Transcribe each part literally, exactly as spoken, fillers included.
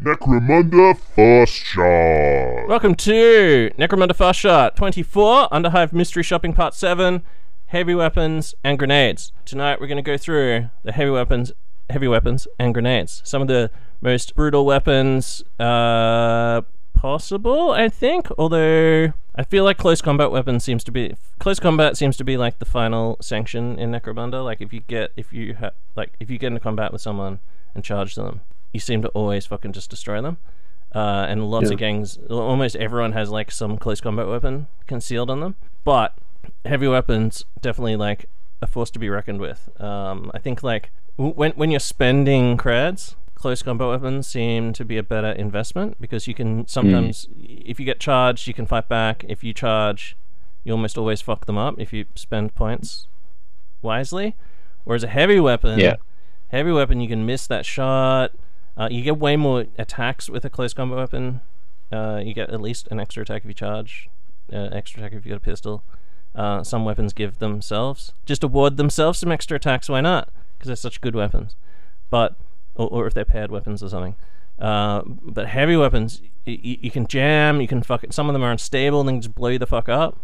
Necromunda Fast Shot. Welcome to Necromunda Fast Shot twenty-four, Underhive Mystery Shopping Part seven, Heavy Weapons and Grenades. Tonight we're going to go through the heavy weapons, heavy weapons and grenades. Some of the most brutal weapons uh, possible, I think, although I feel like close combat weapons seems to be close combat seems to be like the final sanction in Necromunda. Like if you get if you ha- like if you get into combat with someone and charge them, you seem to always fucking just destroy them. Uh, and lots yeah. of gangs, almost everyone has like some close combat weapon concealed on them. But heavy weapons definitely like a force to be reckoned with. Um, I think like w- when when you're spending creds, close combat weapons seem to be a better investment because you can sometimes, mm. if you get charged, you can fight back. If you charge, you almost always fuck them up if you spend points wisely. Whereas a heavy weapon, yeah. heavy weapon, you can miss that shot. Uh, you get way more attacks with a close combat weapon. Uh, you get at least an extra attack if you charge, uh, extra attack if you got a pistol. Uh, some weapons give themselves, just award themselves some extra attacks, why not? Because they're such good weapons. But, or, or if they're paired weapons or something. Uh, but heavy weapons, y- y- you can jam, you can fuck it, some of them are unstable and then just blow you the fuck up.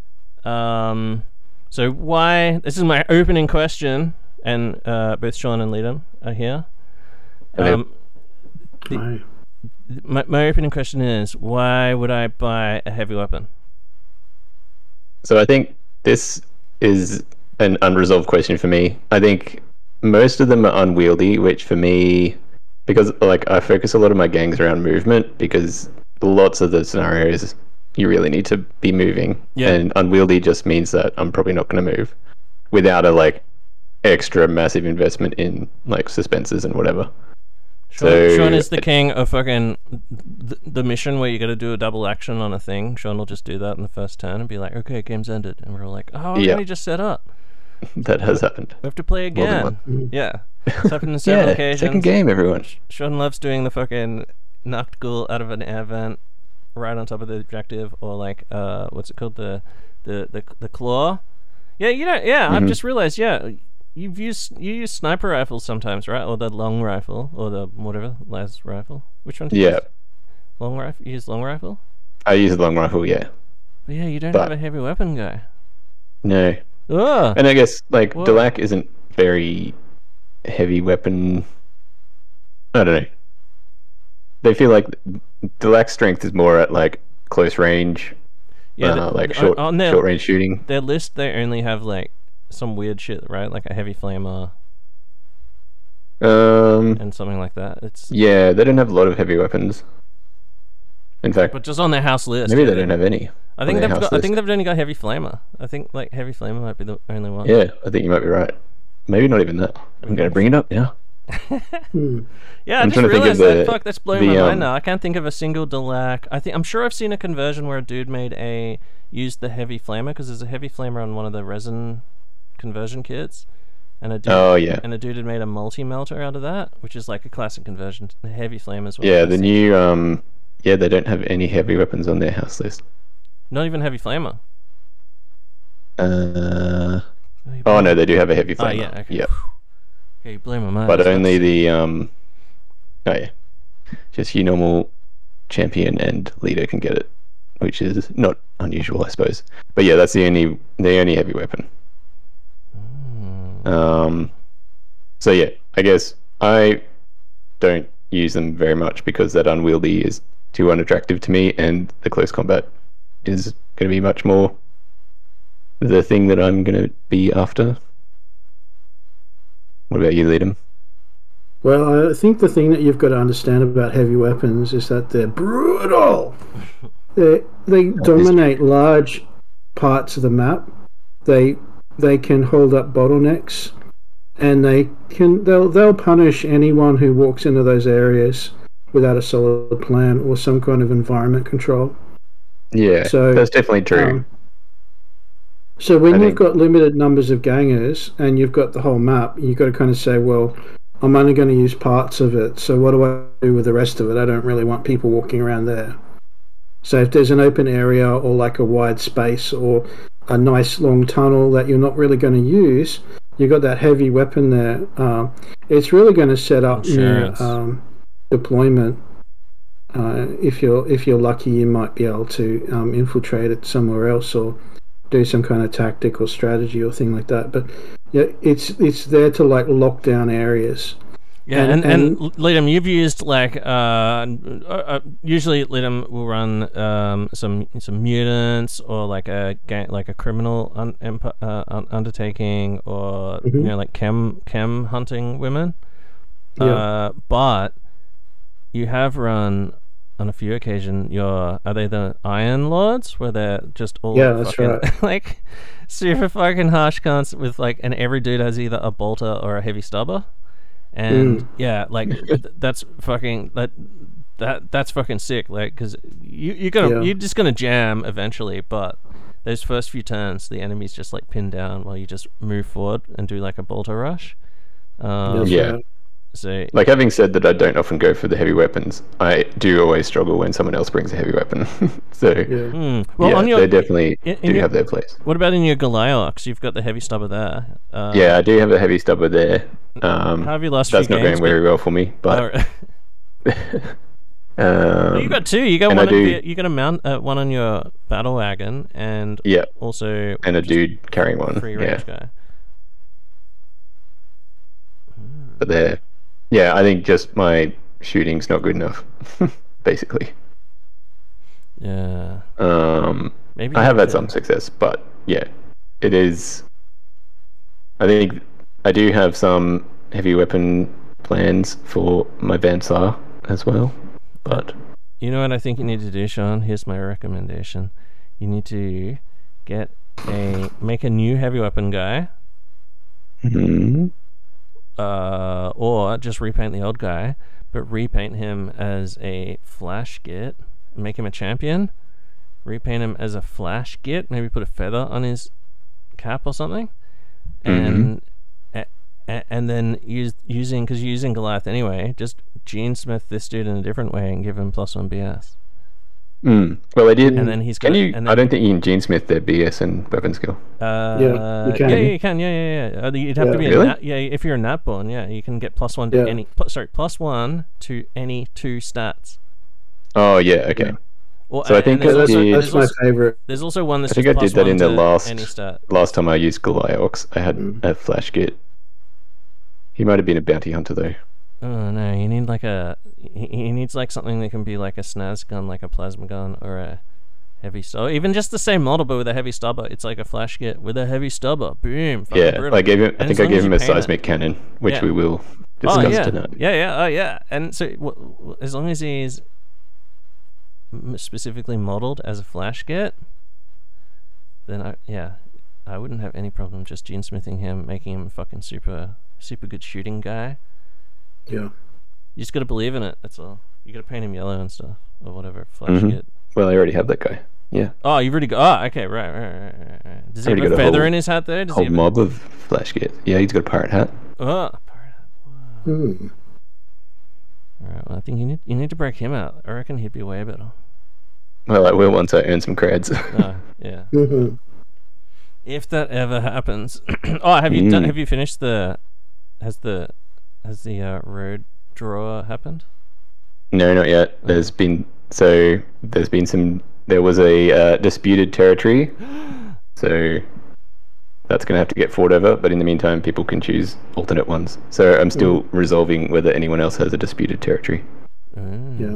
Um, so why, this is my opening question, and uh, both Sean and Liam are here. Um, The, my, my opening question is, why would I buy a heavy weapon? So I think this is an unresolved question for me. I think most of them are unwieldy, which for me, because like I focus a lot of my gangs around movement, because lots of the scenarios you really need to be moving, yeah. and unwieldy just means that I'm probably not going to move without a like extra massive investment in like suspenses and whatever. Sean, so, Sean is the king of fucking the, the mission where you got to do a double action on a thing. Sean will just do that in the first turn and be like, "Okay, game's ended," and we're all like, "Oh, yeah. only just set up." That has happened. We have to play again. Yeah, it's happened on several yeah, occasions. Second game, everyone. Sean loves doing the fucking knocked ghoul out of an air vent right on top of the objective, or like, uh, what's it called, the the the the claw. Yeah, you know, yeah. Mm-hmm. I've just realized, yeah. You've used you use sniper rifles sometimes, right? Or the long rifle, or the whatever las rifle. Which one? Do you yeah, use? Long rifle. You use long rifle. I use the long rifle, yeah. But yeah, you don't but have a heavy weapon guy. No. Ugh. And I guess like Whoa. Delac isn't very heavy weapon. I don't know. They feel like Delac's strength is more at like close range. Yeah, uh, the, like short on their, short range shooting. Their list, they only have like some weird shit, right? Like a heavy flamer, um, and something like that. It's yeah, they don't have a lot of heavy weapons. In fact, but just on their house list, maybe yeah, they don't have any. I think they've got. List. I think they've only got heavy flamer. I think like heavy flamer might be the only one. Yeah, I think you might be right. Maybe not even that. I'm going to bring it up now. Yeah, I I'm just realized the, that. Fuck, that's blowing the, my mind um, now. I can't think of a single Delac. I think I'm sure I've seen a conversion where a dude made a used the heavy flamer because there's a heavy flamer on one of the resin conversion kits, and a dude, oh yeah, and a dude had made a multi melter out of that, which is like a classic conversion. The heavy flamers. Yeah, the new um, yeah, they don't have any heavy weapons on their house list. Not even heavy flamer. Uh, oh no, they do have a heavy flamer. Oh yeah, okay. Yep. Okay, you blow my mind. But only the um, oh yeah, just your normal champion and leader can get it, which is not unusual, I suppose. But yeah, that's the only the only heavy weapon. Um, so yeah, I guess I don't use them very much because that unwieldy is too unattractive to me, and the close combat is going to be much more the thing that I'm going to be after. What about you, Liam? Well, I think the thing that you've got to understand about heavy weapons is that they're brutal. they they dominate large parts of the map. They They can hold up bottlenecks, and they can they'll they'll punish anyone who walks into those areas without a solid plan or some kind of environment control. Yeah, so that's definitely true. Um, so when I you've think... got limited numbers of gangers and you've got the whole map, you've got to kind of say, well, I'm only going to use parts of it. So what do I do with the rest of it? I don't really want people walking around there. So if there's an open area or like a wide space or a nice long tunnel that you're not really going to use, you've got that heavy weapon there. Um, it's really going to set up your um, deployment Uh, if you're if you're lucky, you might be able to um, infiltrate it somewhere else or do some kind of tactic or strategy or thing like that. But yeah, it's it's there to like lock down areas. Yeah, And- and, and, and- Liam, you've used like uh, uh usually Liam will run um some some mutants or like a ga- like a criminal un- emp- uh, un- undertaking or you Mhm. know like chem chem hunting women. Yeah. Uh, but you have run on a few occasions. Your are they the Iron Lords where they're just all Yeah, that's fucking, right. like super fucking harsh cunts with like, and every dude has either a bolter or a heavy stubber. And Mm. yeah, like th- that's fucking that that that's fucking sick. Like, because you you're gonna Yeah. you're just gonna jam eventually, but those first few turns, the enemy's just like pinned down while you just move forward and do like a bolter rush. Um, That's Yeah. right. So Like, having said that, I don't often go for the heavy weapons. I do always struggle when someone else brings a heavy weapon. so Yeah. hmm. well, yeah, on your they definitely in- in do your- have their place. what about in your Goliaths? You've got the heavy stubber there. Uh, Yeah, I do have a heavy stubber there. Um, How have you last that's few not games going very well for me, but Oh, um, you got two. You got and one. I Of do- the, you got a mount uh, one on your battle wagon, and yeah, also and a just dude carrying one. free Yeah, range guy. but there. Yeah, I think just my shooting's not good enough, basically. Yeah, Um, maybe I you have had could- some success, but yeah, it is. I think I do have some heavy weapon plans for my Vansar as well, but You know what I think you need to do, Sean? Here's my recommendation. You need to get a make a new heavy weapon guy, Mhm. uh, or just repaint the old guy, but repaint him as a flash git. Make him a champion. Repaint him as a flash git. Maybe put a feather on his cap or something, and a- a- and then use using because you're using Goliath anyway. Just Gene Smith this dude in a different way and give him plus one B S. Mm. Well, I did. And then he's Can got- you? and I then- don't think you can Gene Smith their B S and weapon skill. Uh, Yeah, you can. yeah, yeah, you can. Yeah, yeah, yeah. Uh, you'd have Yeah. to be Really? a nat, yeah. If you're a natborn, yeah, you can get plus one to Yeah. any. Pl- sorry, plus one to any two stats. Oh yeah, okay. Yeah. Or, So I and think there's I also, did- there's, That's my also, favorite. there's also one that's I think just I plus did that one in the to last- any stat. Last time I used Goliath, I had Mm. a flash git. He might have been a bounty hunter though. Oh no, you need like a. He, he needs like something that can be like a snaz gun, like a plasma gun, or a heavy stubber. Even just the same model, but with a heavy stubber. It's like a flash kit with a heavy stubber. Boom. fucking Yeah, brutal. I gave him. I And think as I long gave as him you a paint it- seismic cannon, which Yeah. we will Oh discuss yeah, tonight. yeah, yeah, oh yeah. And so, w- w- as long as he's m- specifically modeled as a flash get, then I yeah, I wouldn't have any problem just gene smithing him, making him a fucking super super good shooting guy. Yeah. You just gotta believe in it. That's all. You gotta paint him yellow and stuff or whatever flash Mhm. get. Well, I already have that guy. Yeah, Oh, you've already got. Oh, okay, right, right, right, right. right. Does he Already have a got a feather whole- in his hat there? Does whole he have mob of flash git. Yeah, he's got a pirate hat. a, oh, Hmm. Alright, well, I think you need you need to break him out. I reckon he'd be way better. Well, I will once I earn some creds. Oh, yeah. Mhm. If that ever happens. Oh, have you done? Mm. Have you finished the? Has the? Has the uh, road draw happened? No, not yet. There's been so there's been some. There was a uh, disputed territory, so that's going to have to get fought over. But in the meantime, people can choose alternate ones. So I'm still resolving whether anyone else has a disputed territory. Mm. Yeah.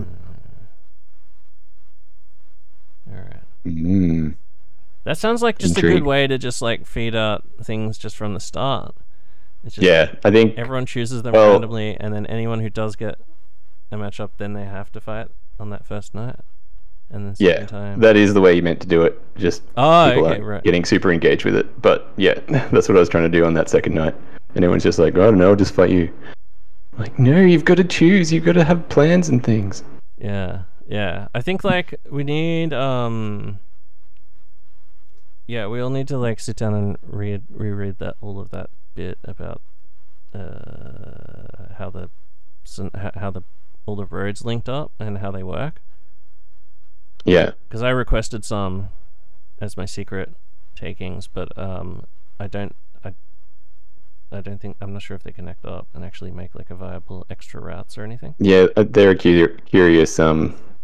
All right. Mm. That sounds like just a good Intrigue. way to just like feed out things just from the start. It's just Yeah, I think. everyone chooses them Well- randomly, and then anyone who does get a matchup, then they have to fight on that first night, and then second Yeah, time. that is the way you meant to do it. Just Oh, people okay, aren't right. getting super engaged with it. But yeah, that's what I was trying to do on that second night. And everyone's just like, I don't know, I'll just fight you. Like, no, you've got to choose. You've got to have plans and things. Yeah, yeah. I think like we need um. Yeah, we all need to like sit down and read reread that all of that bit about uh how the so- how how the all the roads linked up and how they work. Yeah. Because I requested some as my secret takings, but um I don't I I don't think I'm not sure if they connect up and actually make like a viable extra routes or anything. Yeah, uh, they're cu- curious um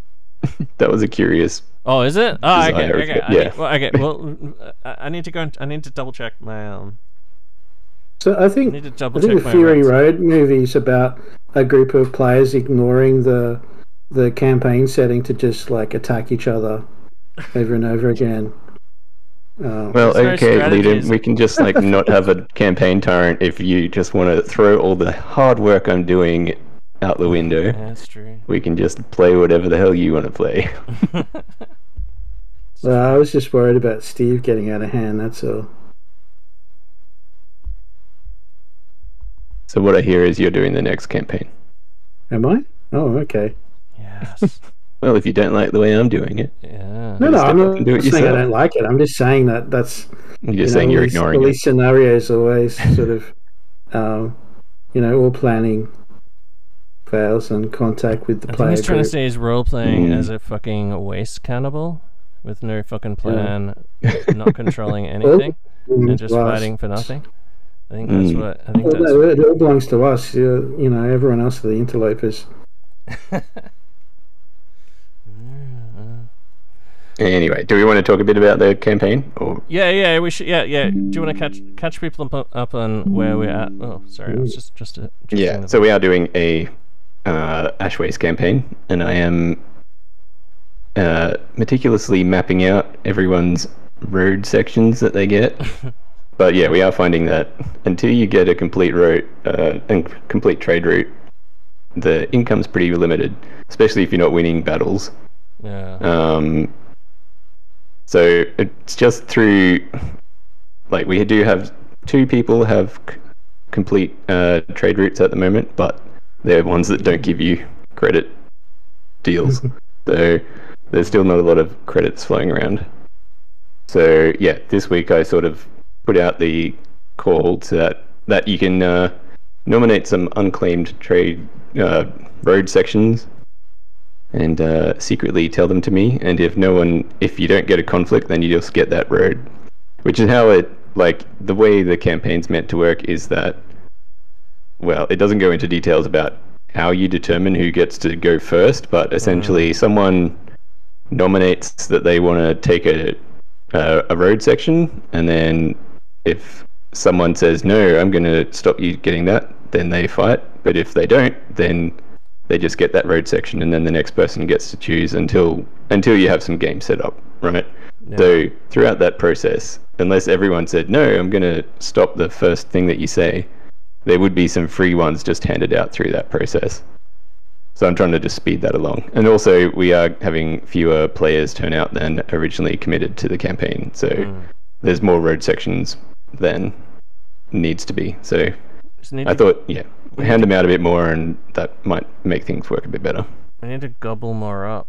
that was a curious. Oh, is it? Oh, okay, Desire, okay. I yeah. need, well, okay. Well, I I need to go. And, I need to double check my um. So I I think need to I double think check the my Fury rates. Road movie is about a group of players ignoring the the campaign setting to just like attack each other over and over again. Um, Well, There's no okay, leader, strategies. we can just like not have a campaign tyrant if you just want to throw all the hard work I'm doing out the window. Yeah, that's true. We can just play whatever the hell you want to play. well, I was just worried about Steve getting out of hand. That's all. So what I hear is you're doing the next campaign. Am I? Oh, okay. Yes. Well, if you don't like the way I'm doing it, Yeah. No, no, step I'm up not and do it saying I yourself. don't like it. I'm just saying that that's you're you just know, saying all you're these, ignoring all it. these scenarios always sort of, um, you know, all planning fails and contact with the I think player he's trying group. to say he's role playing Mm. as a fucking waste cannibal with no fucking plan, not controlling All anything, belongs and just to us. fighting for nothing. I think that's Mm. what. I think Well, that's. no, it all belongs to us. You, you know, everyone else are the interlopers. Anyway, do we want to talk a bit about the campaign? Or Yeah, yeah, we should. Yeah, yeah. Do you want to catch catch people up, up on where we're at? Oh, sorry, I was just just. Uh, just yeah, the- so we are doing a uh, Ash Waste campaign, and I am uh, meticulously mapping out everyone's road sections that they get. But yeah, we are finding that until you get a complete route uh, and complete trade route, the income's pretty limited, especially if you're not winning battles. Yeah. Um, so it's just through, like, we do have two people have c- complete uh, trade routes at the moment, but they're ones that don't give you credit deals. So there's still not a lot of credits flowing around. So yeah, this week I sort of put out the call to that that you can uh, nominate some unclaimed trade uh, road sections and uh, secretly tell them to me. And if no one, if you don't get a conflict, then you just get that road. Which is how it, like, the way the campaign's meant to work is that, well, it doesn't go into details about how you determine who gets to go first, but essentially mm. someone nominates that they want to take a, a a road section, and then if someone says, no, I'm going to stop you getting that, then they fight. But if they don't, then they just get that road section, and then the next person gets to choose until until you have some games set up, right? Yeah. So throughout that process, unless everyone said, no, I'm going to stop the first thing that you say, there would be some free ones just handed out through that process. So I'm trying to just speed that along. And also, we are having fewer players turn out than originally committed to the campaign. So mm. there's more road sections than needs to be. So I thought, yeah, hand them out a bit more, and that might make things work a bit better. I need to gobble more up.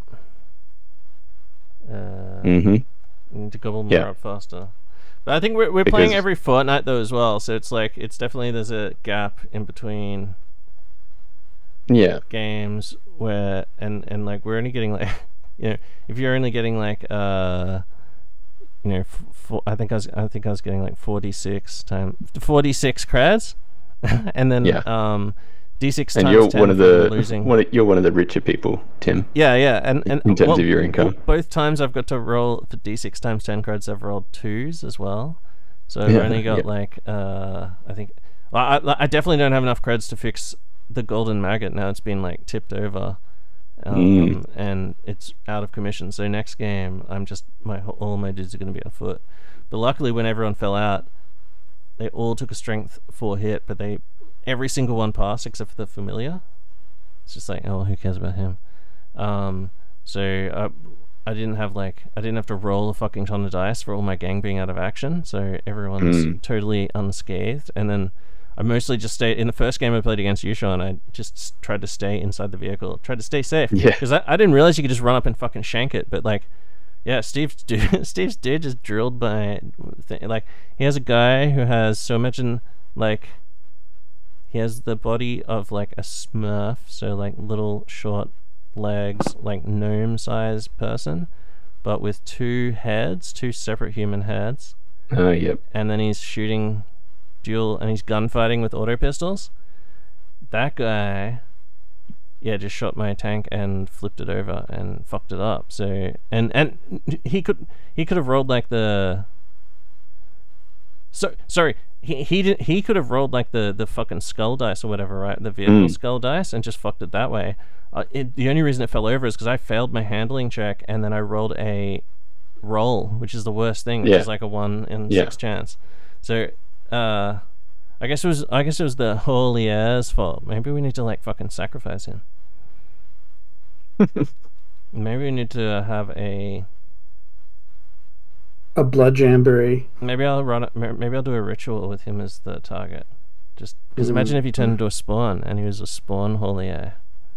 Uh, mm-hmm. I need to gobble more yeah. up faster. But I think we're we're because playing every fortnight though as well, so it's like it's definitely there's a gap in between. Yeah. Games where and and like we're only getting like, you know, if you're only getting like uh, you know, f- four, I think I was I think I was getting like forty-six times forty-six creds, and then yeah. um. D six and times you're ten one of the losing. One of, you're one of the richer people, Tim. Yeah, yeah, and, and in terms well, of your income, well, both times I've got to roll for D six times ten creds. I've rolled twos as well, so I've yeah, only got yeah. like uh, I think. Well, I, I definitely don't have enough creds to fix the golden maggot. Now it's been like tipped over, um, mm. and it's out of commission. So next game, I'm just my all my dudes are going to be on foot. But luckily, when everyone fell out, they all took a strength four hit, but they. Every single one passed except for the familiar. It's just like, oh, who cares about him? Um, so I, I didn't have like I didn't have to roll a fucking ton of dice for all my gang being out of action. So everyone's mm. totally unscathed. And then I mostly just stayed in the first game I played against you, Sean. I just tried to stay inside the vehicle, tried to stay safe. Yeah. Because I, I didn't realize you could just run up and fucking shank it. But like, yeah, Steve's dude, Steve's dude just drilled by th- like he has a guy who has so imagine like. He has the body of like a Smurf, so like little short legs, like gnome-sized person, but with two heads, two separate human heads. Oh, uh, yep. And then he's shooting dual, and he's gunfighting with auto pistols. That guy yeah, just shot my tank and flipped it over and fucked it up. So and and he could he could have rolled like the. So sorry, he he did, he could have rolled like the the fucking skull dice or whatever, right? The vehicle Mm. skull dice, and just fucked it that way. Uh, it, the only reason it fell over is because I failed my handling check, and then I rolled a roll, which is the worst thing, which Yeah. is like a one in Yeah. six chance. So, uh, I guess it was I guess it was the holy air's fault. Maybe we need to like fucking sacrifice him. Maybe we need to have a. A blood jamboree. Maybe I'll run. it- Maybe I'll do a ritual with him as the target. Just because Mm. imagine if he turned into a spawn and he was a spawn holy air.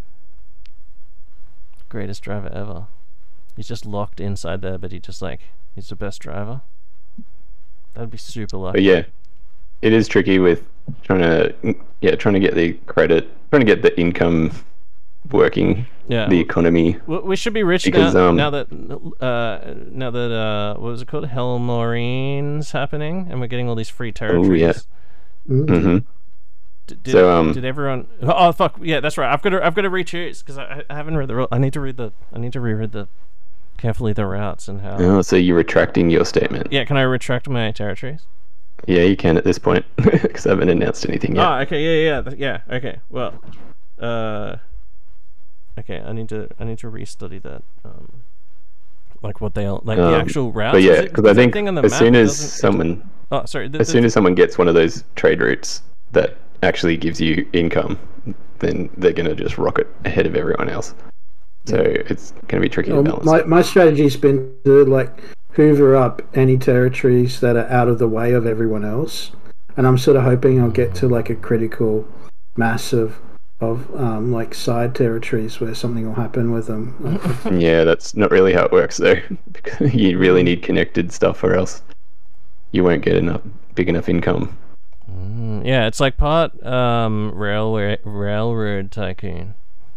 Greatest driver ever. He's just locked inside there, but he just like he's the best driver. That'd be super lucky. But yeah, it is tricky with trying to yeah trying to get the credit, trying to get the income working, Yeah. the economy. We, we should be rich Because, now. um, now that uh, now that uh, what was it called? Hellmorine's happening, and we're getting all these free territories. yeah. Mm. hmm D- did, So, um, did everyone? Oh fuck! Yeah, that's right. I've got to. I've got to re-choose because I, I haven't read the. rule. I need to read the. I need to reread the carefully the routes and how. Oh, so you're retracting your statement? Yeah, can I retract my territories? Yeah, you can at this point because I haven't announced anything yet. Oh, okay, yeah, yeah, th- yeah. Okay, well, uh, okay. I need to. I need to restudy that. Um, like what they all like the Um, actual routes. But Is yeah, it- because is I the think thing on the as map soon that as doesn't- someone, Oh, sorry. The, as the- soon as someone gets one of those trade routes that actually gives you income, then they're gonna just rocket ahead of everyone else. So it's gonna be tricky Well, to balance. my my strategy's been to like hoover up any territories that are out of the way of everyone else, and I'm sort of hoping I'll get to like a critical mass of of um, like side territories where something will happen with them. Yeah, that's not really how it works though. Because you really need connected stuff, or else you won't get enough big enough income. Mm, yeah, it's like part um railway railroad tycoon.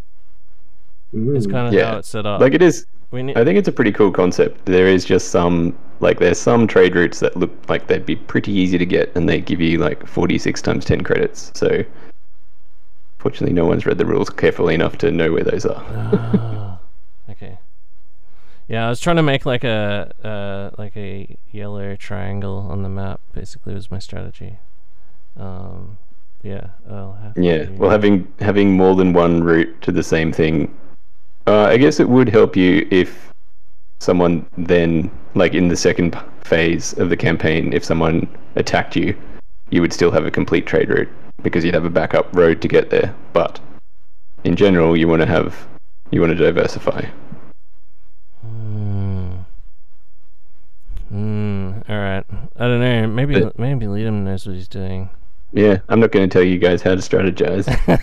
It's Mm. kind of Yeah. how it's set up. Like it is. we need. I think it's a pretty cool concept. There is just some like there's some trade routes that look like they'd be pretty easy to get, and they give you like forty-six times ten credits. So fortunately, no one's read the rules carefully enough to know where those are. Ah, okay. Yeah, I was trying to make like a uh like a yellow triangle on the map. Basically, was my strategy. Um, yeah. I'll have to Yeah. do- Well, having having more than one route to the same thing, uh, I guess it would help you if someone then, like in the second p- phase of the campaign, if someone attacked you, you would still have a complete trade route because you'd have a backup road to get there. But in general, you want to have you want to diversify. Hmm. Hmm. All right. I don't know. Maybe But- maybe Liam knows what he's doing. Yeah, I'm not going to tell you guys how to strategize.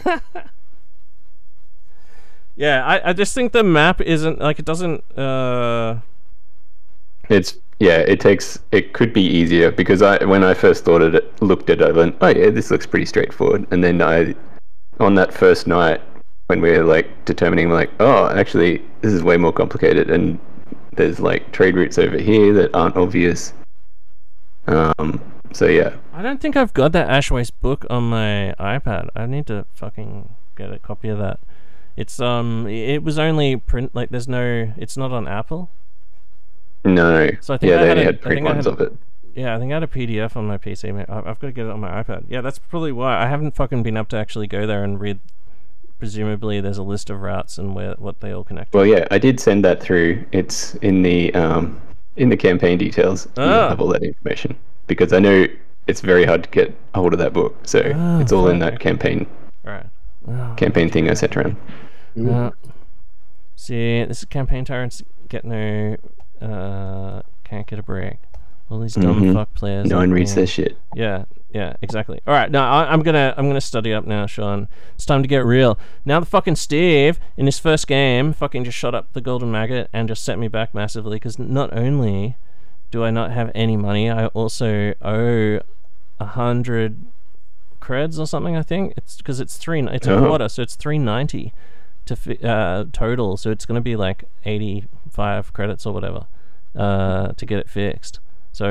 Yeah, I, I just think the map isn't like it doesn't. Uh. It's yeah, it takes it could be easier because I when I first thought it looked at it, I went, oh yeah, this looks pretty straightforward. And then I, on that first night when we were like determining like, oh, actually this is way more complicated, and there's like trade routes over here that aren't obvious. Um. So yeah, I don't think I've got that Ash Waste book on my iPad. I need to fucking get a copy of that. It's um, it was only print like there's no. It's not on Apple. no, So I think yeah, I they had only a- had I print think I ones had- of it. Yeah, I think I had a P D F on my P C. Ma- I- I've got to get it on my iPad. Yeah, that's probably why I haven't fucking been up to actually go there and read. Presumably, there's a list of routes and where what they all connect. to. Well, yeah, I did send that through. It's in the um in the campaign details. You Ah. have all that information because I know it's very hard to get a hold of that book. So Ah, it's all in fuck, that okay. campaign Right. Oh, campaign thing I sent around. no. See, this is campaign tyrants get no. Uh, can't get a break. All these dumb Mhm. fuck players. No like one reads me. this shit. Yeah, yeah, exactly. All right, no, I, I'm gonna, I'm gonna study up now, Sean. It's time to get real. Now the fucking Steve in his first game, fucking just shot up the golden maggot and just set me back massively. Because not only do I not have any money, I also owe a hundred creds or something. I think it's because it's three. It's a Oh. quarter, so it's three ninety to fi- uh, total. So it's gonna be like eighty-five credits or whatever uh, to get it fixed. So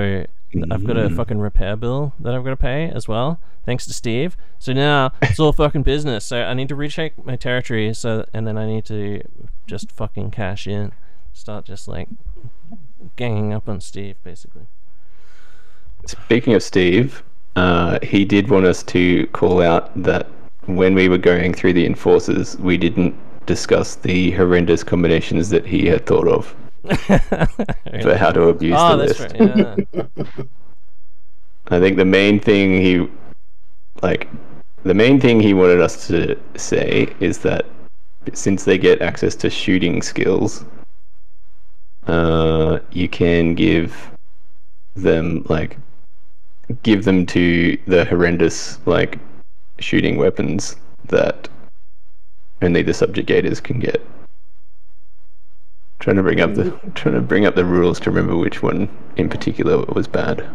I've got a fucking repair bill that I've got to pay as well, thanks to Steve. So now it's all fucking business. So I need to recheck my territory. So and then I need to just fucking cash in, start just like ganging up on Steve, basically. Speaking of Steve, uh, he did want us to call out that when we were going through the enforcers, we didn't discuss the horrendous combinations that he had thought of for how to abuse oh, the that's list. right. Yeah. I think the main thing he, like, the main thing he wanted us to say is that since they get access to shooting skills, uh, you can give them, like, give them to the horrendous, like, shooting weapons that only the subjugators can get. Trying to bring up the trying to bring up the rules to remember which one in particular was bad.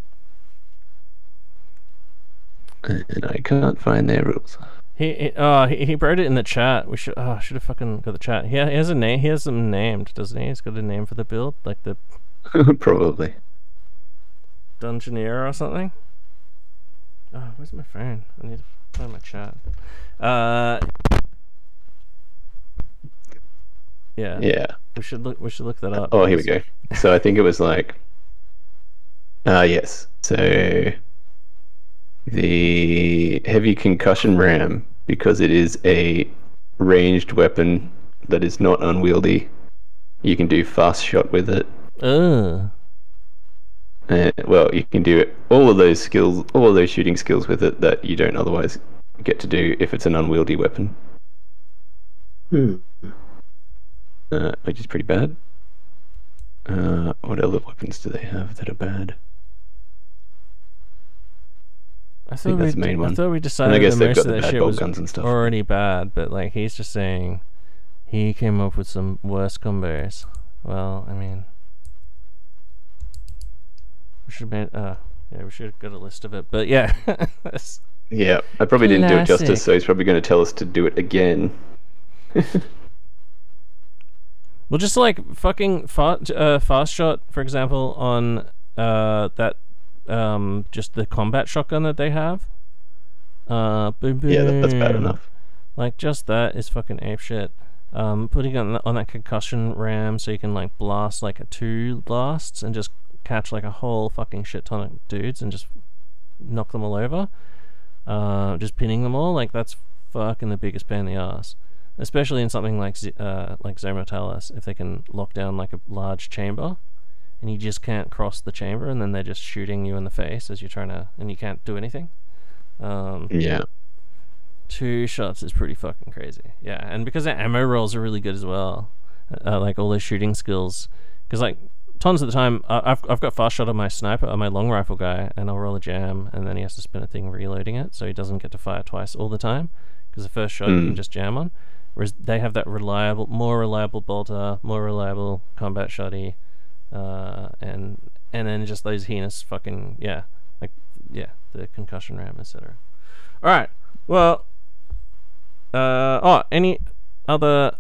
And I can't find their rules. He, he oh he, he wrote it in the chat. We should oh should have fucking got the chat. He, he has a name. He has them named, doesn't he? He's got a name for the build, like the Probably Dungeoneer or something. Oh, where's my phone? I need to find my chat. Uh, yeah. Yeah. We should look. We should look that up. Oh, here we go. So I think it was like, ah, uh, yes. So the heavy concussion ram, because it is a ranged weapon that is not unwieldy, you can do fast shot with it. Ugh. And, well, you can do all of those skills, all of those shooting skills with it that you don't otherwise get to do if it's an unwieldy weapon. Hmm. Uh, which is pretty bad. Uh, what other weapons do they have that are bad? I thought think we that's the main d- one. I thought we And decided I guess that they've most got of the that bad shit bolt was guns and stuff. already bad, but like he's just saying he came up with some worse combos. Well, I mean, we should have made. Uh, yeah, we should have got a list of it. But yeah, that's Yeah, I probably didn't do it Classic. justice, so he's probably going to tell us to do it again. well, just like fucking fa- uh, fast shot, for example, on uh that um just the combat shotgun that they have. Uh, boom, boom. Yeah, that, that's bad enough. Like just that is fucking ape shit. Um, putting it on, the, on that concussion ram so you can like blast like a two blasts and just catch like a whole fucking shit ton of dudes and just knock them all over. Uh, just pinning them all, like that's fucking the biggest pain in the ass. Especially in something like Z- uh like Zermotalis, if they can lock down like a large chamber and you just can't cross the chamber and then they're just shooting you in the face as you're trying to, and you can't do anything. Um, Yeah. Two shots is pretty fucking crazy. Yeah, and because the ammo rolls are really good as well, uh, like all those shooting skills. Because like tons of the time, uh, I've I've got fast shot on my sniper, on my long rifle guy, and I'll roll a jam, and then he has to spin a thing reloading it, so he doesn't get to fire twice all the time. Because the first shot Mm. you can just jam on, whereas they have that reliable, more reliable bolter, more reliable combat shotty, uh, and and then just those heinous fucking yeah, like yeah, the concussion ram, et cetera. All right, well. Uh, oh, any other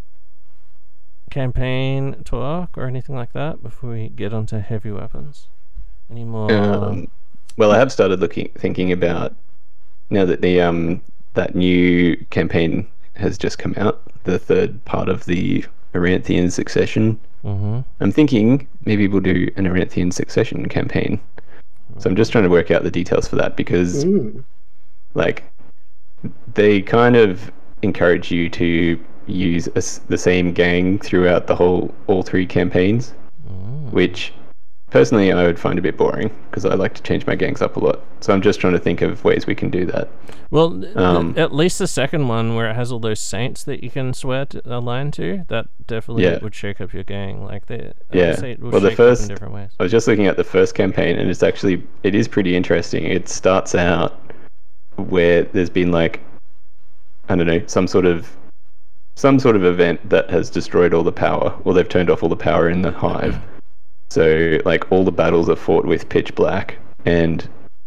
campaign talk or anything like that before we get onto heavy weapons? Any more? Um, well, I have started looking, thinking about now that the um that new campaign has just come out, the third part of the Aranthian Succession. Mm-hmm. I'm thinking maybe we'll do an Aranthian Succession campaign. So I'm just trying to work out the details for that because, Mm. like, they kind of encourage you to use a s the same gang throughout the whole all three campaigns, Mm. which personally I would find a bit boring because I like to change my gangs up a lot. So I'm just trying to think of ways we can do that. Well, th- Um, at least the second one where it has all those saints that you can swear to, a line to, that definitely Yeah. would shake up your gang. Like they, Yeah. say it will Well, the shake up first- in different ways. I was just looking at the first campaign and it's actually, it is pretty interesting. It starts out where there's been like, I don't know, some sort of some sort of event that has destroyed all the power, or they've turned off all the power in the hive. So like all the battles are fought with pitch black and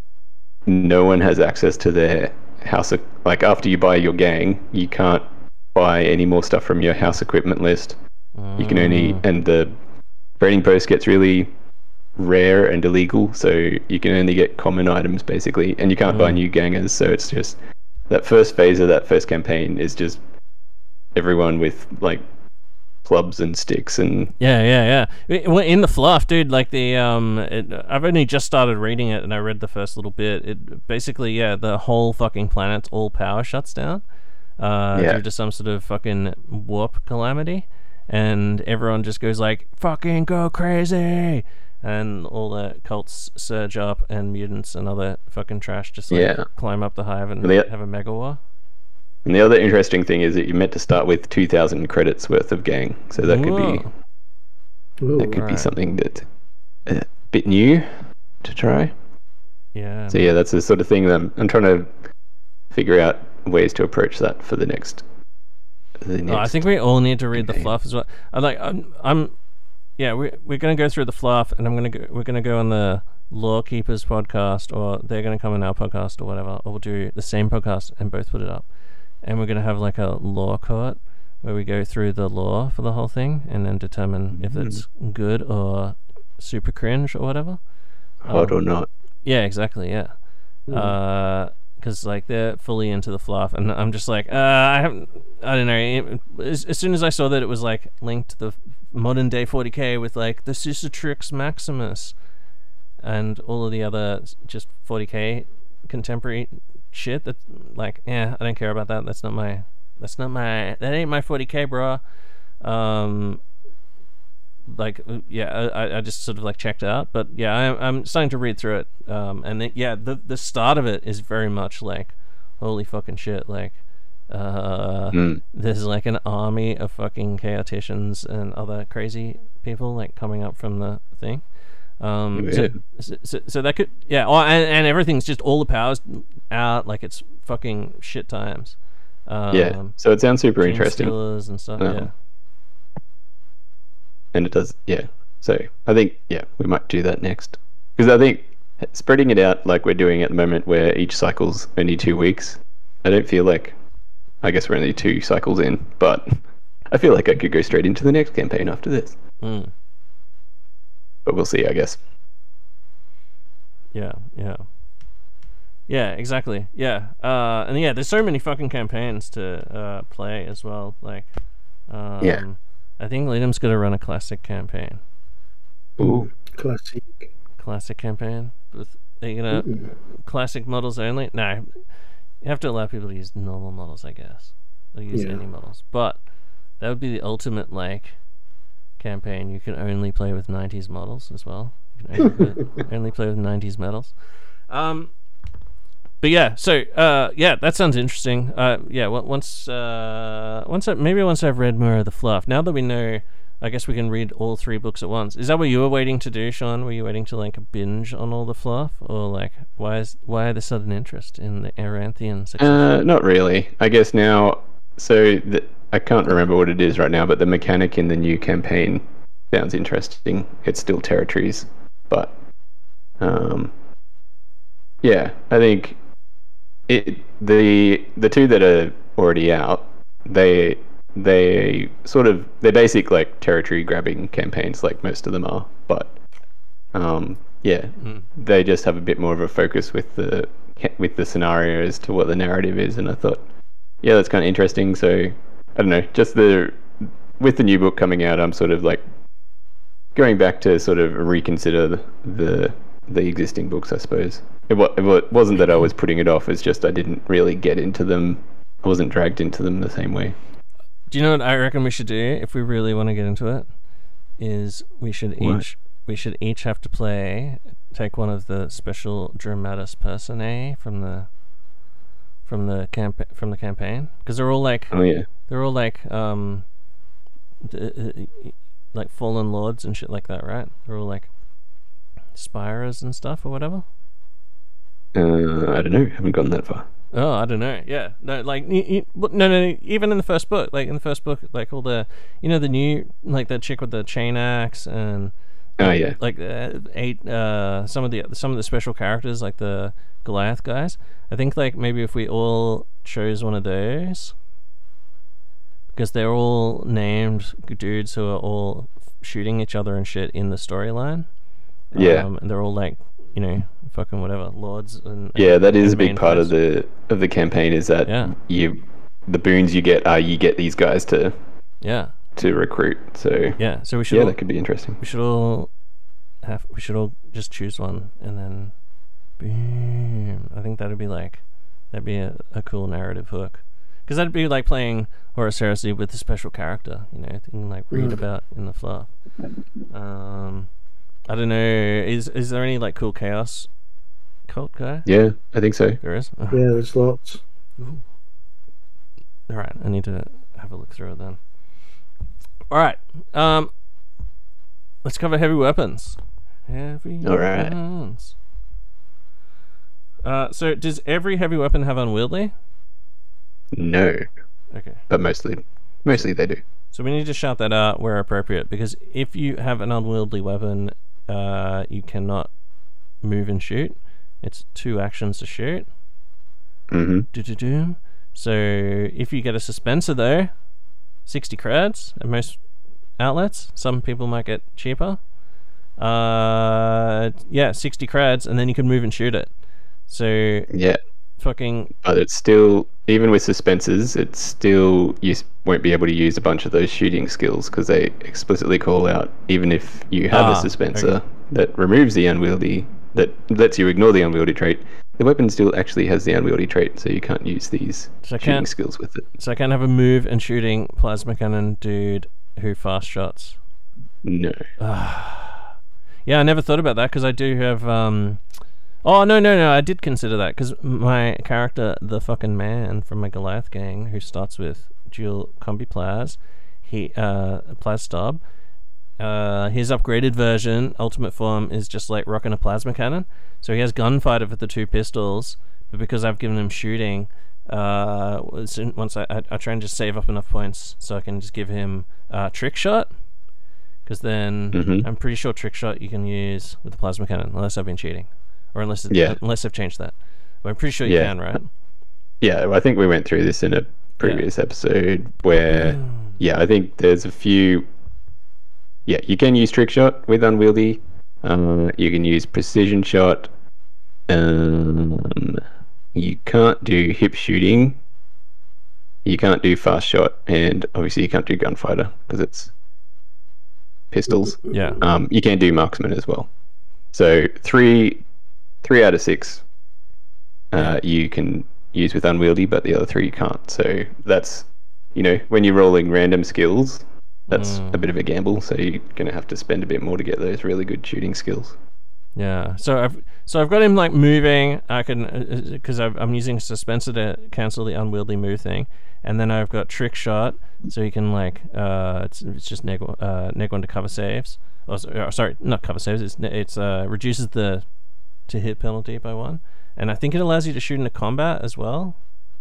no one has access to their house. e- Like after you buy your gang, you can't buy any more stuff from your house equipment list. You can only, Mm. and the trading post gets really rare and illegal, so you can only get common items basically, and you can't Mm. buy new gangers. So it's just that first phase of that first campaign is just everyone with like clubs and sticks and Yeah, yeah, yeah. I- well, In the fluff, dude, like the um, it, I've only just started reading it, and I read the first little bit. It basically, yeah, the whole fucking planet's all power shuts down, uh, Yeah. due to some sort of fucking warp calamity, and everyone just goes like, "Fucking go crazy!" And all the cults surge up, and mutants and other fucking trash just like Yeah. climb up the hive and And the- have a mega war. And the other interesting thing is that you're meant to start with two thousand credits worth of gang, so that could be Whoa. Ooh, that could be Right. something that's a bit new to try. Yeah. So yeah, that's the sort of thing that I'm, I'm trying to figure out ways to approach that for the next. The next Oh, I think we all need to read the campaign. fluff as well. I like. I'm. I'm yeah, we we're gonna go through the fluff, and I'm gonna go. We're gonna go on the Law Keepers podcast, or they're gonna come on our podcast, or whatever. Or we'll do the same podcast and both put it up, and we're gonna have like a law court where we go through the law for the whole thing, and then determine if it's good or super cringe or whatever. Hot or Um, not. Yeah, exactly. Yeah. Uh, because like they're fully into the fluff, and I'm just like, uh, I haven't, I don't know. it- As, as soon as I saw that it was like linked to the modern day forty K with like the Cicatrix Maximus and all of the other s- just forty K contemporary shit, that like, yeah, I don't care about that. That's not my, that's not my, that ain't my forty K, bro. Um, like uh, yeah, I, I just sort of like checked out, but yeah, I'm I'm starting to read through it, um, and then, yeah, the the start of it is very much like, holy fucking shit, like, uh, Mm. there's like an army of fucking chaoticians and other crazy people like coming up from the thing. Um, so, Yeah. so, so, so that could, yeah, oh, and, and everything's just all the powers out, like it's fucking shit times. Um, Yeah. So it sounds super Gene interesting. Stealers and stuff. Um, Yeah. And it does, yeah. So I think, yeah, we might do that next. Because I think spreading it out like we're doing at the moment, where each cycle's only two weeks, I don't feel like, I guess we're only two cycles in, but I feel like I could go straight into the next campaign after this. Mm. But we'll see, I guess. Yeah, yeah. Yeah, exactly. Yeah. Uh, and yeah, there's so many fucking campaigns to uh, play as well. Like, um, Yeah. I think Liam's gonna run a classic campaign. Ooh. Classic. Classic campaign with, are you gonna Ooh. classic models only? No, you have to allow people to use normal models, I guess. They'll use Yeah. any models, but that would be the ultimate like campaign. You can only play with nineties models as well. You can only, play, only play with nineties medals. Um, but yeah, so uh, yeah, that sounds interesting. Uh, yeah, on- once uh, once I, maybe once I've read more of the fluff. Now that we know, I guess we can read all three books at once. Is that what you were waiting to do, Sean? Were you waiting to like binge on all the fluff, or like why is why the sudden interest in the Aranthian succession? Uh, not really. I guess now, so the, I can't remember what it is right now, but the mechanic in the new campaign sounds interesting. It's still territories, but um, yeah, I think it the the two that are already out, they they sort of they're basic like territory grabbing campaigns, like most of them are, but um, yeah, Mm. they just have a bit more of a focus with the with the scenario as to what the narrative is, and I thought, yeah, that's kind of interesting. So I don't know, just the with the new book coming out, I'm sort of like going back to sort of reconsider the the, the existing books, I suppose. It, wa- it wa- wasn't that I was putting it off; it's just I didn't really get into them. I wasn't dragged into them the same way. Do you know what I reckon we should do if we really want to get into it? Is we should What? each we should each have to play take one of the special dramatis personae from the from the camp from the campaign, because they're all like Oh yeah, they're all like um d- uh, like fallen lords and shit like that, right? They're all like spires and stuff or whatever. uh, I don't know. Haven't gone that far. Oh, I don't know. Yeah, no, like y- y- but no, no, no. Even in the first book, like in the first book, like all the, you know, the new, like that chick with the chain axe and, Oh yeah, like uh, eight, uh, some of the some of the special characters, like the Goliath guys. I think like maybe if we all chose one of those, because they're all named dudes who are all shooting each other and shit in the storyline, Yeah. Um, and they're all like, you know, fucking whatever, lords and, and Yeah, that is a big main part of players. the of the campaign. Is that Yeah. you, the boons you get are you get these guys to Yeah, to recruit. So yeah. So we should yeah, all, that could be interesting. we should all have we should all just choose one and then boom. I think that'd be like that'd be a, a cool narrative hook. Because that'd be like playing Horus Heresy with a special character, you know, that you can like read Mm. about in the fluff. Um, I don't know. Is is there any like cool chaos cult guy? Yeah, I think so. There is. Oh, Yeah, there's lots. all right, I need to have a look through it then. All right. Um, let's cover heavy weapons. Heavy All right. weapons. Uh, so does every heavy weapon have unwieldy? No, Okay. but mostly, mostly they do. So we need to shout that out where appropriate, because if you have an unwieldy weapon, uh, you cannot move and shoot. It's two actions to shoot. Mm-hmm. Do-do-do. So if you get a suspensor though, sixty creds at most outlets. Some people might get cheaper. Uh, yeah, sixty creds, and then you can move and shoot it. So Yeah, fucking but it's still, even with suspensors, it's still you s- won't be able to use a bunch of those shooting skills because they explicitly call out even if you have Ah, a suspensor okay. that removes the unwieldy, that lets you ignore the unwieldy trait. The weapon still actually has the unwieldy trait, so you can't use these So I shooting can't- skills with it. so I can have a move and shooting plasma cannon dude who fast shots. No. Yeah, I never thought about that because I do have. Um... Oh no no no! I did consider that because my character, the fucking man from my Goliath gang, who starts with dual combi plas, he uh plas stub. Uh, his upgraded version, ultimate form, is just like rocking a plasma cannon. So he has gunfighter for the two pistols, but because I've given him shooting, uh, soon- once I, I I try and just save up enough points so I can just give him uh, trick shot. Because then Mhm. I'm pretty sure trick shot you can use with the plasma cannon, unless I've been cheating, or unless it, Yeah. unless I've changed that. But I'm pretty sure you Yeah. can, right? Yeah, I think we went through this in a previous episode where, yeah, I think there's a few. Yeah, you can use trick shot with unwieldy. Uh, you can use precision shot. Um, you can't do hip shooting. You can't do fast shot, and obviously you can't do gunfighter because it's pistols. Yeah. Um, you can do marksman as well. So three, three out of six, uh, you can use with unwieldy, but the other three you can't. So that's, you know, when you're rolling random skills, that's Mm. a bit of a gamble. So you're gonna have to spend a bit more to get those really good shooting skills. Yeah, so I've so I've got him like moving. I can because I'm using suspensor to cancel the unwieldy move thing, and then I've got trick shot, so he can like uh it's, it's just neg uh neg one to cover saves. Oh, so- uh, sorry, not cover saves. It's ne- it's uh reduces the to hit penalty by one, and I think it allows you to shoot into combat as well.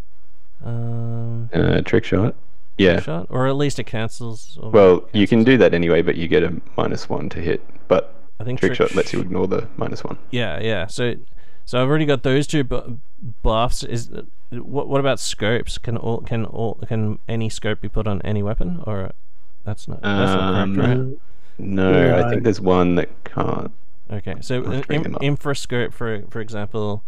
Um, Uh, trick shot. Yeah. trick shot, or at least it cancels. Or Well, you can cancels. do that anyway, but you get a minus one to hit. But I think trick trick shot lets you sh- ignore the minus one. Yeah, yeah. So, so I've already got those two bu- buffs. Is what? What about scopes? Can all can all can any scope be put on any weapon, or that's not that's Um, not correct, Uh, No, I No. think there's one that can't. right? Okay, so I'll in, bring them up. infra scope, for for example,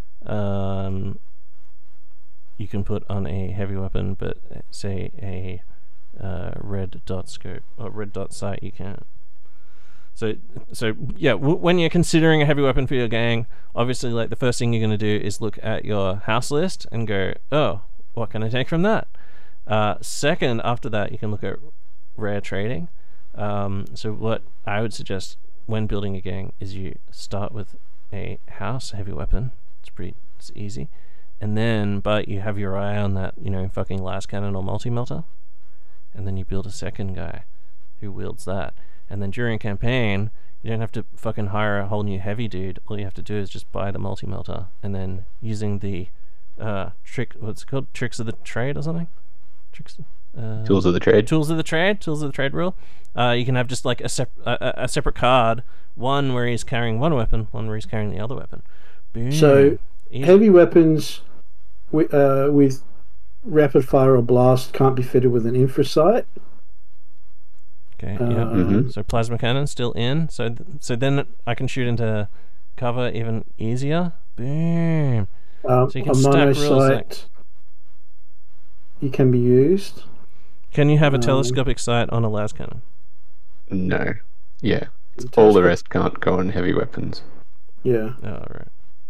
um, you can put on a heavy weapon, but uh, say a uh, red dot scope or red dot sight, you can't. So, so yeah, w- when you're considering a heavy weapon for your gang, obviously, like the first thing you're going to do is look at your house list and go, oh, what can I take from that? Uh, second, after that, you can look at rare trading. Um, so, what I would suggest when building a gang is you start with a house heavy weapon. It's pretty, it's easy, and then, but you have your eye on that, you know, fucking last cannon or multi melter, and then you build a second guy who wields that. And then during campaign, you don't have to fucking hire a whole new heavy dude. All you have to do is just buy the multi-melter, and then using the uh, trick, what's it called? Tricks of the trade or something? Tricks. Uh, Tools of the trade. Tools of the trade. Tools of the trade rule. Uh, you can have just like a, sep- a, a a separate card, one where he's carrying one weapon, one where he's carrying the other weapon. Boom. So, Easy. heavy weapons with, uh, with rapid fire or blast can't be fitted with an infrasight. Okay. Um, Yep. Mhm. So plasma cannon still in. So th- so then I can shoot into cover even easier. Boom. Um, So you a can stack rules, monosight. like- You can be used. Can you have a Um, telescopic sight on a las cannon? No. Yeah. All the rest can't go on heavy weapons. Yeah. Oh, right.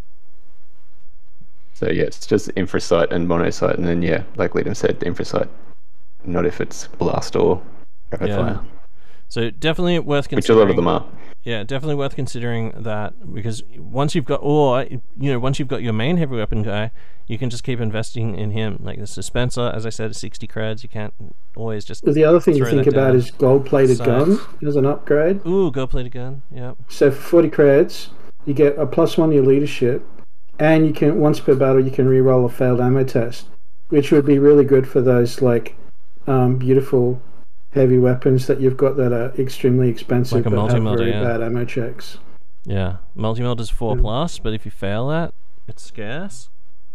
So yeah, it's just infrasight and monosight, and then yeah, like Liam said, infrasight. Not if it's blast or rapid Yeah. fire, So definitely worth which a considering. lot of them are. Yeah, definitely worth considering that, because once you've got, or you know, once you've got your main heavy weapon guy, you can just keep investing in him. Like the dispenser, as I said, is sixty creds. You can't always just. But the other thing to throw think that about down. is gold-plated Sight. gun as an upgrade. Ooh, go play the gun. Yep. So for forty creds, you get a plus one to your leadership, and you can once per battle you can re-roll a failed ammo test, which would be really good for those like um, beautiful heavy weapons that you've got that are extremely expensive Like a but have multi-melter, very yeah. bad ammo checks. Yeah. Multi-meld is four Yeah. plus, but if you fail that, it's scarce.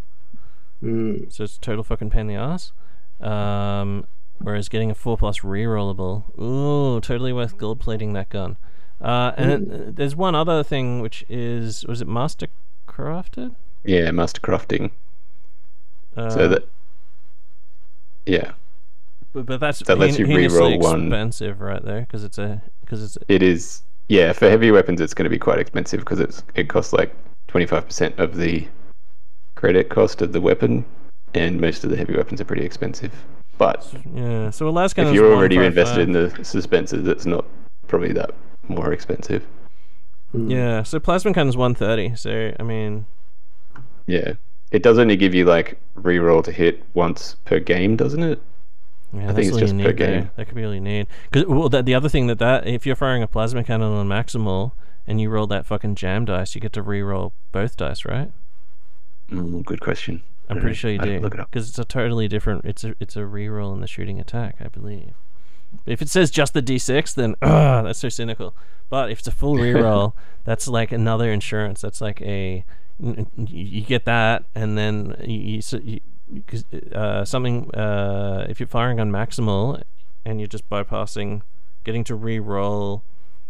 Mm. So it's a total fucking pain in the ass. Um, whereas getting a four plus rerollable, ooh, totally worth gold plating that gun. Uh, and it, there's one other thing which is, was it mastercrafted? Yeah, master crafting. Uh, So that yeah, but, but that's that lets you heinously reroll one. expensive right there, because it's a because it's it is. Yeah, for heavy weapons, it's going to be quite expensive because it's it costs like twenty-five percent of the credit cost of the weapon, and most of the heavy weapons are pretty expensive. But yeah. So a las cannon if is you're one already five invested in five. the suspensors, it's not probably that more expensive. Yeah. So plasma cannon's one thirty. So I mean, Yeah, it does only give you like reroll to hit once per game, doesn't it? yeah, I that's think it's all just you per need there. game. That could be all you need. Because well, that the other thing that that if you're firing a plasma cannon on maximal and you roll that fucking jam dice, you get to re-roll both dice, right? Mm, good question. I'm I pretty don't sure you know. I'd do, look it up. because it's a totally different. It's a it's a re-roll in the shooting attack, I believe. If it says just the d six, then ah, that's so cynical. But if it's a full re-roll, that's like another insurance. That's like a you, you get that, and then you, you, so you cause, uh, something. Uh, if you're firing on maximal, and you're just bypassing getting to re-roll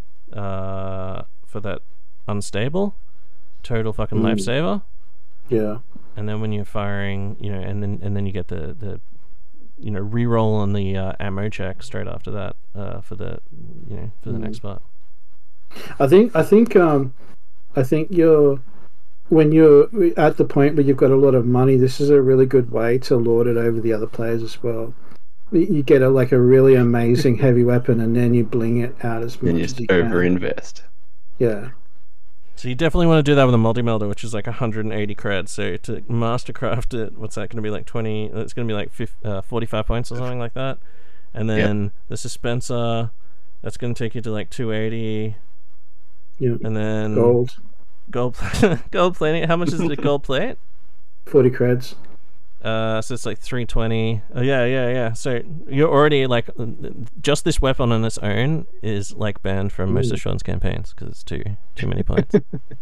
uh, for that unstable, total fucking Mm. lifesaver. Yeah. And then when you're firing, you know, and then and then you get the, the you know, re-roll on the uh, ammo check straight after that uh, for the you know for the Mm. next part. I think I think um I think you're when you're at the point where you've got a lot of money, this is a really good way to lord it over the other players as well. You you get a like a really amazing heavy weapon, and then you bling it out as much Then you as just you can. overinvest. Yeah. So you definitely want to do that with a multi-melder, which is like one hundred eighty creds. So to mastercraft it, what's that going to be like twenty? It's going to be like fifty, uh, forty-five points or something like that. And then the dispenser, that's going to take you to like two eighty. Yeah. And then Gold. gold, gold plating. How much is the gold plate? Forty creds. Uh, so it's like three twenty. Oh, yeah, yeah, yeah. So you're already like, just this weapon on its own is like banned from most of Sean's campaigns because it's too too many points.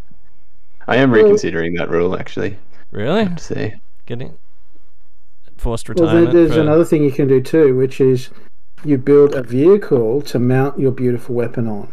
I am reconsidering that rule actually. Really? I have to say. Getting forced Well, retirement. there, there's for- another thing you can do too, which is you build a vehicle to mount your beautiful weapon on.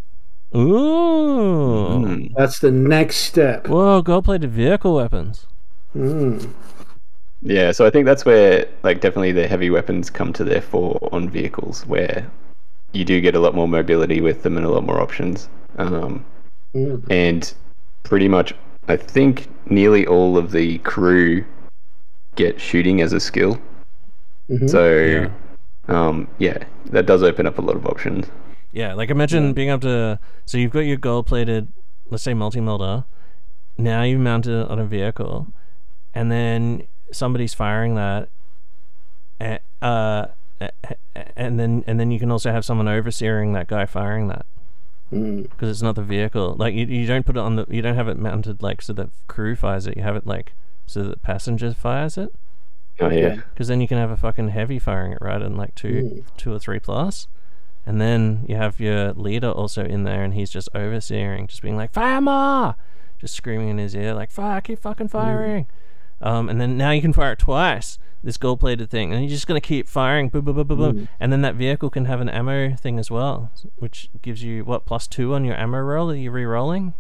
Ooh. Mm. That's the next step. Whoa, gold-plated vehicle weapons. Mm. Yeah, so I think that's where like definitely the heavy weapons come to their fore on vehicles, where you do get a lot more mobility with them and a lot more options. Um, Mm. and pretty much, I think nearly all of the crew get shooting as a skill. Mhm. So, Yeah. um, yeah, that does open up a lot of options. Yeah, like imagine being able to. So you've got your gold-plated, let's say multi-melder. Now you've mounted it on a vehicle, and then somebody's firing that, and, uh, and then and then you can also have someone overseeing that guy firing that. Mm. Because it's not the vehicle. Like you, you don't put it on the. You don't have it mounted like so that crew fires it. You have it like so that passenger fires it. Oh yeah, Because then you can have a fucking heavy firing it right in like two, two or three plus, and then you have your leader also in there, and he's just overseeing, just being like fire more, just screaming in his ear like fire, keep fucking firing. Um, and then now you can fire it twice, this gold-plated thing, and you're just going to keep firing, boom, boom, boom, boom, boom. Mm. And then that vehicle can have an ammo thing as well, which gives you, what, plus two on your ammo roll that you're re-rolling?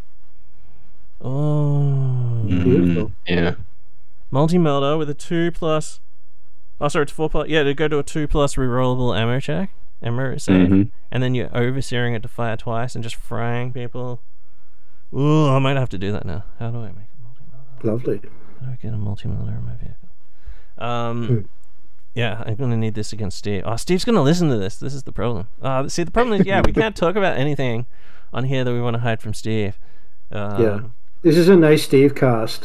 Oh. Beautiful. Yeah. Multi-melter with a two plus... Oh, sorry, it's four plus... Yeah, to go to a two plus re-rollable ammo check, ammo save, Mhm. and then you're overseeing it to fire twice and just frying people. Ooh, I might have to do that now. How do I make a multi-melter? Lovely. How do I get a multi-melter in my vehicle? Um, Hmm. yeah, I'm gonna need this against Steve. Oh, Steve's gonna listen to this. This is the problem. Uh, see, the problem is, yeah, we can't talk about anything on here that we want to hide from Steve. Um, Yeah. This is a nice Steve cast.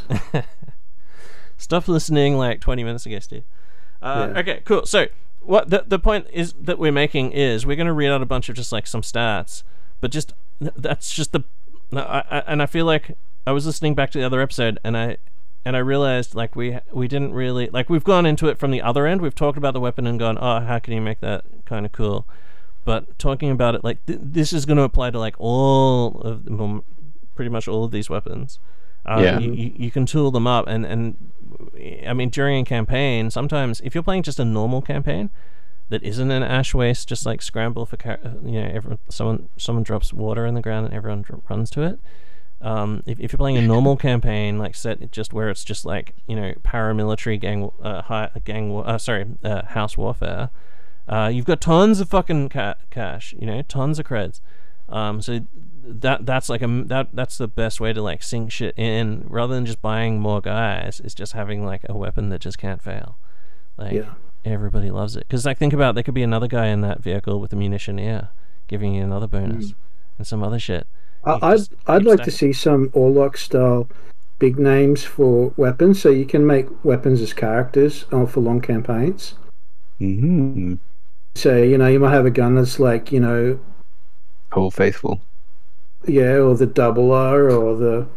Stop listening like twenty minutes ago, Steve. Uh, Yeah. Okay, cool. So, what the the point is that we're making is we're gonna read out a bunch of just like some stats, but just that's just the. I, I, and I feel like I was listening back to the other episode, and I and I realized like we we didn't really like we've gone into it from the other end. We've talked about the weapon and gone, oh, how can you make that kind of cool? But talking about it like th- this is going to apply to like all of well, pretty much all of these weapons. Uh, Yeah. you, you, you can tool them up, and and I mean during a campaign, sometimes if you're playing just a normal campaign that isn't an ash waste, just like scramble for car- you know everyone someone someone drops water in the ground and everyone dr- runs to it. Um, if if you're playing a normal campaign like set just where it's just like you know paramilitary gang uh, high, gang wa- uh, sorry uh, house warfare, uh, you've got tons of fucking ca- cash, you know, tons of creds. Um, so that that's like a that that's the best way to like sink shit in rather than just buying more guys. It's just having like a weapon that just can't fail. Like Yeah. everybody loves it because like think about it, there could be another guy in that vehicle with a munitioneer giving you another bonus Mm. and some other shit. I, You I'd just I'd keep like to stacking. see some Orlok style big names for weapons, so you can make weapons as characters uh, for long campaigns. Mm-hmm. So you know you might have a gun that's like you know All faithful. yeah, or the double R or the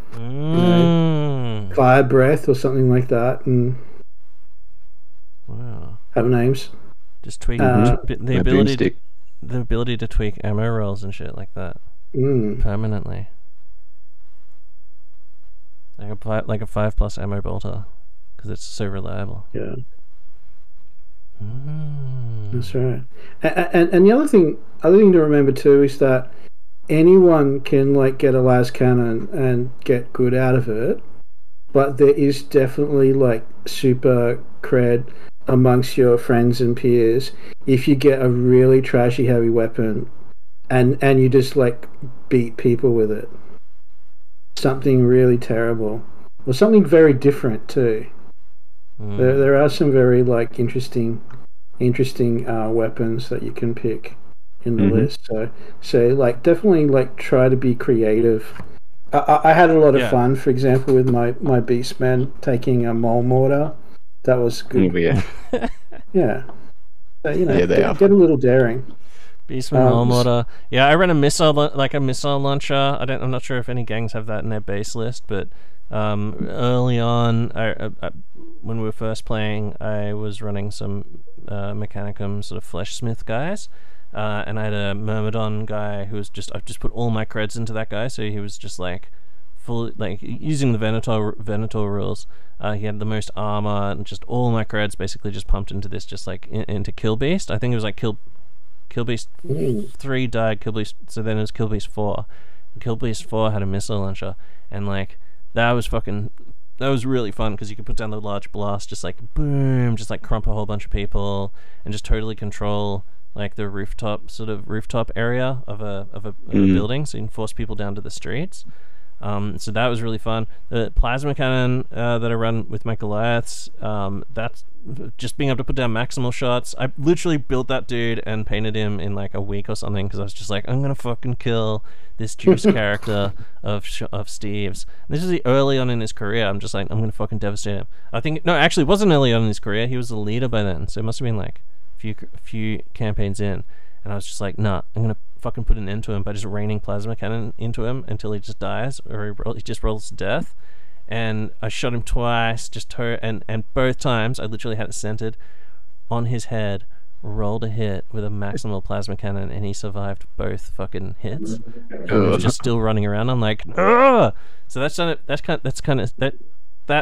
Mm. fire breath or something like that, and Wow. have names. Just tweak Uh, t- the My ability to, boomstick. the ability to tweak ammo rolls and shit like that Mm. permanently. Like a fi- like a five plus ammo bolter because it's so reliable. Yeah, Mm. that's right. And, and and the other thing, other thing to remember too is that anyone can like get a las cannon and get good out of it, but there is definitely like super cred amongst your friends and peers if you get a really trashy heavy weapon and and you just like beat people with it. Something really terrible or something very different too. Mm. There, there are some very like interesting, interesting uh, weapons that you can pick in the Mhm. list. So, so like definitely like try to be creative. I, I I had a lot of Yeah. fun, for example, with my my Beastman taking a mole mortar. That was good. Oh, yeah. Yeah, so, you know, Yeah, they get, are get a little daring. Beastman Um, Mole Mortar. Yeah, I ran a missile la- like a missile launcher. I don't. I'm not sure if any gangs have that in their base list, but um, early on, I, I, I, when we were first playing, I was running some uh, Mechanicum sort of fleshsmith guys, uh, and I had a Myrmidon guy who was just. I just put all my creds into that guy, so he was just like full, like using the Venator Venator rules. Uh, he had the most armor and just all my creds basically just pumped into this, just like in, into Kill Beast. I think it was like Kill. Kill Beast Mm. three died. Kill Beast, so then it was Kill Beast four. And Kill Beast four had a missile launcher, and like that was fucking. That was really fun because you could put down the large blast, just like boom, just like crump a whole bunch of people, and just totally control like the rooftop sort of rooftop area of a of a, of a Mhm. building, so you can force people down to the streets. Um, so that was really fun. The plasma cannon uh, that I run with my Goliaths, um, that's just being able to put down maximal shots. I literally built that dude and painted him in like a week or something because I was just like, I'm gonna fucking kill this juice character of sh- of Steve's. This is the early on in his career. I'm just like, I'm gonna fucking devastate him. I think no, actually, it wasn't early on in his career. He was the leader by then, so it must have been like a few a few campaigns in. And I was just like, nah, I'm gonna fucking put an end to him by just raining plasma cannon into him until he just dies or he, roll, he just rolls to death. And I shot him twice, just to- and and both times I literally had it centered on his head, rolled a hit with a maximal plasma cannon, and he survived both fucking hits. And he was Ugh. just still running around. I'm like, ah! So that's kind of that's kind that's kind of that that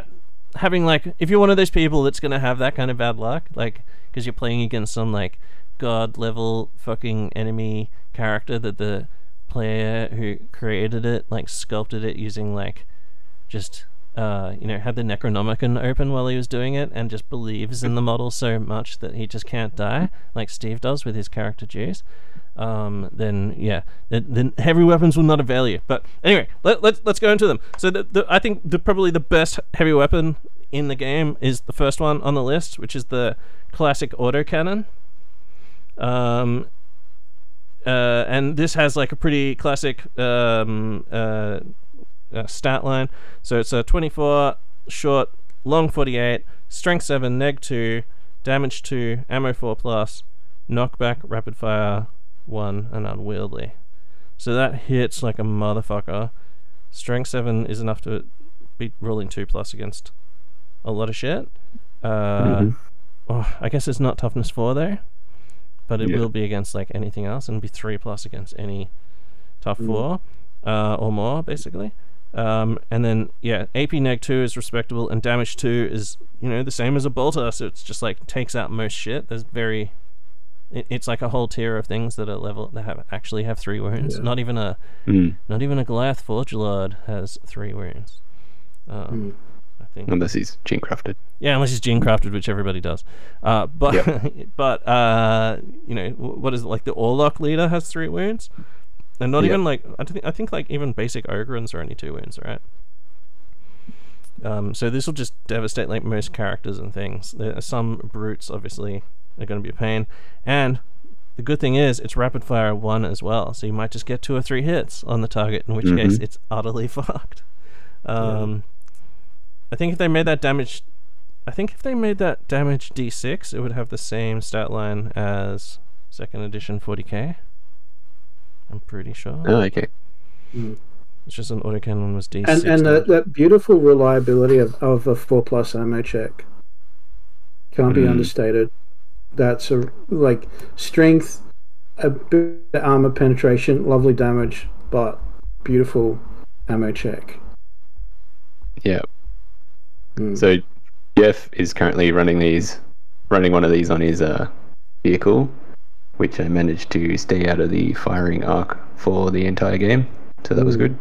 having like, if you're one of those people that's gonna have that kind of bad luck, like, because you're playing against some like god level fucking enemy character that the player who created it like sculpted it using like just uh you know had the Necronomicon open while he was doing it and just believes in the model so much that he just can't die like Steve does with his character Juice, um then yeah then, then heavy weapons will not avail you. But anyway, let, let's let's go into them. So the, the I think the probably the best heavy weapon in the game is the first one on the list, which is the classic autocannon. Um, uh, and this has like a pretty classic um, uh, uh, stat line. So it's a twenty-four, short, long forty-eight, strength seven, neg two, damage two, ammo four plus, knockback, rapid fire one, and unwieldy. So that hits like a motherfucker. Strength seven is enough to be rolling two plus against a lot of shit. Uh, mm-hmm. oh, I guess it's not toughness four there. But it yeah. will be against like anything else, and be three plus against any tough mm. four uh, or more, basically. Um, and then yeah, A P neg two is respectable, and damage two is you know the same as a bolter, so it's just like takes out most shit. There's very, it, it's like a whole tier of things that are level that have actually have three wounds. Yeah. Not even a, mm. not even a Goliath Forge Lord has three wounds. Um, mm. I think unless he's gene crafted. Yeah, unless he's gene crafted, which everybody does. Uh, but yep. but uh, you know, what is it like? The Orlok leader has three wounds, and not yep. even like I think I think like even basic Ogrins are only two wounds, right? Um, so this will just devastate like most characters and things. There are some brutes obviously are going to be a pain, and the good thing is it's rapid fire one as well, so you might just get two or three hits on the target, in which mm-hmm. case it's utterly fucked. Um, yeah. I think if they made that damage, I think if they made that damage D six, it would have the same stat line as second edition forty K. I'm pretty sure. Oh, okay. Mm. It's just an autocannon was D six. And and the, that beautiful reliability of, of a four plus ammo check can't be mm. understated. That's a like strength, a bit of armor penetration, lovely damage, but beautiful ammo check. Yeah. Mm. So Jeff is currently running these, running one of these on his uh, vehicle, which I managed to stay out of the firing arc for the entire game. So that mm. was good.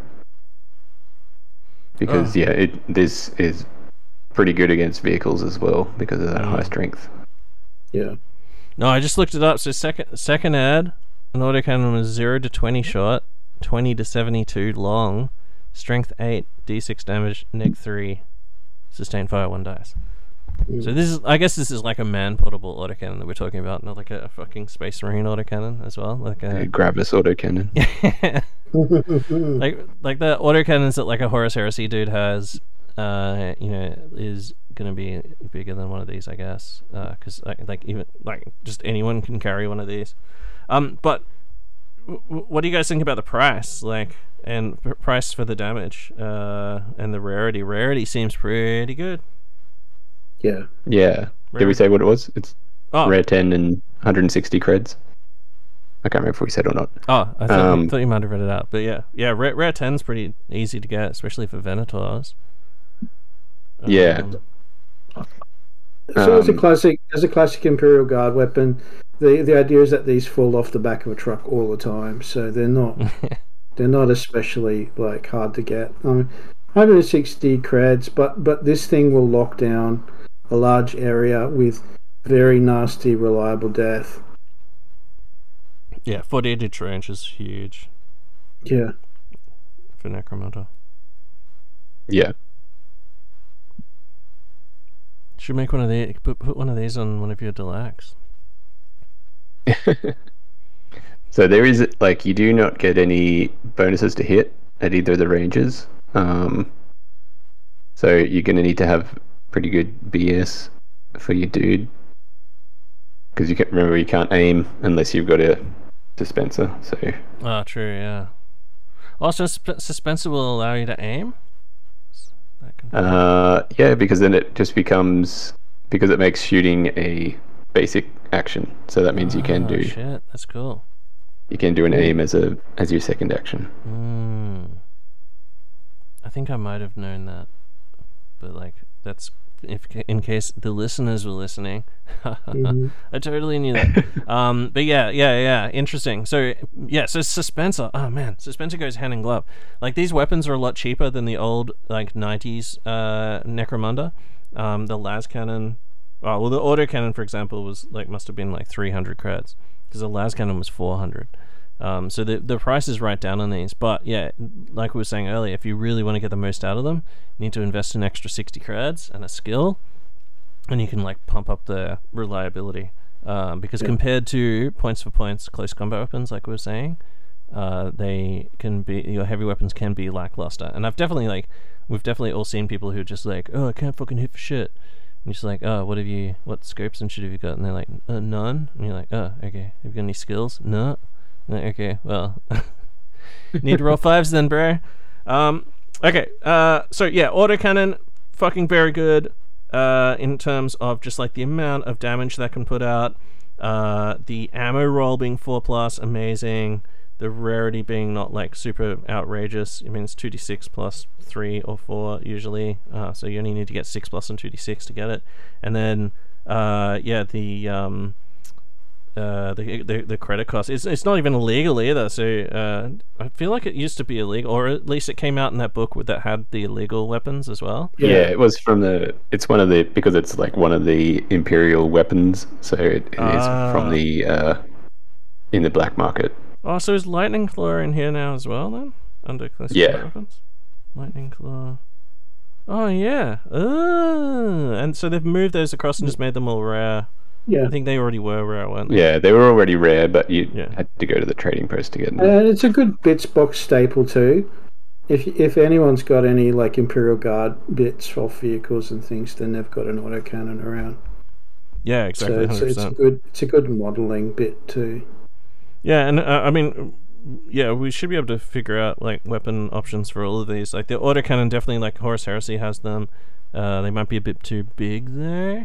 Because oh. yeah, it this is pretty good against vehicles as well because of that mm. high strength. Yeah. No, I just looked it up. So second second ad, an autocannon was zero to twenty short, twenty to seventy-two long, strength eight, D six damage, neg three. Sustained fire one dice. Mm. So this is, I guess, this is like a man-portable autocannon that we're talking about, not like a, a fucking Space Marine autocannon as well, like a, a Gravis autocannon. like like the autocannons that like a Horus Heresy dude has, uh, you know, is gonna be bigger than one of these, I guess, because uh, like, like even like just anyone can carry one of these. Um, but w- w- what do you guys think about the price? Like. And p- price for the damage, uh, and the rarity. Rarity seems pretty good. Yeah. Yeah. Rarity. Did we say what it was? It's oh. rare ten and one hundred sixty creds. I can't remember if we said or not. Oh, I thought, um, I thought you might have read it out. But yeah, yeah, rare, rare ten's pretty easy to get, especially for Venators. Yeah. Um, so as a classic, as a classic Imperial Guard weapon, the the idea is that these fall off the back of a truck all the time, so they're not. They're not especially like hard to get. I mean, one hundred sixty creds, but but this thing will lock down a large area with very nasty, reliable death. Yeah, forty-eight inch range is huge. Yeah. For Necromunda. Yeah. Should make one of these. Put put one of these on one of your Deluxe. So there is, like, you do not get any bonuses to hit at either of the ranges. Um, so you're going to need to have pretty good B S for your dude. Because you can remember, you can't aim unless you've got a dispenser. So. Oh, true, yeah. Also, sp- dispenser will allow you to aim? Uh, yeah, because then it just becomes, because it makes shooting a basic action. So that means oh, you can do... shit, that's cool. You can do an aim as a as your second action. Mm. I think I might have known that, but like That's if in case the listeners were listening. Mm-hmm. I totally knew that. um, but yeah, yeah, yeah. Interesting. So yeah, so Suspensor. Oh man, Suspensor goes hand in glove. Like these weapons are a lot cheaper than the old like nineties uh, Necromunda. Um, the las cannon. Oh well, the auto cannon, for example, was like must have been like three hundred creds because the las cannon was four hundred. Um, so the the price is right down on these. But yeah, like we were saying earlier, if you really want to get the most out of them, you need to invest an extra sixty creds and a skill. And you can like pump up the reliability um, because yeah. compared to points for points close combat weapons, like we were saying, uh, they can be your heavy weapons can be lackluster. And I've definitely like we've definitely all seen people who are just like, oh, I can't fucking hit for shit. And you're just like, oh, what have you? What scopes and shit have you got? And they're like, uh, none. And you're like, oh, okay. Have you got any skills? No. Like, okay, well, need to roll fives then, bro. Um, okay. Uh, so yeah, autocannon, fucking very good. Uh, in terms of just like the amount of damage that can put out, uh, the ammo roll being four plus, amazing. The rarity being not like super outrageous. I mean, it's two d six plus three or four usually, uh, so you only need to get six plus and two d six to get it. And then, uh, yeah, the um, uh, the, the the credit cost. It's it's not even illegal either. So uh, I feel like it used to be illegal, or at least it came out in that book with, that had the illegal weapons as well. Yeah. yeah, it was from the. It's one of the because it's like one of the imperial weapons, so it, it ah. is from the uh, in the black market. Oh, so is Lightning Claw in here now as well then? Under classic yeah. weapons? Lightning Claw. Oh yeah. Oh, and so they've moved those across and just made them all rare. Yeah. I think they already were rare, weren't they? Yeah, they were already rare, but you yeah. had to go to the trading post to get them. And it's a good bits box staple too. If if anyone's got any like Imperial Guard bits off vehicles and things, then they've got an autocannon around. Yeah, exactly. So it's, it's a good it's a good modelling bit too. Yeah, and uh, I mean, yeah, we should be able to figure out like weapon options for all of these. Like the autocannon, definitely, like Horus Heresy has them. Uh, they might be a bit too big there.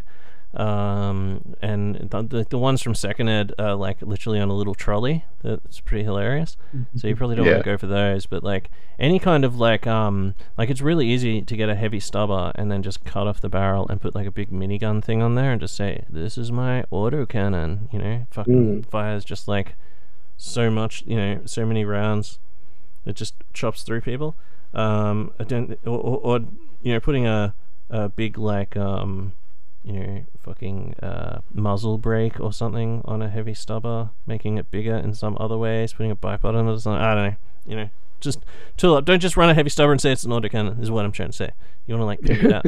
Um, and the, the the ones from Second Ed are like literally on a little trolley. That's pretty hilarious. Mm-hmm. So you probably don't yeah. want to go for those. But like any kind of like um like it's really easy to get a heavy stubber and then just cut off the barrel and put like a big minigun thing on there and just say, "This is my autocannon." You know, fucking mm. fires just like so much. You know, so many rounds. It just chops through people. Um, I don't or, or, or you know putting a a big like um. you know, fucking uh, muzzle brake or something on a heavy stubber, making it bigger in some other ways, putting a bipod on it or something. I don't know. You know, just tool up. Don't just run a heavy stubber and say it's an autocannon, is what I'm trying to say. You want to, like, pick it out.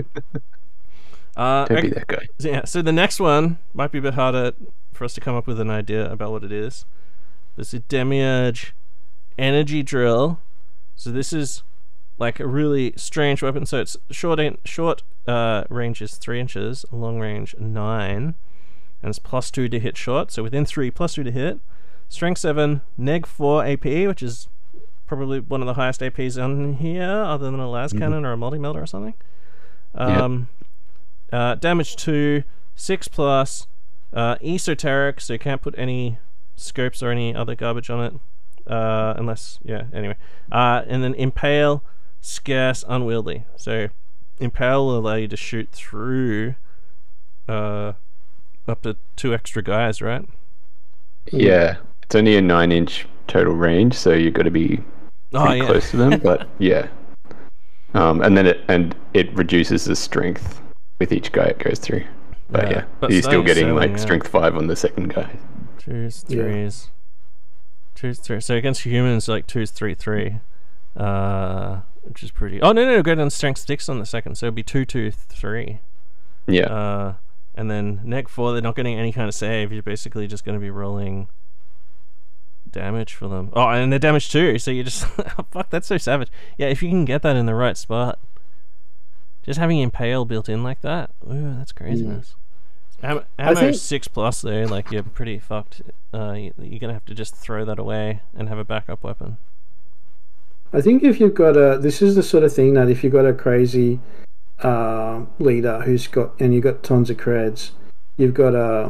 Uh, don't okay. be that guy. So, yeah, so the next one might be a bit harder for us to come up with an idea about what it is. It's a Demiurge energy drill. So this is like a really strange weapon. So it's short short uh, range is three inches, long range nine, and it's plus two to hit short. So within three, plus two to hit. Strength seven, neg four A P, which is probably one of the highest A Ps on here, other than a las mm-hmm. cannon or a multi-melter or something. Um, yep. uh, damage two, six plus, uh, esoteric, so you can't put any scopes or any other garbage on it, uh, unless yeah. Anyway, uh, and then impale. Scarce, unwieldy. So impale will allow you to shoot through uh, up to two extra guys, right? Yeah, it's only a nine inch total range, so you've got to be oh, yeah. close to them. But yeah, um, and then it and it reduces the strength with each guy it goes through. But yeah, yeah but you're still getting like yeah. strength five on the second guy. Twos, threes, yeah. twos, three. So against humans, like twos, three, three. Uh, which is pretty. Oh no, no, no! Go down strength six on the second, so it'd be two, two, three. Yeah. Uh, and then neg four, they're not getting any kind of save. You're basically just going to be rolling damage for them. Oh, and they're damage too. So you just oh, fuck. That's so savage. Yeah, if you can get that in the right spot, just having impale built in like that. Ooh, that's craziness. Mm. Am- ammo think... six plus though, like you're pretty fucked. Uh, you, you're gonna have to just throw that away and have a backup weapon. I think if you've got a, this is the sort of thing that if you've got a crazy uh, leader who's got, and you've got tons of creds, you've got a,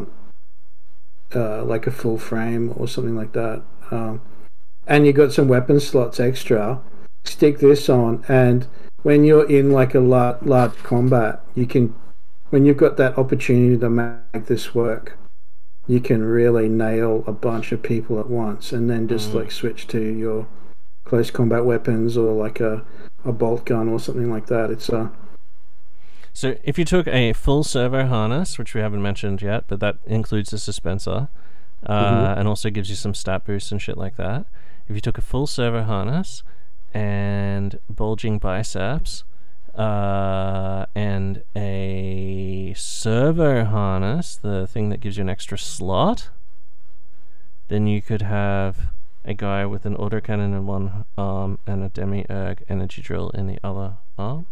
uh, like a full frame or something like that, um, and you've got some weapon slots extra, stick this on, and when you're in like a large, large combat, you can, when you've got that opportunity to make this work, you can really nail a bunch of people at once, and then just mm. like switch to your close combat weapons or like a, a bolt gun or something like that. It's uh So if you took a full servo harness, which we haven't mentioned yet, but that includes the suspensor, uh, mm-hmm. and also gives you some stat boosts and shit like that. If you took a full servo harness and bulging biceps, uh, and a servo harness, the thing that gives you an extra slot, then you could have a guy with an autocannon in one arm and a demi-erg energy drill in the other arm.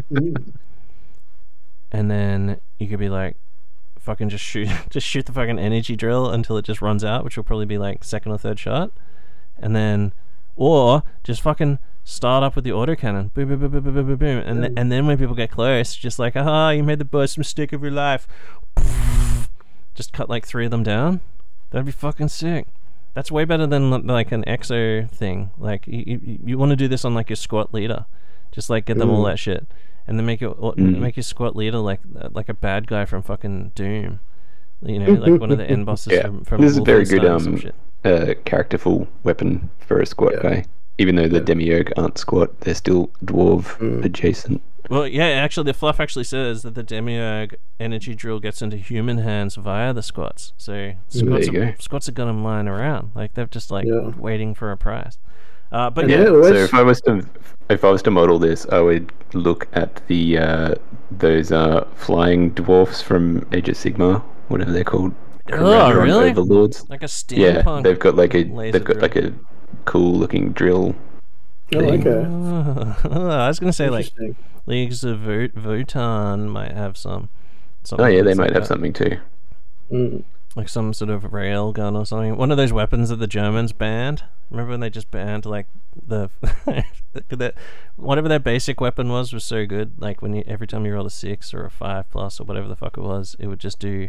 And then you could be like, fucking just shoot just shoot the fucking energy drill until it just runs out, which will probably be like second or third shot. And then, or just fucking start up with the autocannon. Boom, boom, boom, boom, boom, boom, boom. And, th- and then when people get close, just like, aha, you made the worst mistake of your life. Just cut like three of them down. That'd be fucking sick. That's way better than like an exo thing. Like, you, you, you want to do this on like your squad leader. Just like get them mm. all that shit. And then make your mm. make your squad leader like like a bad guy from fucking Doom. You know, like one of the end bosses yeah. from, from This is a very good um, shit. uh, characterful weapon for a squad yeah. guy. Even though the yeah. demiurge aren't squad, they're still dwarf mm. adjacent. Well, yeah, actually, the fluff actually says that the demiurge energy drill gets into human hands via the squats. So squats, there you are, go. squats are got them lying around, like they're just like yeah. waiting for a prize. Uh, but yeah, yeah, so if I was to if I was to model this, I would look at the uh, those uh, flying dwarfs from Age of Sigmar, whatever they're called. Oh, really? Overlords. Like a steampunk. Yeah, they've got like a they've got drill. like a cool looking drill. Oh, okay. Oh, I was gonna say like Leagues of Vot- Votann might have some. Oh yeah, they might like have that. something too. Mm. Like some sort of rail gun or something. One of those weapons that the Germans banned. Remember when they just banned like the that whatever their basic weapon was was so good. Like when you every time you rolled a six or a five plus or whatever the fuck it was, it would just do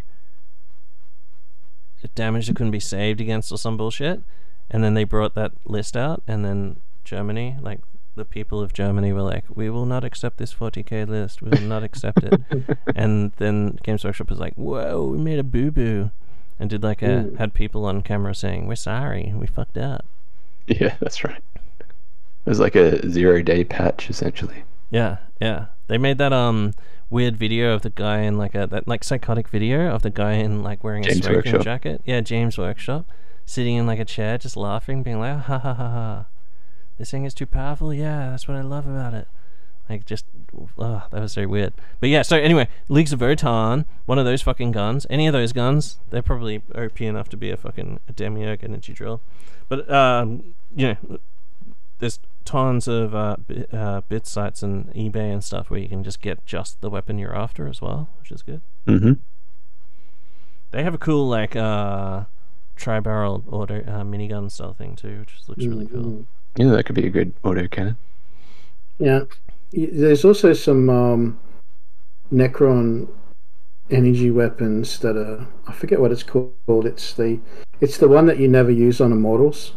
damage that couldn't be saved against or some bullshit. And then they brought that list out, and then Germany, like the people of Germany, were like, "We will not accept this forty K list. We will not accept it." And then Games Workshop was like, "Whoa, we made a boo boo," and did like a mm. had people on camera saying, "We're sorry, we fucked up." Yeah, that's right. It was like a zero day patch essentially. Yeah, yeah. They made that um weird video of the guy in like a that like psychotic video of the guy in like wearing James a smoking Workshop. jacket. Yeah, James Workshop, sitting in like a chair, just laughing, being like, "Ha ha ha ha. This thing is too powerful. Yeah, that's what I love about it." Like, just, oh, that was so weird. But yeah, so anyway, Leagues of Votann, one of those fucking guns, any of those guns, they're probably O P enough to be a fucking a demiurge energy drill. But, um, you know, there's tons of uh, bi- uh, bit sites and eBay and stuff where you can just get just the weapon you're after as well, which is good. Mm-hmm. They have a cool, like, uh, tri-barrel auto uh, minigun style thing too, which looks really Mm-hmm. cool. Yeah, that could be a good auto cannon. Yeah. There's also some um, Necron energy weapons that are, I forget what it's called. It's the it's the one that you never use on immortals.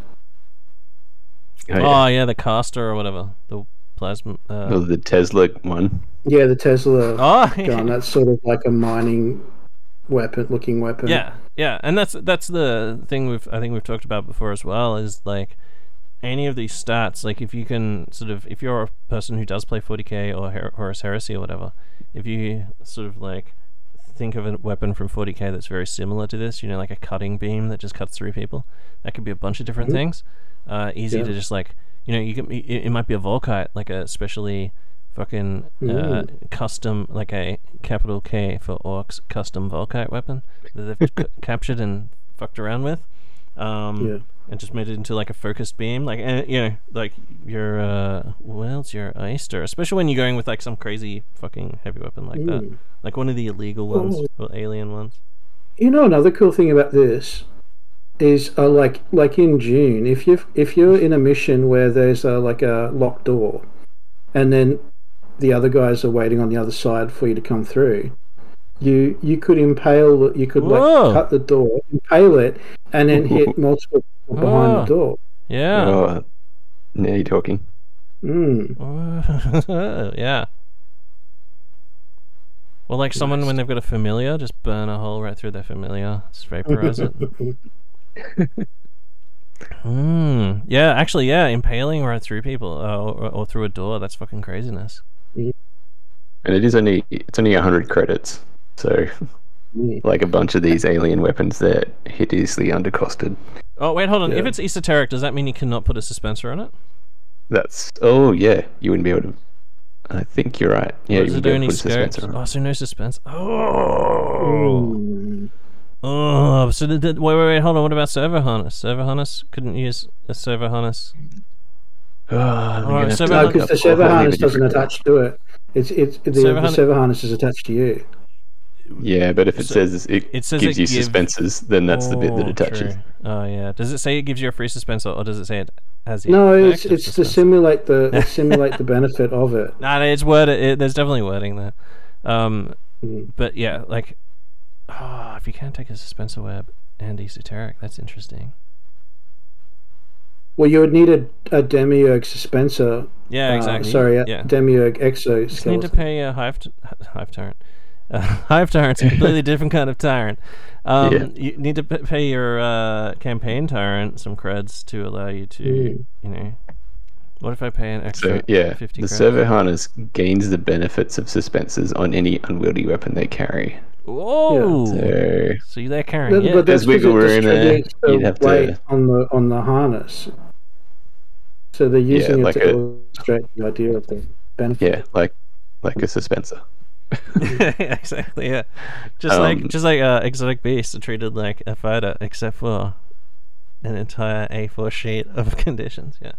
Oh, Oh yeah. yeah, the caster or whatever, the plasma. Uh... Oh, the Tesla one. Yeah, the Tesla Oh, gun. That's sort of like a mining weapon, looking weapon. yeah, yeah, and that's that's the thing we've I think we've talked about before as well. Is like any of these stats, like if you can sort of, if you're a person who does play forty K or Her- Horus Heresy or whatever, if you sort of like think of a weapon from forty K that's very similar to this, you know, like a cutting beam that just cuts through people, that could be a bunch of different Mm-hmm. things. Uh, easy Yeah. to just like, you know, you can, it, it might be a Volkite, like a specially fucking uh, Mm. custom, like a capital K for orcs custom Volkite weapon that they've c- captured and fucked around with. Um, Yeah. and just made it into like a focused beam, like uh, you know, like your uh, well, it's your Oyster, especially when you're going with like some crazy fucking heavy weapon like that, Mm. like one of the illegal ones Oh. or alien ones. You know, another cool thing about this is uh, like like in June, if you if you're in a mission where there's uh, like a locked door, and then the other guys are waiting on the other side for you to come through, you you could impale, you could Whoa. like cut the door, impale it, and then hit multiple people behind Whoa. the door. Yeah, Oh, now you're talking. Mm. Yeah. Well, like someone Nice. when they've got a familiar, just burn a hole right through their familiar, just vaporize it. Hmm. Yeah, actually, yeah, impaling right through people, uh, or, or through a door. That's fucking craziness. And it is only it's only a hundred credits, so like a bunch of these alien weapons, they're hideously undercosted. Oh wait, hold on. If Yeah. it's esoteric, does that mean you cannot put a suspensor on it? That's oh yeah, you wouldn't be able to. I think you're right. Yeah, Or you does would it be do able any to put a scopes? dispenser on. Oh, so no suspense. Oh. Mm. Oh, so did, did, wait, wait, wait, hold on. What about servo harness? Servo harness couldn't use a servo harness. Oh, I'm Alright, gonna have so to No, No, look because up the a servo whole harness different- doesn't attach to it. It's it's the, Servo the harness- servo harness is attached to you. Yeah, but if it So- says it, it says gives it you give- suspensors, then that's the bit that Oh, attaches. true. Oh yeah. Does it say it gives you a free suspensor, or does it say it has the No, effect it's of it's to suspense? simulate the it's simulate the benefit of it. Nah, no, it's word. It, there's definitely wording there. Um, Mm. but yeah, like, oh, if you can't take a suspensor web and esoteric, that's interesting. Well, you would need a, a demiurge suspensor. Yeah, uh, exactly. sorry, a yeah. demiurge You just need to exoskeleton. pay a hive t- hive tyrant. Uh, hive tyrant's a completely different kind of tyrant. Um, Yeah. You need to p- pay your uh, campaign tyrant some creds to allow you to, Mm. you know. What if I pay an extra So yeah, fifty the credits? servo harness gains the benefits of suspensors on any unwieldy weapon they carry. Whoa! So So they're carrying But, it. but that's There's 'cause it wiggle room there. distributes the You'd have to- weight on the on the harness. So they're using like it to a- illustrate the idea of the benefit. yeah, like like a suspensor. Yeah, exactly. Yeah, just like Um, just like uh, exotic beasts are treated like a fighter, except for an entire A four sheet of conditions. Yeah.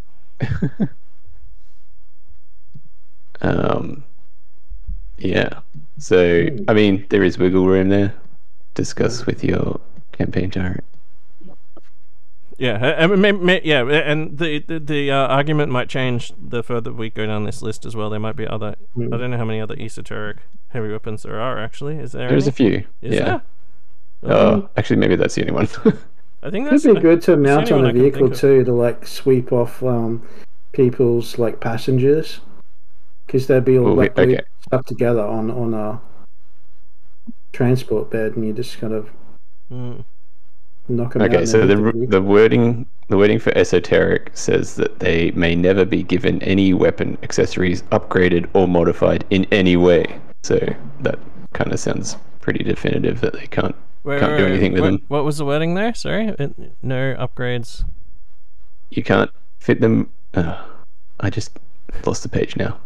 Um, yeah. So I mean, there is wiggle room there. Discuss with your campaign tyrant. Yeah, I I mean, may, may, yeah, and the the, the uh, argument might change the further we go down this list as well. There might be other. Mm. I don't know how many other esoteric heavy weapons there are. Actually, is there? There's any? a few. Is yeah. there? Oh, actually, maybe that's the only one. I think It'd that's be good to mount only on one a I can vehicle think of. too, to like sweep off um, people's like passengers, because they'd be all Well, like we- glued okay. stuck together on on a transport bed, and you just kind of Mm. knock them out. Okay, and so then the hit the the wording the wording for esoteric says that they may never be given any weapon accessories upgraded or modified in any way. So that kind of sounds pretty definitive that they can't Wait, can't wait, do wait, anything with what, them. What was the wording there? Sorry, it, no upgrades. You can't fit them. Uh, I just lost the page now.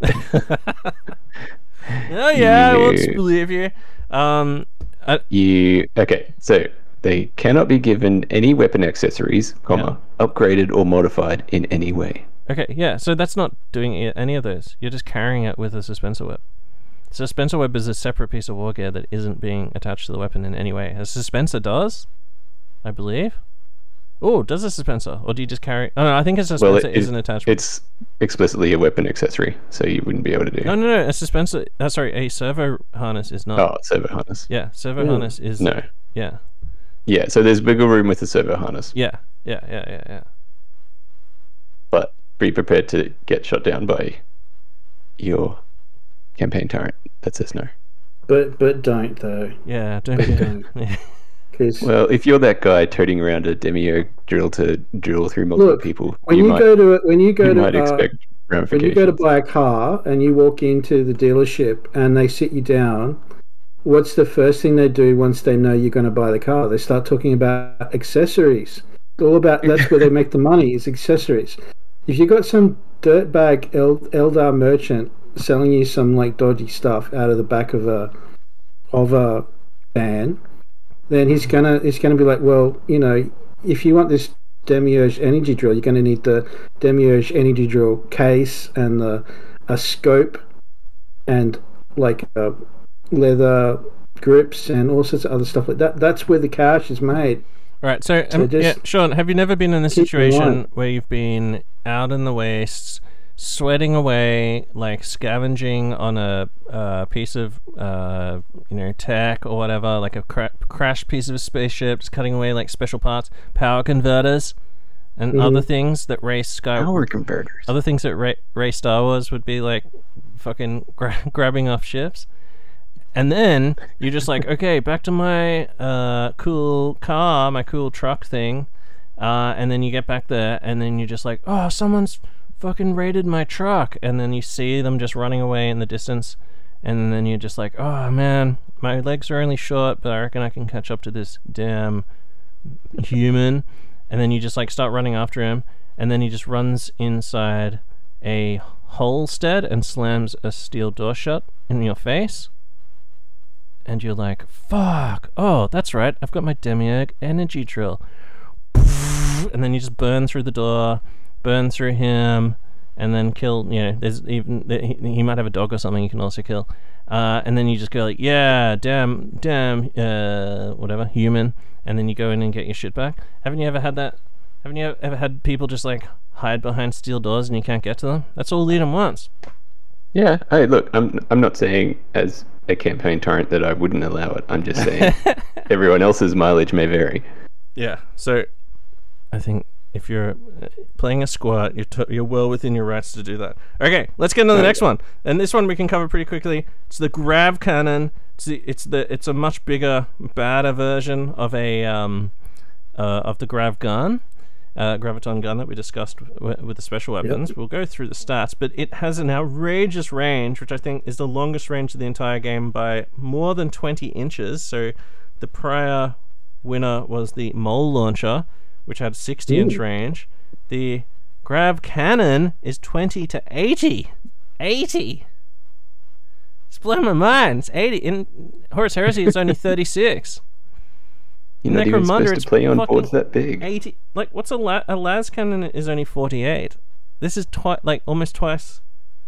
Oh yeah, I will You- believe you. Um, I, You okay? So they cannot be given any weapon accessories, comma, upgraded or modified in any way. okay, yeah. So that's not doing i- any of those. You're just carrying it with a suspensor web. Suspensor web is a separate piece of war gear that isn't being attached to the weapon in any way. A suspensor does, I believe. Oh, does a suspensor, or do you just carry? Oh no, I think a suspensor Well, it, is it- an attachment. it's explicitly a weapon accessory, so you wouldn't be able to do. No, no, no. A suspensor. Uh, sorry, a servo harness is not. Oh, servo harness. Yeah, servo Hmm. harness is. No. Yeah, Yeah, so there's wiggle room with the servo harness, yeah, yeah, yeah, yeah, yeah. but be prepared to get shot down by your campaign tyrant that says no. But but don't though, Yeah, don't. don't. Yeah. because Well, if you're that guy toting around a demiurge drill to drill through multiple Look, people, when you, you, might, go to when you go you to might uh, expect when ramifications. you go to buy a car and you walk into the dealership and they sit you down, what's the first thing they do once they know you're going to buy the car? They start talking about accessories. It's all about that's where they make the money is accessories. If you got some dirtbag El- Eldar merchant selling you some like dodgy stuff out of the back of a of a van, then he's gonna he's gonna be like, well, you know, if you want this Demiurge energy drill, you're gonna need the Demiurge energy drill case and the a scope and like uh, leather grips and all sorts of other stuff like that. That's where the cash is made. Right, so, So um, yeah, just Sean, have you never been in a keep in situation mind. where you've been out in the wastes, sweating away, like scavenging on a uh, piece of, uh, you know, tech or whatever, like a cra- crashed piece of a spaceship, just cutting away like special parts, power converters, And Mhm. other things that race Sky, Power converters. other things that ra- race Star Wars would be like fucking gra- grabbing off ships. And then you're just like, okay, back to my uh, cool car, my cool truck thing. Uh, and then you get back there, and then you're just like, oh, someone's fucking raided my truck. And then you see them just running away in the distance. And then you're just like, oh, man, my legs are only short, but I reckon I can catch up to this damn human. And then you just like start running after him. And then he just runs inside a holstead and slams a steel door shut in your face. And you're like, fuck, oh, that's right, I've got my Demiurge energy drill. And then you just burn through the door, burn through him, and then kill, you know, there's even, he, he might have a dog or something you can also kill. Uh, and then you just go like, yeah, damn, damn, uh, whatever, human. And then you go in and get your shit back. Haven't you ever had that? Haven't you ever had people just like hide behind steel doors and you can't get to them? That's all Leadham wants. Yeah, hey, look, I'm I'm not saying as a campaign torrent that I wouldn't allow it. I'm just saying everyone else's mileage may vary. Yeah, so I think if you're uh, playing a squad, you're t- you're well within your rights to do that. Okay, let's get into the next one. And this one we can cover pretty quickly. It's the Grav Cannon. It's the, it's the it's a much bigger, badder version of a um uh, of the Grav gun. Uh, graviton gun that we discussed w- with the special weapons. Yep. We'll go through the stats, but it has an outrageous range, which I think is the longest range of the entire game by more than twenty inches. So the prior winner was the Mole Launcher, which had sixty inch range. The Grav Cannon is twenty to eighty. eighty! It's blowing my mind. It's eighty. In Horus Heresy, it's only thirty-six. You're not even supposed to play on boards that big. eighty. Like, what's a la- a las cannon is only forty-eight. This is twi- like almost twice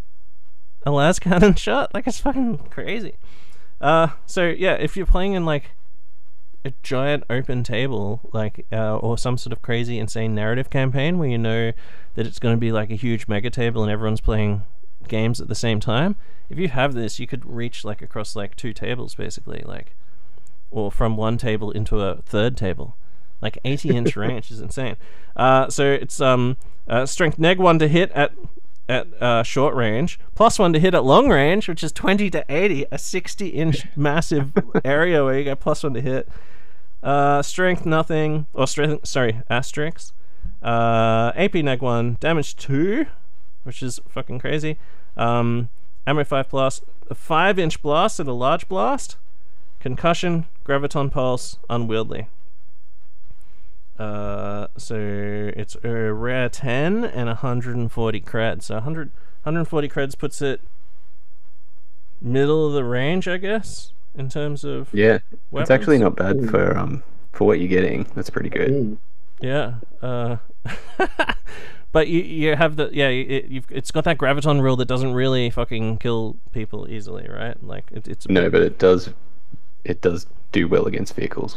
a las cannon shot. Like, it's fucking crazy. Uh, so yeah, if you're playing in like a giant open table, like uh, or some sort of crazy insane narrative campaign where you know that it's going to be like a huge mega table and everyone's playing games at the same time, if you have this, you could reach like across like two tables basically, like. Or from one table into a third table. Like eighty inch range is insane. Uh, so it's um uh, strength neg one to hit at at uh, short range, plus one to hit at long range, which is twenty to eighty, a sixty inch massive area where you get plus one to hit. Uh, strength nothing, or strength, sorry, asterisk. Uh, A P neg one, damage two, which is fucking crazy. Um, ammo five plus, a five inch blast and a large blast. Concussion, graviton pulse, unwieldy. Uh, so it's a rare ten and one hundred forty creds. So one hundred, one hundred forty creds puts it middle of the range, I guess, in terms of yeah. weapons. It's actually not bad for um for what you're getting. That's pretty good. Yeah. Uh, but you you have the yeah it, you've it's got that graviton rule that doesn't really fucking kill people easily, right? Like it, it's no, but it does. It does do well against vehicles.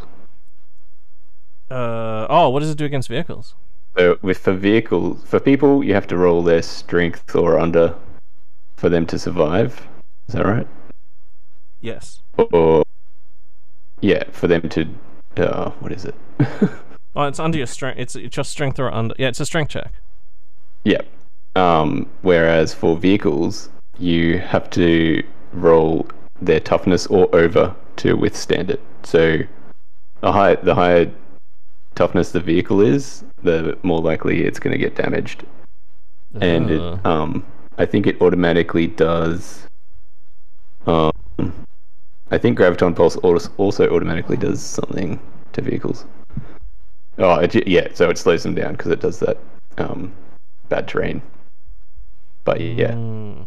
Uh oh, what does it do against vehicles? So with for vehicles, for people, you have to roll their strength or under for them to survive. Is that right? Yes. Or yeah, for them to uh, what is it? Oh, it's under your strength. It's it's just strength or under. Yeah, it's a strength check. Yeah. Um. Whereas for vehicles, you have to roll their toughness or over to withstand it. So the high the higher toughness the vehicle is, the more likely it's going to get damaged. Uh. And it, um, I think it automatically does. Um, I think Graviton Pulse also automatically does something to vehicles. Oh, it, yeah. So it slows them down because it does that um, bad terrain. But yeah. Mm.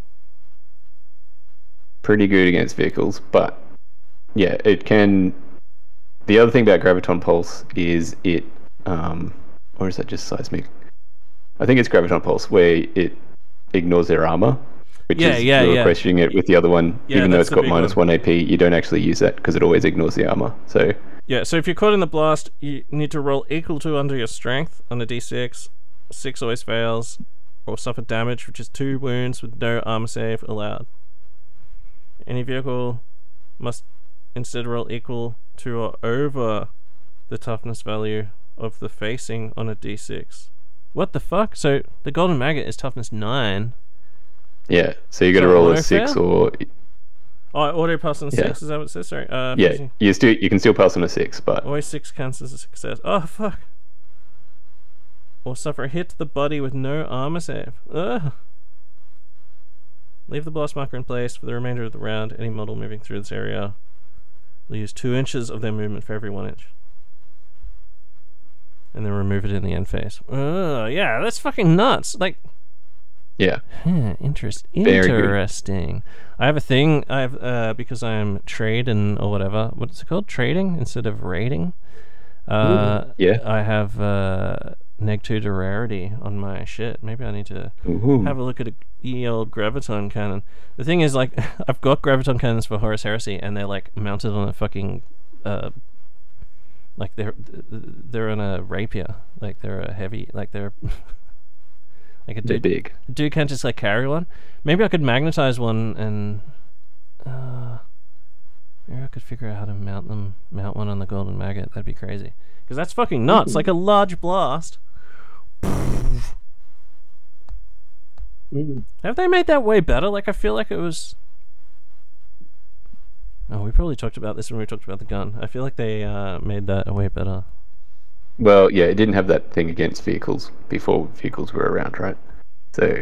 Pretty good against vehicles, but yeah, it can. The other thing about Graviton Pulse is it, um, or is that just seismic? I think it's Graviton Pulse where it ignores their armor, which yeah, is yeah, we were yeah. questioning it with the other one. Yeah, even though it's got minus one. one A P, you don't actually use that because it always ignores the armor. So yeah, so if you're caught in the blast, you need to roll equal to under your strength on a D six. Six always fails, or suffer damage, which is two wounds with no armor save allowed. Any vehicle must instead roll equal to or over the toughness value of the facing on a D six. What the fuck? So the golden maggot is toughness nine. Yeah, so you got to So roll a auto six fail? or Oh, auto pass on Yeah. six. Is that what it says? Sorry. Uh, yeah, passing- you still you can still pass on a six, but Always six counts as a success. Oh fuck. Or suffer a hit to the body with no armor save. Ugh. Leave the blast marker in place for the remainder of the round. Any model moving through this area will use two inches of their movement for every one inch. And then remove it in the end phase. Ugh, yeah, that's fucking nuts. Like, yeah, huh, interest, Very good. interesting. I have a thing. I have uh, because I'm trade and or whatever. What's it called? Trading instead of rating. Uh, yeah. I have uh, neg two to rarity on my shit. Maybe I need to Ooh. have a look at a ye old graviton cannon. The thing is, like, I've got graviton cannons for Horus Heresy, and they're like mounted on a fucking, uh, like they're they're on a rapier, like they're a heavy, like they're like a They're dude. big. A dude can't just like carry one. Maybe I could magnetize one and. Uh, Maybe I could figure out how to mount them, mount one on the golden maggot. That'd be crazy. Because that's fucking nuts. Like a large blast. Mm. Have they made that way better? Like, I feel like it was... Oh, we probably talked about this when we talked about the gun. I feel like they uh, made that way better. Well, yeah, it didn't have that thing against vehicles before vehicles were around, right? So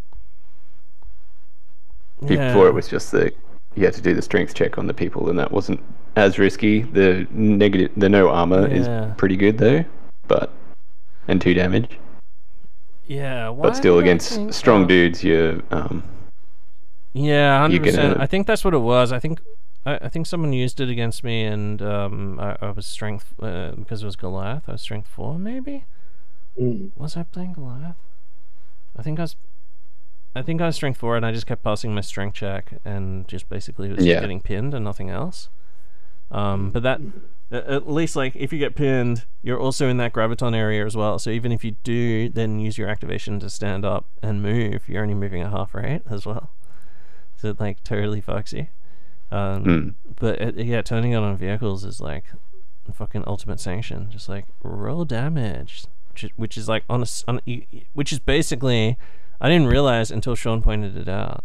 Yeah. before it was just the you had to do the strength check on the people, and that wasn't as risky. The negative, the no armor Yeah. is pretty good though, but and two damage. Yeah, why But still, did I against think- strong oh. dudes, you're um, Yeah, hundred You're percent. gonna- I think that's what it was. I think, I, I think someone used it against me, and um, I, I was strength uh, because it was Goliath. I was strength four, maybe. Mm. Was I playing Goliath? I think I was. I think I was strength four, and I just kept passing my strength check, and just basically was Yeah. just getting pinned and nothing else. Um, but that, a- at least, like, if you get pinned, you're also in that graviton area as well. So even if you do then use your activation to stand up and move, you're only moving at half rate as well. So it, like, totally fucks you. Um, mm, But uh, yeah, turning it on vehicles is like fucking ultimate sanction. Just like roll damage, which is, which is like on a, s- on a, which is basically, I didn't realize until Sean pointed it out.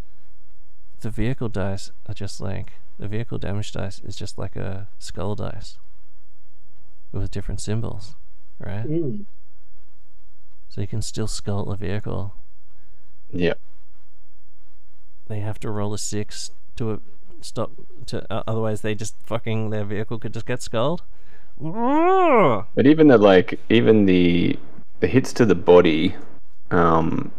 The vehicle dice are just like the vehicle damage dice is just like a skull dice with different symbols, right? Mm. So you can still skull a vehicle. yeah, They have to roll a six to a, stop to uh, otherwise they just fucking their vehicle could just get skulled. Ugh! but even the like, even the the hits to the body, um,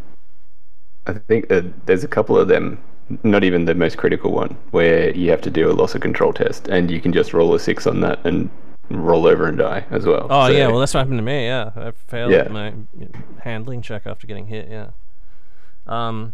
I think uh, there's a couple of them. Not even the most critical one, where you have to do a loss of control test, and you can just roll a six on that and roll over and die as well. Oh So, yeah, well that's what happened to me. Yeah, I failed Yeah. my handling check after getting hit. Yeah. Um.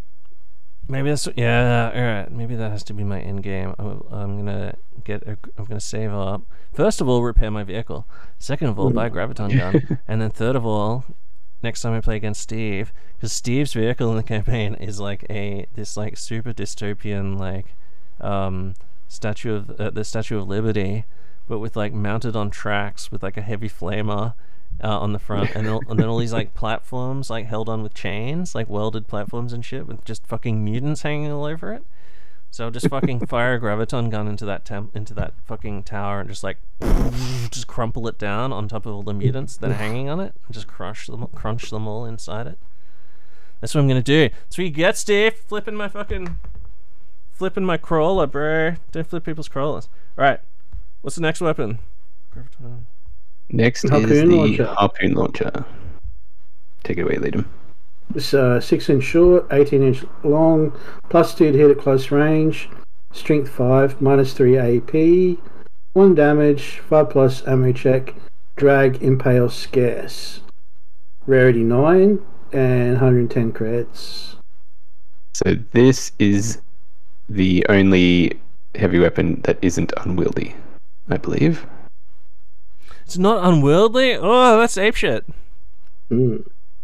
Maybe that's yeah. All right. Maybe that has to be my end game. I'm, I'm gonna get. A, I'm gonna save up. First of all, repair my vehicle. Second of all, buy a graviton gun, and then third of all, next time I play against Steve, because Steve's vehicle in the campaign is like a this like super dystopian like um statue of uh, the Statue of Liberty, but with like mounted on tracks with like a heavy flamer uh, on the front, and, then, and then all these like platforms like held on with chains, like welded platforms and shit, with just fucking mutants hanging all over it. So I'll just fucking fire a graviton gun into that temp into that fucking tower and just like just crumple it down on top of all the mutants that are hanging on it and just crush them crunch them all inside it. That's what I'm gonna do. That's what you get, Steve. Flipping my fucking flipping my crawler, bro. Don't flip people's crawlers. Alright. What's the next weapon? Graviton. Next is Harpoon the launcher. harpoon launcher. Take it away, Liam. It's uh, six inch short, eighteen inch long, plus two to hit at close range, strength five, minus three A P, one damage, five plus ammo check, drag, impale, scarce, rarity nine, and one hundred ten creds. So this is the only heavy weapon that isn't unwieldy, I believe. It's not unwieldy? Oh, that's apeshit. Mm.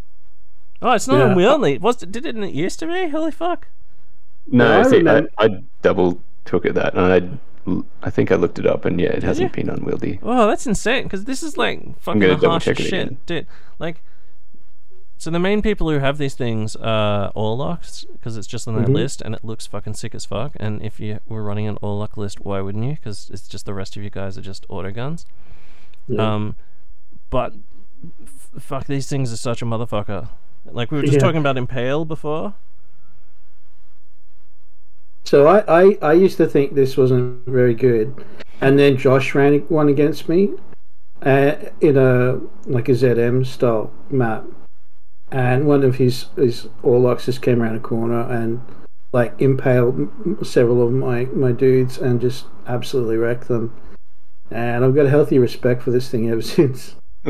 Oh, it's not Yeah. unwieldy. Was it, didn't it used to be? Holy fuck. No, Well, I see, I, remember- I double took at that, and I, I think I looked it up, and yeah, it hasn't you? been unwieldy. Oh, that's insane. Because this is like fucking gonna a double harsh check it shit, again. dude. Like, So the main people who have these things are Orlocks, because it's just on their Mhm. list and it looks fucking sick as fuck. And if you were running an Orlock list, why wouldn't you? Because it's just the rest of you guys are just auto guns. Yeah. Um, but f- fuck, these things are such a motherfucker. Like we were just Yeah. talking about Impale before. So I, I, I used to think this wasn't very good, and then Josh ran one against me, uh, in a like a Z M style map, and one of his his Orlocks just came around a corner and like impaled m- several of my my dudes and just absolutely wrecked them. And I've got a healthy respect for this thing ever since.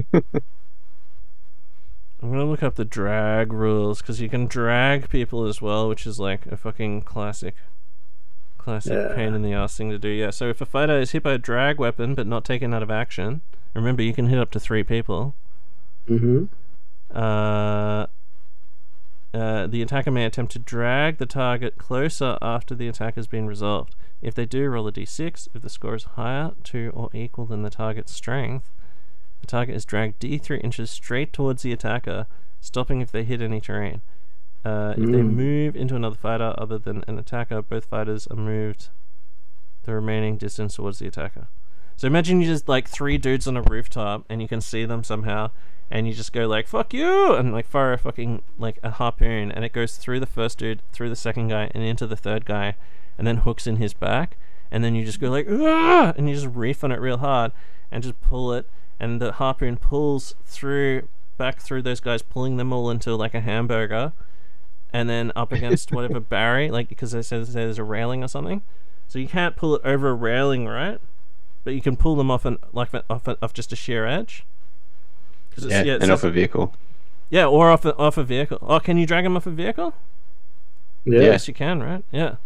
I'm gonna look up the drag rules because you can drag people as well, which is like a fucking classic, classic Yeah. pain in the ass thing to do. Yeah. So if a fighter is hit by a drag weapon but not taken out of action, remember you can hit up to three people. Mm-hmm. Uh, uh, the attacker may attempt to drag the target closer after the attack has been resolved. If they do, roll a d six. If the score is higher, to or equal than the target's strength, the target is dragged d three inches straight towards the attacker, stopping if they hit any terrain. Uh, if they Mm. move into another fighter other than an attacker, both fighters are moved the remaining distance towards the attacker. So imagine you just like three dudes on a rooftop and you can see them somehow, and you just go like "fuck you" and like fire a fucking like a harpoon, and it goes through the first dude, through the second guy, and into the third guy, and then hooks in his back, and then you just go like "ah!" and you just reef on it real hard and just pull it, and the harpoon pulls through back through those guys, pulling them all into like a hamburger, and then up against whatever barrier, like because they said there's a railing or something, so you can't pull it over a railing, right? But you can pull them off an like off a, off just a sheer edge. 'Cause it's- Yeah, it's and just- off a vehicle. yeah, or off a, off a vehicle. Oh, can you drag them off a vehicle? Yeah. Yes, you can, right? Yeah.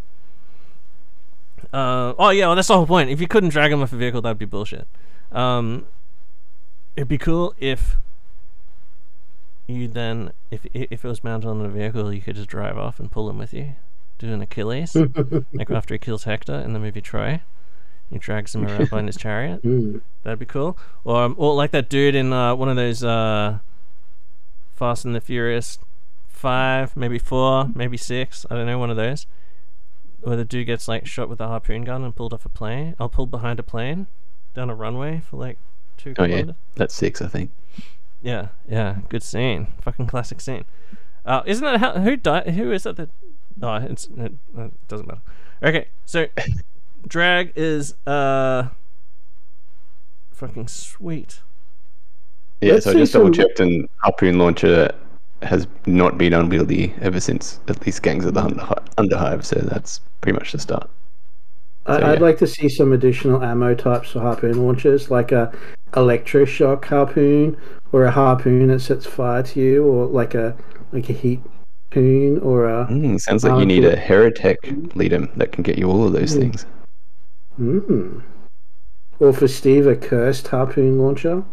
Uh, oh, yeah, well, that's the whole point. If you couldn't drag them off a vehicle, that'd be bullshit. Um, it'd be cool if you then, if if it was mounted on a vehicle, you could just drive off and pull them with you. Do an Achilles, like after he kills Hector in the movie Troy. He drags him around behind his chariot. Mm. That'd be cool. Or, um, or like that dude in uh, one of those uh, Fast and the Furious five, maybe four, maybe six. I don't know, one of those. Where the dude gets like shot with a harpoon gun and pulled off a plane. I'll pull behind a plane down a runway for like two Oh yeah, kilometers. that's six, I think. Yeah, yeah, good scene. Fucking classic scene. Uh, isn't that how, who died? Who is that? That oh, it's it, it doesn't matter. Okay, so drag is uh fucking sweet. Yeah, Let's so I see just double some- checked, and harpoon launcher has not been unwieldy ever since at least Gangs of the Under- Underhive. So that's pretty much the start. I, So, I'd yeah. like to see some additional ammo types for harpoon launchers, like a electroshock harpoon, or a harpoon that sets fire to you, or like a like a heat harpoon, or a Mm, sounds like you need a Heretech leader that can get you all of those Mm. things. mm. or for Steve a cursed harpoon launcher.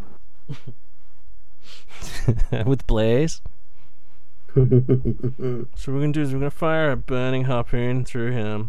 With Blaze. So what we're gonna do is we're gonna fire a burning harpoon through him.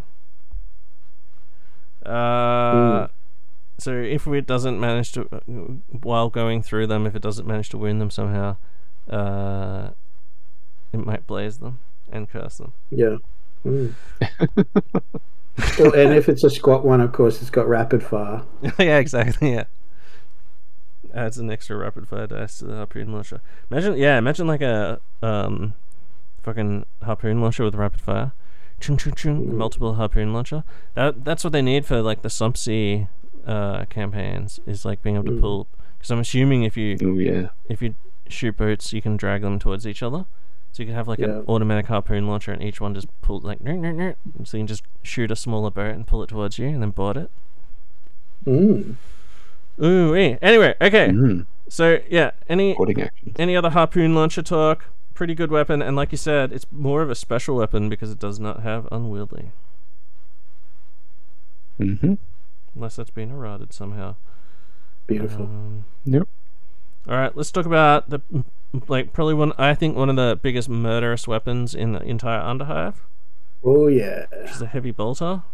Uh, so if it doesn't manage to, while going through them, if it doesn't manage to wound them somehow, uh, it might blaze them and curse them. Yeah. Mm. Well, and if it's a squat one, of course, it's got rapid fire. Yeah, exactly. Yeah, adds an extra rapid fire dice to the harpoon launcher. Imagine, yeah, imagine like a um, fucking harpoon launcher with rapid fire. Chung, chung, chung, multiple harpoon launcher. That that's what they need for like the Sumpsea uh, campaigns, is like being able to Mm. pull. Because I'm assuming if you Oh yeah. if you shoot boats, you can drag them towards each other. So you can have like Yeah. an automatic harpoon launcher, and each one just pulls like nert, nert, nert. So you can just shoot a smaller boat and pull it towards you, and then board it. Mm. Ooh, eh. Anyway, okay. Mm, So yeah, any boarding action. any other harpoon launcher talk? Pretty good weapon, and like you said, it's more of a special weapon because it does not have unwieldy, Mm-hmm. unless that's been errated somehow. Beautiful. Um, Yep. all right, let's talk about the like probably one. I think one of the biggest murderous weapons in the entire Underhive, Oh yeah. which is the heavy bolter.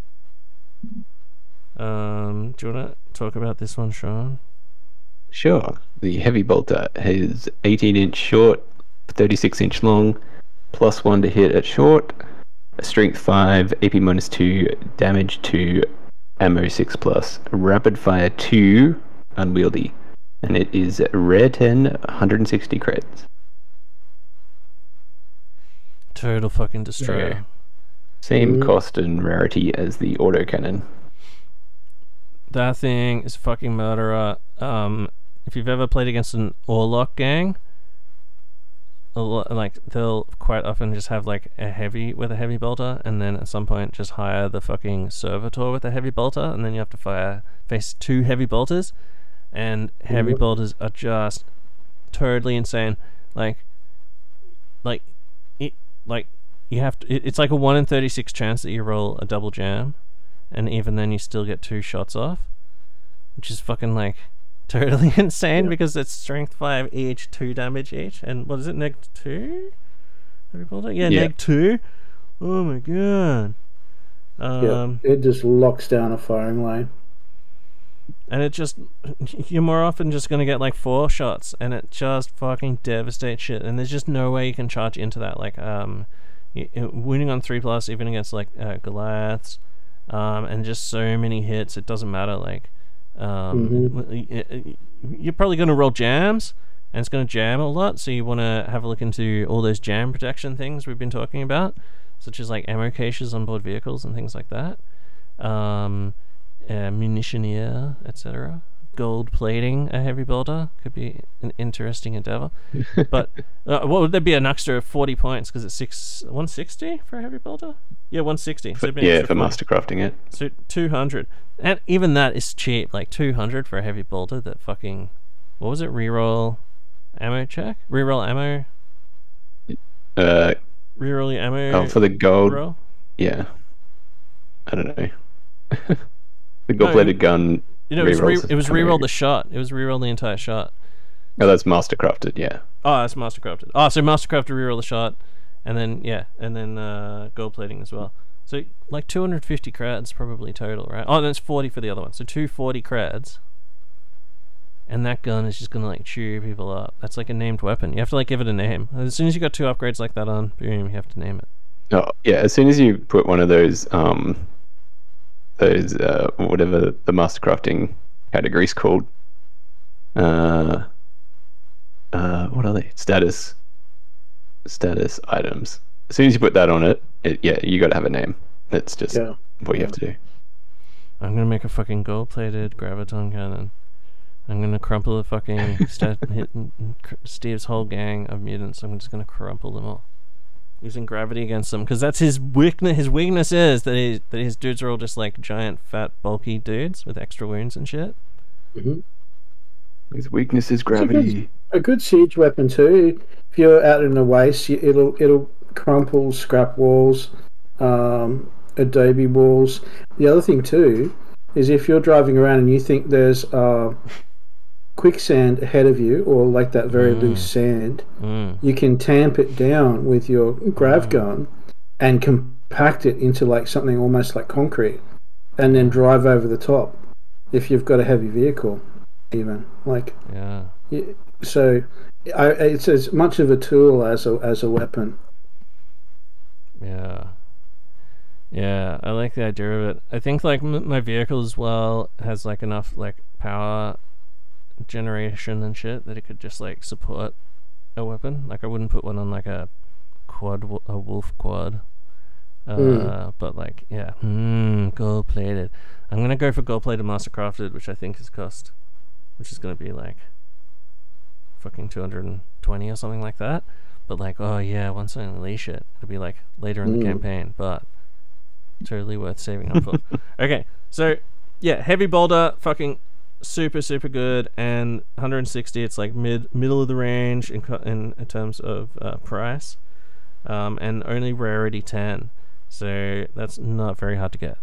Um, do you want to talk about this one, Sean? Sure. The heavy bolter has eighteen inch short, thirty-six inch long, plus one to hit at short, strength five, A P minus two, damage two, ammo six plus, rapid fire two, unwieldy, and it is rare ten, one hundred sixty creds. Total fucking destroyer. Yeah. Same Mm. cost and rarity as the autocannon. That thing is fucking murderer. Um, if you've ever played against an Orlock gang, a lot, like they'll quite often just have like a heavy with a heavy bolter, and then at some point just hire the fucking servitor with a heavy bolter, and then you have to fire face two heavy bolters, and heavy Yep. bolters are just totally insane. Like, like, it, like you have to. It, it's like a one in thirty-six chance that you roll a double jam, and even then you still get two shots off, which is fucking like totally insane, Yeah. because it's strength five each, two damage each, and what is it, neg two? Heavy bolter? Yeah, Yeah. neg two. Oh my god. Um, Yeah, it just locks down a firing lane. and it just, you're more often just gonna get like four shots, and it just fucking devastates shit. And there's just no way you can charge into that. Like, um, y- y- winning on three plus, even against like uh, Goliaths, um, and just so many hits, it doesn't matter. Like, um, Mhm. w- y- y- you're probably gonna roll jams, and it's gonna jam a lot. So you want to have a look into all those jam protection things we've been talking about, such as like ammo caches on board vehicles and things like that. Um, uh, munitioneer, et cetera. Gold plating a heavy bolter could be an interesting endeavor. But uh, what would there be an extra forty points because it's six one sixty for a heavy bolter? Yeah, one sixty. So it'd be an Yeah, extra for forty. master crafting it. So two hundred, and even that is cheap. Like two hundred for a heavy bolter. That fucking, what was it? Reroll ammo check. Reroll ammo. Uh, Reroll your ammo. oh, for the gold, roll. yeah. I don't know. The gold-plated gun. You know, it was re- rerolls it was kinda reroll weird. the shot. It was reroll the entire shot. Oh, that's master crafted. Yeah. Oh, that's Mastercrafted. Oh, so Mastercrafted reroll the shot, and then yeah, and then uh, gold plating as well. So like two hundred fifty creds probably total, right? Oh, and it's forty for the other one. So two forty creds, and that gun is just gonna like chew people up. That's like a named weapon. You have to like give it a name. As soon as you got two upgrades like that on, boom, you have to name it. Oh, yeah. As soon as you put one of those, um, those uh, whatever the master crafting category's called, uh, uh, what are they? Status, status items. As soon as you put that on it, it yeah, you got to have a name. That's just Yeah. what you have to do. I'm gonna make a fucking gold-plated graviton cannon. I'm gonna crumple the fucking st- hit, Steve's whole gang of mutants. I'm just gonna crumple them all, using gravity against them, because that's his weakness. His weakness is that he, that his dudes are all just like giant, fat, bulky dudes with extra wounds and shit. hmm His weakness is a good- gravity. A good siege weapon too. If you're out in the waste, you, it'll it'll crumple scrap walls, um, adobe walls. The other thing too is if you're driving around and you think there's uh, quicksand ahead of you, or like that very Mm. loose sand, Mm. you can tamp it down with your grav gun and compact it into like something almost like concrete, and then drive over the top. If you've got a heavy vehicle, even like. Yeah. Yeah, so I, it's as much of a tool as a as a weapon. Yeah. Yeah, I like the idea of it. I think like m- my vehicle as well has like enough like power generation and shit that it could just like support a weapon. Like I wouldn't put one on like a quad, w- a wolf quad. Uh, Mm. But like, yeah, mm, gold plated. I'm gonna go for gold plated master crafted, which I think is cost, which is gonna be like fucking two hundred twenty or something like that. But like, oh yeah, once I unleash it, it'll be like later in the Mm. campaign, but totally worth saving up for. Okay, so yeah, heavy boulder, fucking super super good, and one hundred sixty. It's like mid middle of the range in co- in, in terms of uh, price, um, and only rarity ten. So that's not very hard to get.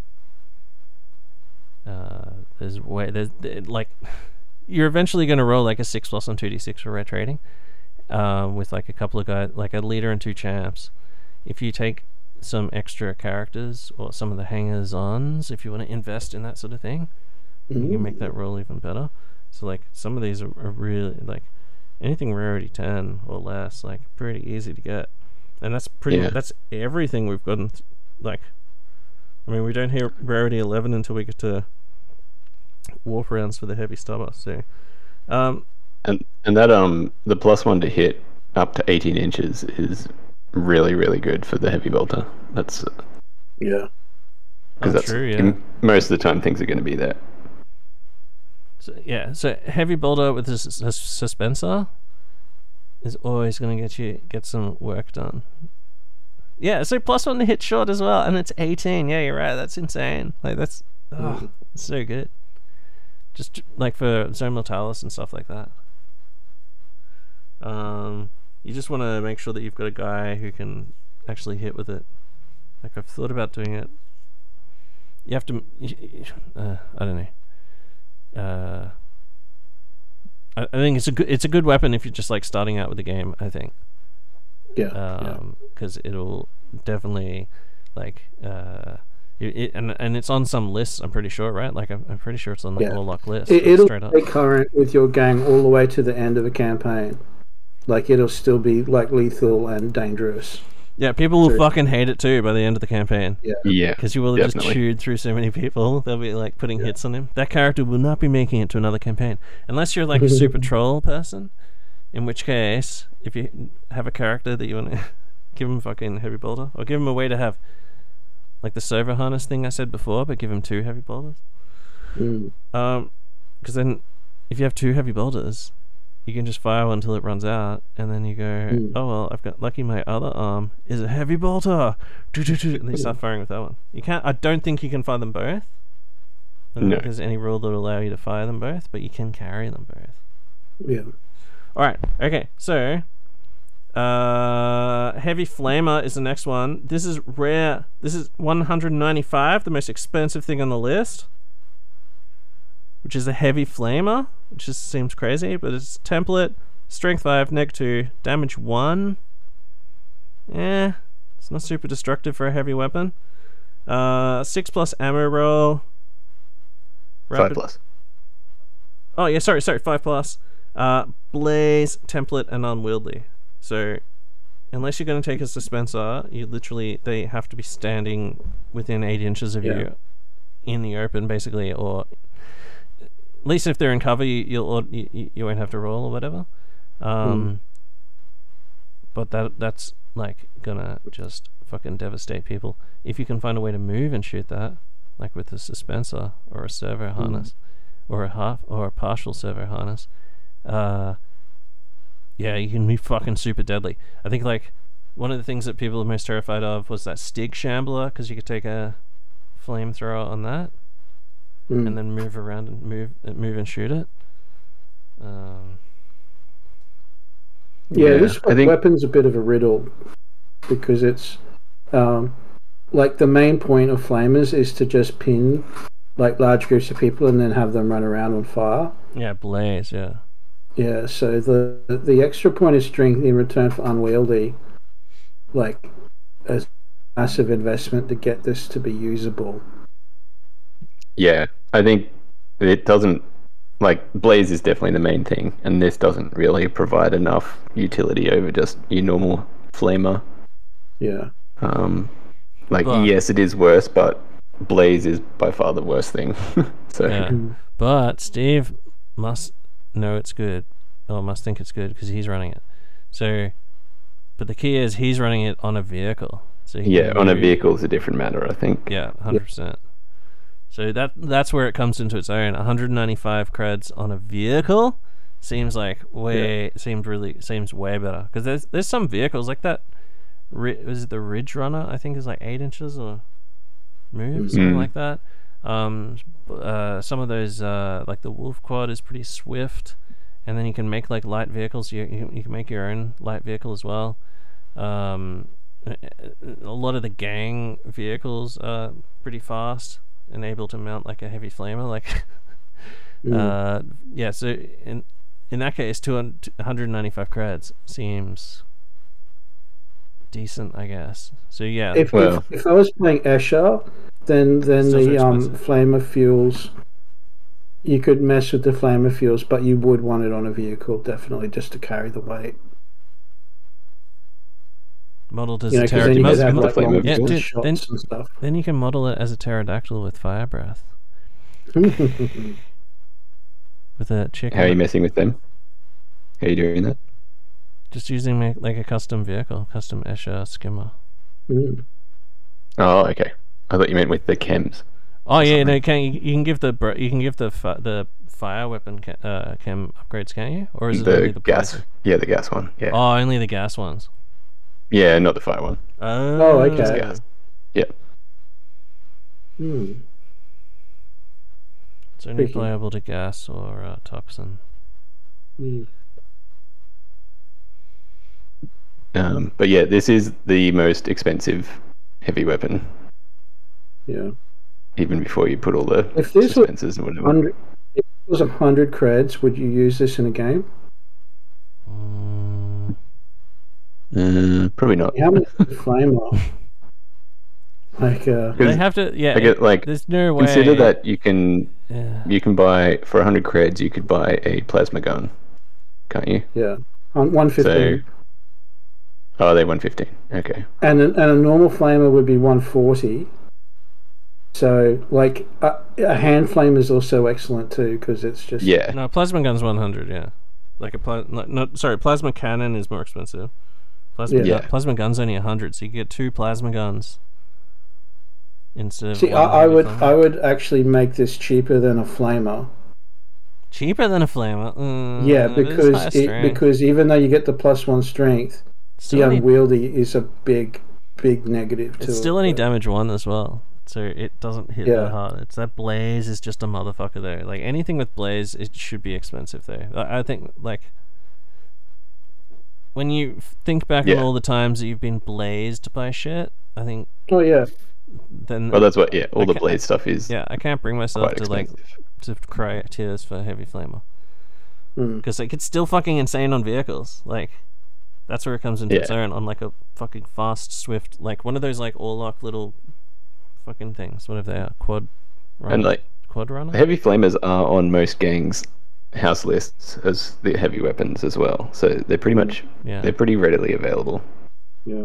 Uh, there's way there's there- like you're eventually gonna roll like a six plus on two d six for rare trading, um, with like a couple of guys, like a leader and two champs. If you take some extra characters or some of the hangers-ons, if you want to invest in that sort of thing, you can make that roll even better. So like some of these are, are really like anything rarity ten or less, like pretty easy to get, and that's pretty. Yeah. That's everything we've gotten. Th- like, I mean, we don't hear rarity eleven until we get to warp rounds for the heavy stubber. So, um, And and that um the plus one to hit up to eighteen inches is really really good for the heavy bolter. That's Yeah. because oh, that's true. Yeah. in, most of the time things are going to be there. So, yeah. So heavy bolter with this sus- suspensor is always going to get you get some work done. Yeah. So plus one to hit shot as well, and it's eighteen. Yeah, you're right. That's insane. Like that's oh, it's so good. Just like for Zone Mortalis and stuff like that. Um, you just want to make sure that you've got a guy who can actually hit with it. Like I've thought about doing it. You have to. Uh, I don't know. Uh, I, I think it's a good. It's a good weapon if you're just like starting out with the game. I think. Yeah. Um, because it'll definitely, like, uh. It, it, and and it's on some lists, I'm pretty sure, right? Like I'm, I'm pretty sure it's on the Yeah. Warlock list. It, like, it'll straight up. stay current with your gang all the way to the end of the campaign. Like it'll still be like lethal and dangerous. Yeah, people will So- fucking hate it too by the end of the campaign. Yeah, Because you will have just definitely. chewed through so many people. They'll be like putting hits on him. That character will not be making it to another campaign. Unless you're like a super troll person. In which case, if you have a character that you want to give him fucking heavy bolter, or give him a way to have like the servo harness thing I said before, but give him two heavy bolters. Mm. Um, because then if you have two heavy bolters, you can just fire one until it runs out, and then you go, Mm. oh well, I've got lucky my other arm is a heavy bolter, and then you start firing with that one. You can't. I don't think you can fire them both. I don't No. think there's any rule that will allow you to fire them both, but you can carry them both. Yeah. All right. Okay. So, uh, heavy flamer is the next one. This is rare. This is one hundred ninety-five, the most expensive thing on the list, which is a heavy flamer, which just seems crazy, but it's template, strength five, neg two, damage one. Eh, it's not super destructive for a heavy weapon. Uh, six plus ammo roll. Five Rapid- plus. Oh yeah, sorry, sorry, five plus. Uh, blaze, template, and unwieldy. So, unless you're going to take a dispenser, you literally they have to be standing within eight inches of Yeah. you, in the open, basically, or at least if they're in cover, you you'll you, you- you won't have to roll or whatever. Um, but that that's like gonna just fucking devastate people. If you can find a way to move and shoot that, like with a suspensor or a servo harness, or a half or a partial servo harness, uh, yeah, you can be fucking super deadly. I think like one of the things that people are most terrified of was that Stig Shambler, because you could take a flamethrower on that Mm. and then move around and move uh, move and shoot it. Um, Yeah, Yeah, this I think- weapon's a bit of a riddle because it's um, like the main point of flamers is to just pin like large groups of people and then have them run around on fire. yeah, blaze. Yeah. Yeah, so the the extra point of strength in return for unwieldy, like a massive investment to get this to be usable. Yeah, I think it doesn't, like, Blaze is definitely the main thing, and this doesn't really provide enough utility over just your normal flamer. Yeah. Um, like, But- yes, it is worse, but Blaze is by far the worst thing. so, Yeah. Mm. But Steve must know it's good, or must think it's good because he's running it. So, but the key is he's running it on a vehicle. So he yeah, can on a move- vehicle is a different matter, I think. Yeah, one hundred percent. So that that's where it comes into its own. one hundred ninety-five creds on a vehicle seems like way seems really seems way better because there's there's some vehicles like that. Ri- was it the Ridge Runner? I think is like eight inches or move something Mm. like that. Um, uh, some of those uh, like the Wolf Quad is pretty swift, and then you can make like light vehicles. You you, you can make your own light vehicle as well. Um, a lot of the gang vehicles are pretty fast and able to mount like a heavy flamer. Like, Mm. uh, yeah. So in in that case, two hundred ninety-five creds seems decent, I guess. So yeah, If, Well- if if I was playing Escher, then then Still so the um expensive. flamer fuels you could mess with the flamer fuels, but you would want it on a vehicle, definitely, just to carry the weight. Modeled as You know, a because then you pterodactyl. could have like Flame long of Yeah, distance dude, shots then- and stuff. Then you can model it as a pterodactyl with fire breath. With a chicken. How are you messing with them? How are you doing that? Just using my, like a custom vehicle, custom Escher skimmer. Mm. Oh, okay. I thought you meant with the chems. Oh yeah, something. no, you can you, you can give the br- you can give the fi- the fire weapon ca- uh, chem upgrades, can't you? Or is it only The the gas. poison? Yeah, the gas one. Yeah. Oh, only the gas ones. Yeah, not the fire one. Oh, okay. Just gas. Yeah. Mm. It's only Tricky. playable to gas or uh, toxin. Mm. Um, but yeah, this is the most expensive heavy weapon, Yeah. even before you put all the If this was suspensors and whatever. hundred, if it was a hundred creds, would you use this in a game? Mm, Uh, probably not. How much is the flamer? Like, uh, they have to. Yeah. I get, like, there's no way. Consider that you can Yeah. you can buy for one hundred creds. You could buy a plasma gun, can't you? yeah, on one fifteen, Oh, they're one fifteen. Okay. and a, and a normal flamer would be one forty. So, like, a, a hand flame is also excellent too because it's just Yeah. No, plasma gun's one hundred. Yeah. Like a pla- no, no, sorry, plasma cannon is more expensive. Plasma Yeah. gun, plasma gun's only one hundred, so you get two plasma guns instead of See, one I, I heavy would flamer. I would actually make this cheaper than a flamer. Cheaper than a flamer. Mm, Yeah, it is high because it, strength. because even though you get the plus one strength, still the only, unwieldy is a big big negative to it's it. still only but- damage one as well, so it doesn't hit Yeah. that hard. It's that blaze is just a motherfucker though. Like anything with blaze, it should be expensive though. I, I think like when you f- think back Yeah. on all the times that you've been blazed by shit, I think Oh yeah, then Well, that's what. Yeah, all the Okay. blade stuff is yeah, I can't bring myself quite to like expensive. to cry tears for heavy flamer Mm. because like it's still fucking insane on vehicles. Like that's where it comes into its Yeah. own on like a fucking fast, swift, like one of those like all lock little fucking things, whatever they are, quad, runner, And like quad runner. heavy flamers are on most gangs' house lists as the heavy weapons as well. So they're pretty much Yeah, they're pretty readily available. yeah.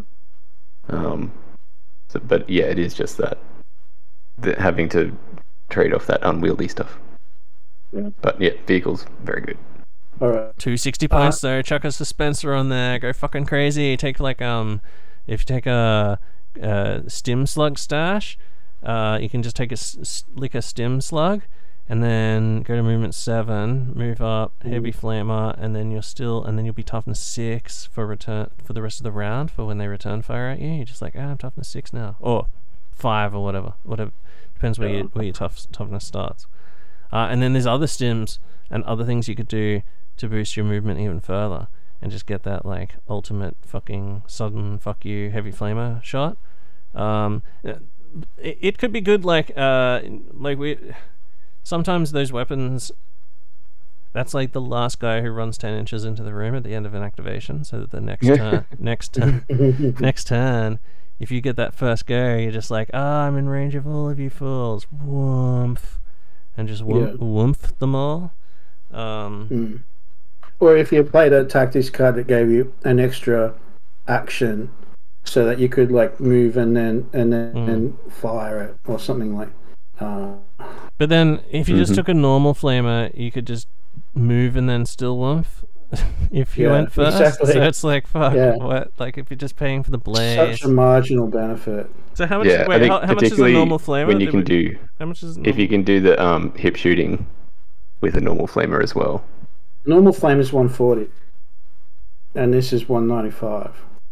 Um, so, but yeah, it is just that, that having to trade off that unwieldy stuff. Yeah. But yeah, vehicles very good. All right. two sixty Uh, points though. Chuck a dispenser on there. Go fucking crazy. Take like um, if you take a, a stim slug stash, uh, you can just take a s- s- lick a stim slug, and then go to movement seven, move up, heavy flamer, and then you're still, and then you'll be toughness six for return for the rest of the round for when they return fire at you. You're just like, ah, I'm toughness six now, or five or whatever, whatever depends where Yeah. you, where your tough toughness starts. Uh, and then there's other stims and other things you could do to boost your movement even further and just get that like ultimate fucking sudden fuck you heavy flamer shot. Um, it, it could be good like uh like we sometimes those weapons. That's like the last guy who runs ten inches into the room at the end of an activation, so that the next turn, next turn, next turn, if you get that first go, you're just like, ah, I'm in range of all of you fools, woomph, and just woomph, Yeah. woomph them all. Um, Mm. Or if you played a tactics card that gave you an extra action, so that you could like move and then and then Mm. and fire it or something like. Uh, But then, if you just Mhm. took a normal flamer, you could just move and then still woomph if you Yeah, went first. exactly. So it's like, fuck, Yeah. what? Like, if you're just paying for the blaze. such a marginal benefit. So how much? Yeah, wait, I think how, how much is a particularly normal flamer? when you Did can we- do How much is if you can do the um, hip shooting with a normal flamer as well. Normal flame is one forty, and this is one ninety-five.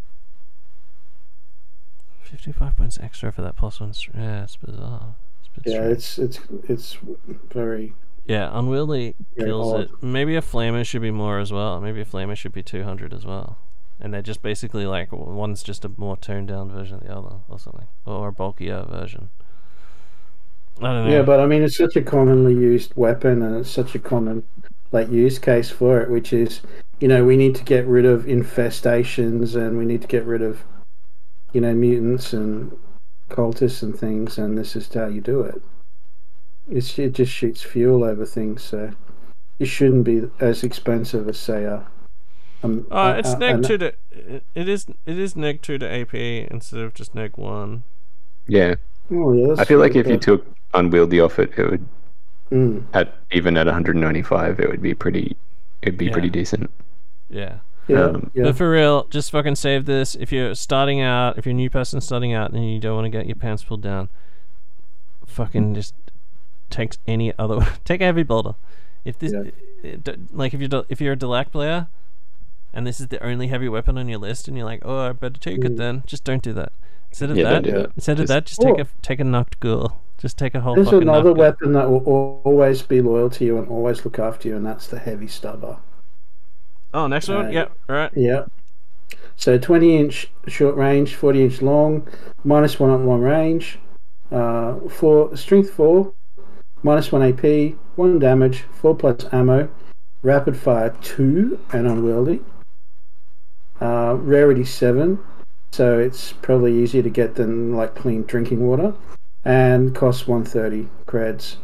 fifty-five points extra for that plus one. str- Yeah, it's bizarre. It's a bit Yeah, strange. it's it's it's very. Yeah, unwieldy Very kills odd. it. Maybe a flamer should be more as well. Maybe a flamer should be two hundred as well. And they're just basically like one's just a more toned down version of the other, or something, or a bulkier version. I don't know. Yeah, but I mean, it's such a commonly used weapon, and it's such a common like use case for it, which is, you know, we need to get rid of infestations, and we need to get rid of, you know, mutants and cultists and things, and this is how you do it. It's, it just shoots fuel over things, so it shouldn't be as expensive as say a. Um, Oh, a- it's a- neg an- two to it it is it is neg two to A P instead of just neg one. Yeah, Oh, yeah, that's I feel like true, if you but- took unwieldy off it, it would Mm, at even at one ninety-five, it would be pretty. It'd be Yeah. pretty decent. Yeah. yeah, Um, yeah. But for real, just fucking save this. If you're starting out, if you're a new person starting out and you don't want to get your pants pulled down, fucking just take any other take a heavy bolter. If this Yeah. it- d- like if you're de- if you're a Delac player and this is the only heavy weapon on your list and you're like, "Oh, I better take it Mm. then." Just don't do that. Instead of Yeah, that, don't do that. instead of Just- that, just take Oh. a take a knocked ghoul. Just take a whole There's fucking another knocked ghoul. weapon that will al- always be loyal to you and always look after you, and that's the heavy stubber. Oh, next one. Uh, Yeah, all right. Yeah. So twenty inch short range, forty inch long, minus one on long range, uh, four strength four, minus one A P, one damage, four plus ammo, rapid fire two, and unwieldy. Uh, rarity seven, so it's probably easier to get than like clean drinking water, and costs one thirty creds.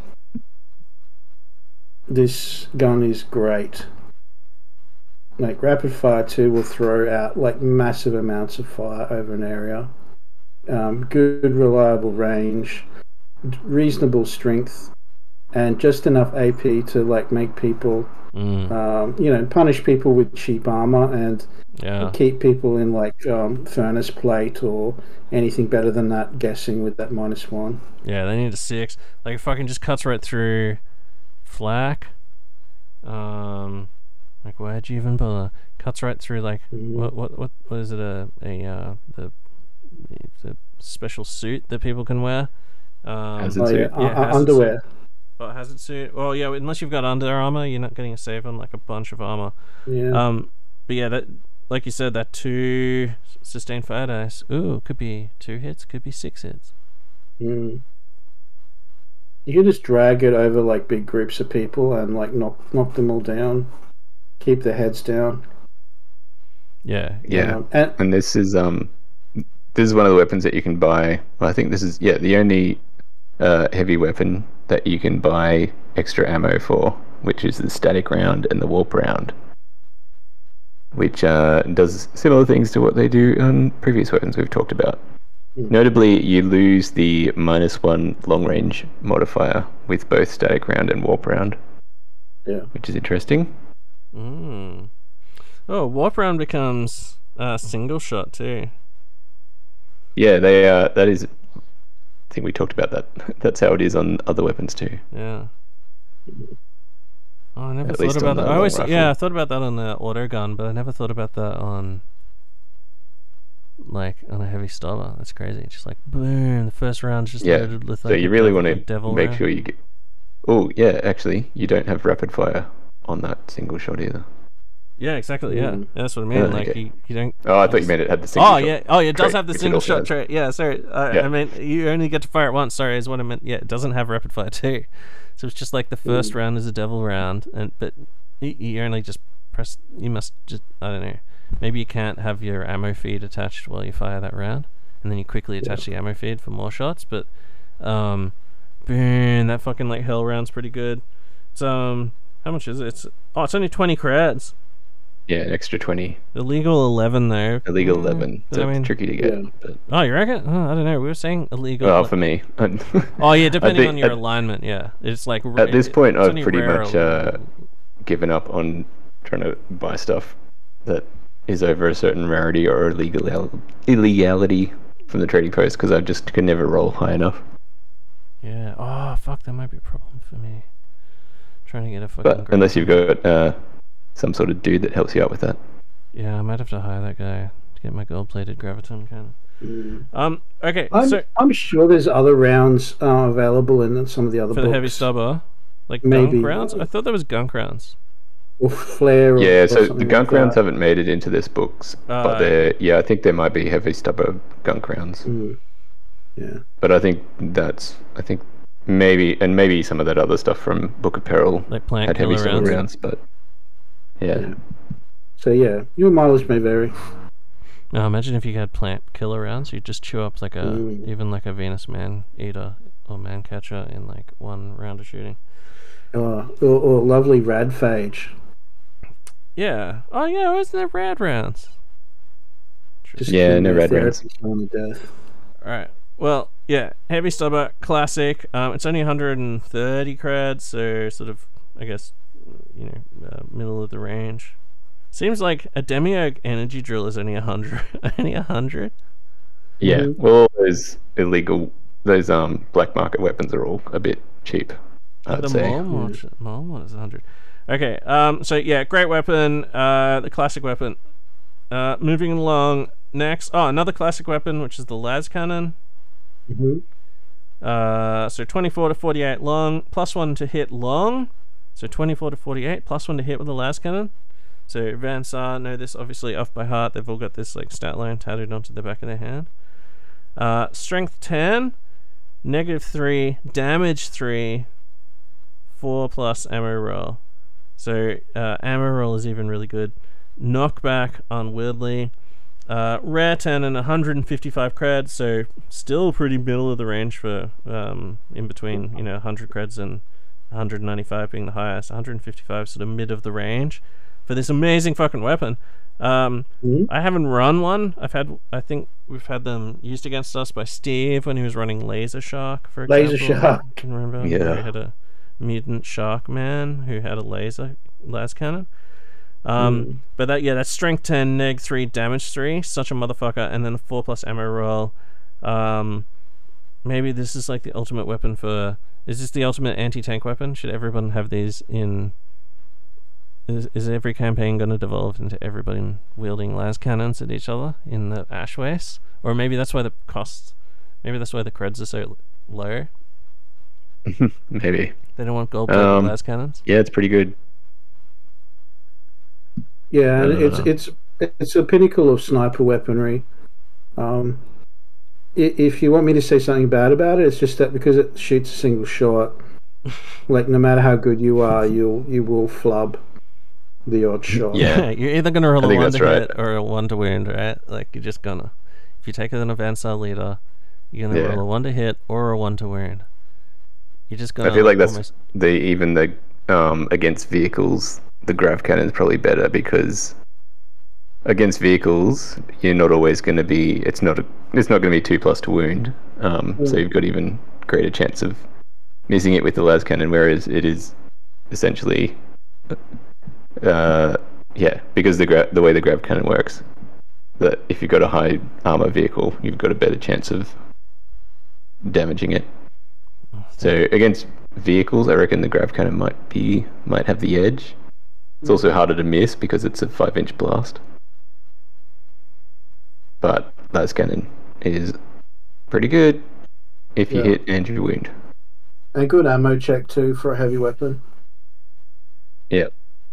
This gun is great. Like rapid fire two will throw out like massive amounts of fire over an area. Um, good reliable range, reasonable strength, and just enough A P to like make people, Mm, um, you know, punish people with cheap armor and yeah. keep people in like um, furnace plate or anything better than that guessing with that minus one. Yeah, they need a six. Like it fucking just cuts right through flak. Um, like why'd you even bother? Cuts right through like Mhm. what what what what is it a a uh the the special suit that people can wear? Um, Hazard Oh yeah, suit. Yeah, uh, hazard underwear. oh, hazard suit. Well, yeah, unless you've got under armor, you're not getting a save on like a bunch of armor. Yeah. Um, but yeah, that like you said, that two sustained fire dice. Ooh, could be two hits, could be six hits. Mm. You can just drag it over like big groups of people and like knock knock them all down, keep their heads down. Yeah, Yeah. Um, and And this is um, this is one of the weapons that you can buy. Well, I think this is yeah the only uh, heavy weapon that you can buy extra ammo for, which is the static round and the warp round, which uh, does similar things to what they do on previous weapons we've talked about. Mm. Notably, you lose the minus one long range modifier with both static round and warp round, yeah, which is interesting. Mm. Oh, warp round becomes uh, single shot too. Yeah, they uh, that is. I think we talked about that. That's how it is on other weapons too. Yeah. Oh, I never At thought least about on that. the I always long yeah, I rifle. thought about that on the auto gun, but I never thought about that on like on a heavy stubber. That's crazy. Just like boom, the first round's just Yeah, loaded with So like you a really devil, want a to devil make round. sure you get. Oh yeah, actually, you don't have rapid fire on that single shot either. Yeah, exactly. Yeah, Mm. yeah that's what I mean. Yeah, like okay. you, you don't. Oh, I thought you meant it had the single Oh shot. yeah, oh yeah, it does trait, have the which it single also shot has. trait. Yeah, sorry. Uh, Yeah. I mean, you only get to fire it once. Sorry, is what I meant. Yeah, it doesn't have rapid fire too. So it's just like the first round is a devil round, and but you, you only just press. You must just I don't know. Maybe you can't have your ammo feed attached while you fire that round, and then you quickly attach the ammo feed for more shots. But um, boom, that fucking like hell round's pretty good. It's um, how much is it? It's oh, it's only twenty creds. Yeah, an extra twenty. Illegal eleven though. Illegal Mm, eleven. but So I mean, it's tricky to get. Yeah. But, oh, you reckon? Oh, I don't know. We were saying illegal. well, ele- for me. oh yeah, depending think on your at- alignment. Yeah, it's like ra- At this point, it's I've only pretty rare much ele- uh, given up on trying to buy stuff that is over a certain rarity or illegal illegality from the trading post because I just can never roll high enough. Yeah. Oh fuck, that might be a problem for me. Trying to get a fucking. But gra- unless you've got uh, some sort of dude that helps you out with that. Yeah, I might have to hire that guy to get my gold-plated graviton cannon. Mm. Um. Okay. I'm so I'm sure there's other rounds uh, available in some of the other for books. the heavy stubber, like Maybe. gunk rounds. I thought there was gunk rounds. or flare. Or, Yeah, or so the something gunk like rounds that. haven't made it into this books, Uh, but there, yeah, I think there might be heavy stubber gunk rounds. Mm. Yeah. But I think that's, I think maybe, and maybe some of that other stuff from Book of Peril Like plant had heavy killer stubber rounds. rounds, but yeah. Yeah. So yeah, your mileage may vary. Now imagine if you had plant killer rounds. You'd just chew up like a Mm. even like a Venus man eater or Mancatcher in like one round of shooting. Oh, or, or lovely Radphage. Yeah. Oh yeah, wasn't there rad rounds? Just Yeah, killing no their red rounds. therapy on the death. All right. Well, yeah, Heavy Stubber Classic. Um, it's only one hundred thirty creds, so sort of, I guess, you know, uh, middle of the range. Seems like a Demiurge Energy Drill is only a hundred. Only a hundred. Yeah, Mhm. well, all those illegal, those um black market weapons are all a bit cheap, I'd the say. Maulmort, Maulmort is a hundred. Okay. Um. So yeah, great weapon. Uh, the classic weapon. Uh, moving along. Next, oh, another classic weapon, which is the las cannon. Mm-hmm. Uh, so twenty-four to forty-eight long, plus one to hit long. So twenty-four to forty-eight, plus one to hit with the las cannon. So Vansar know this obviously off by heart. They've all got this like stat line tattooed onto the back of their hand. Uh, strength ten, negative three, damage three, four plus ammo roll. So uh, ammo roll is even really good. Knockback unwieldy. Uh, rare ten and one hundred fifty-five creds, so still pretty middle of the range for um, in between, you know, one hundred creds and one hundred ninety-five being the highest. one hundred fifty-five sort of mid of the range for this amazing fucking weapon. Um, Mhm. I haven't run one. I've had, I think we've had them used against us by Steve when he was running Laser Shark, for example. Laser Shark. I can remember. Yeah. where he had a mutant shark man who had a laser las cannon. Um, Mm. but that yeah, that's strength ten, neg three, damage three, such a motherfucker, and then a four plus ammo roll. Um, maybe this is like the ultimate weapon for. Is this the ultimate anti-tank weapon? Should everyone have these in? Is is every campaign going to devolve into everybody wielding las cannons at each other in the ash waste? Or maybe that's why the costs. Maybe that's why the creds are so low. Maybe. They don't want gold Um, las cannons. Yeah, it's pretty good. Yeah, and Uh. it's it's it's a pinnacle of sniper weaponry. Um, i- if you want me to say something bad about it, it's just that because it shoots a single shot, like no matter how good you are, you'll you will flub the odd shot. Yeah. You're either gonna roll I a think one that's to right. hit or a one to wound, right? Like you're just gonna. If you take it an advanced cell leader, you're gonna Yeah. roll a one to hit or a one to wound. You're just gonna. I feel like that's almost, the even the um against vehicles, the grav cannon is probably better because against vehicles you're not always going to be. It's not a. It's not going to be two plus to wound. Um, so you've got even greater chance of missing it with the las cannon, whereas it is essentially, uh, yeah, because the gra- the way the grav cannon works, that if you've got a high armor vehicle, you've got a better chance of damaging it. So against vehicles, I reckon the grav cannon might be might have the edge. It's also harder to miss because it's a five inch blast. But las cannon is pretty good if you Yeah. hit and you wound. A good ammo check too for a heavy weapon. Yeah.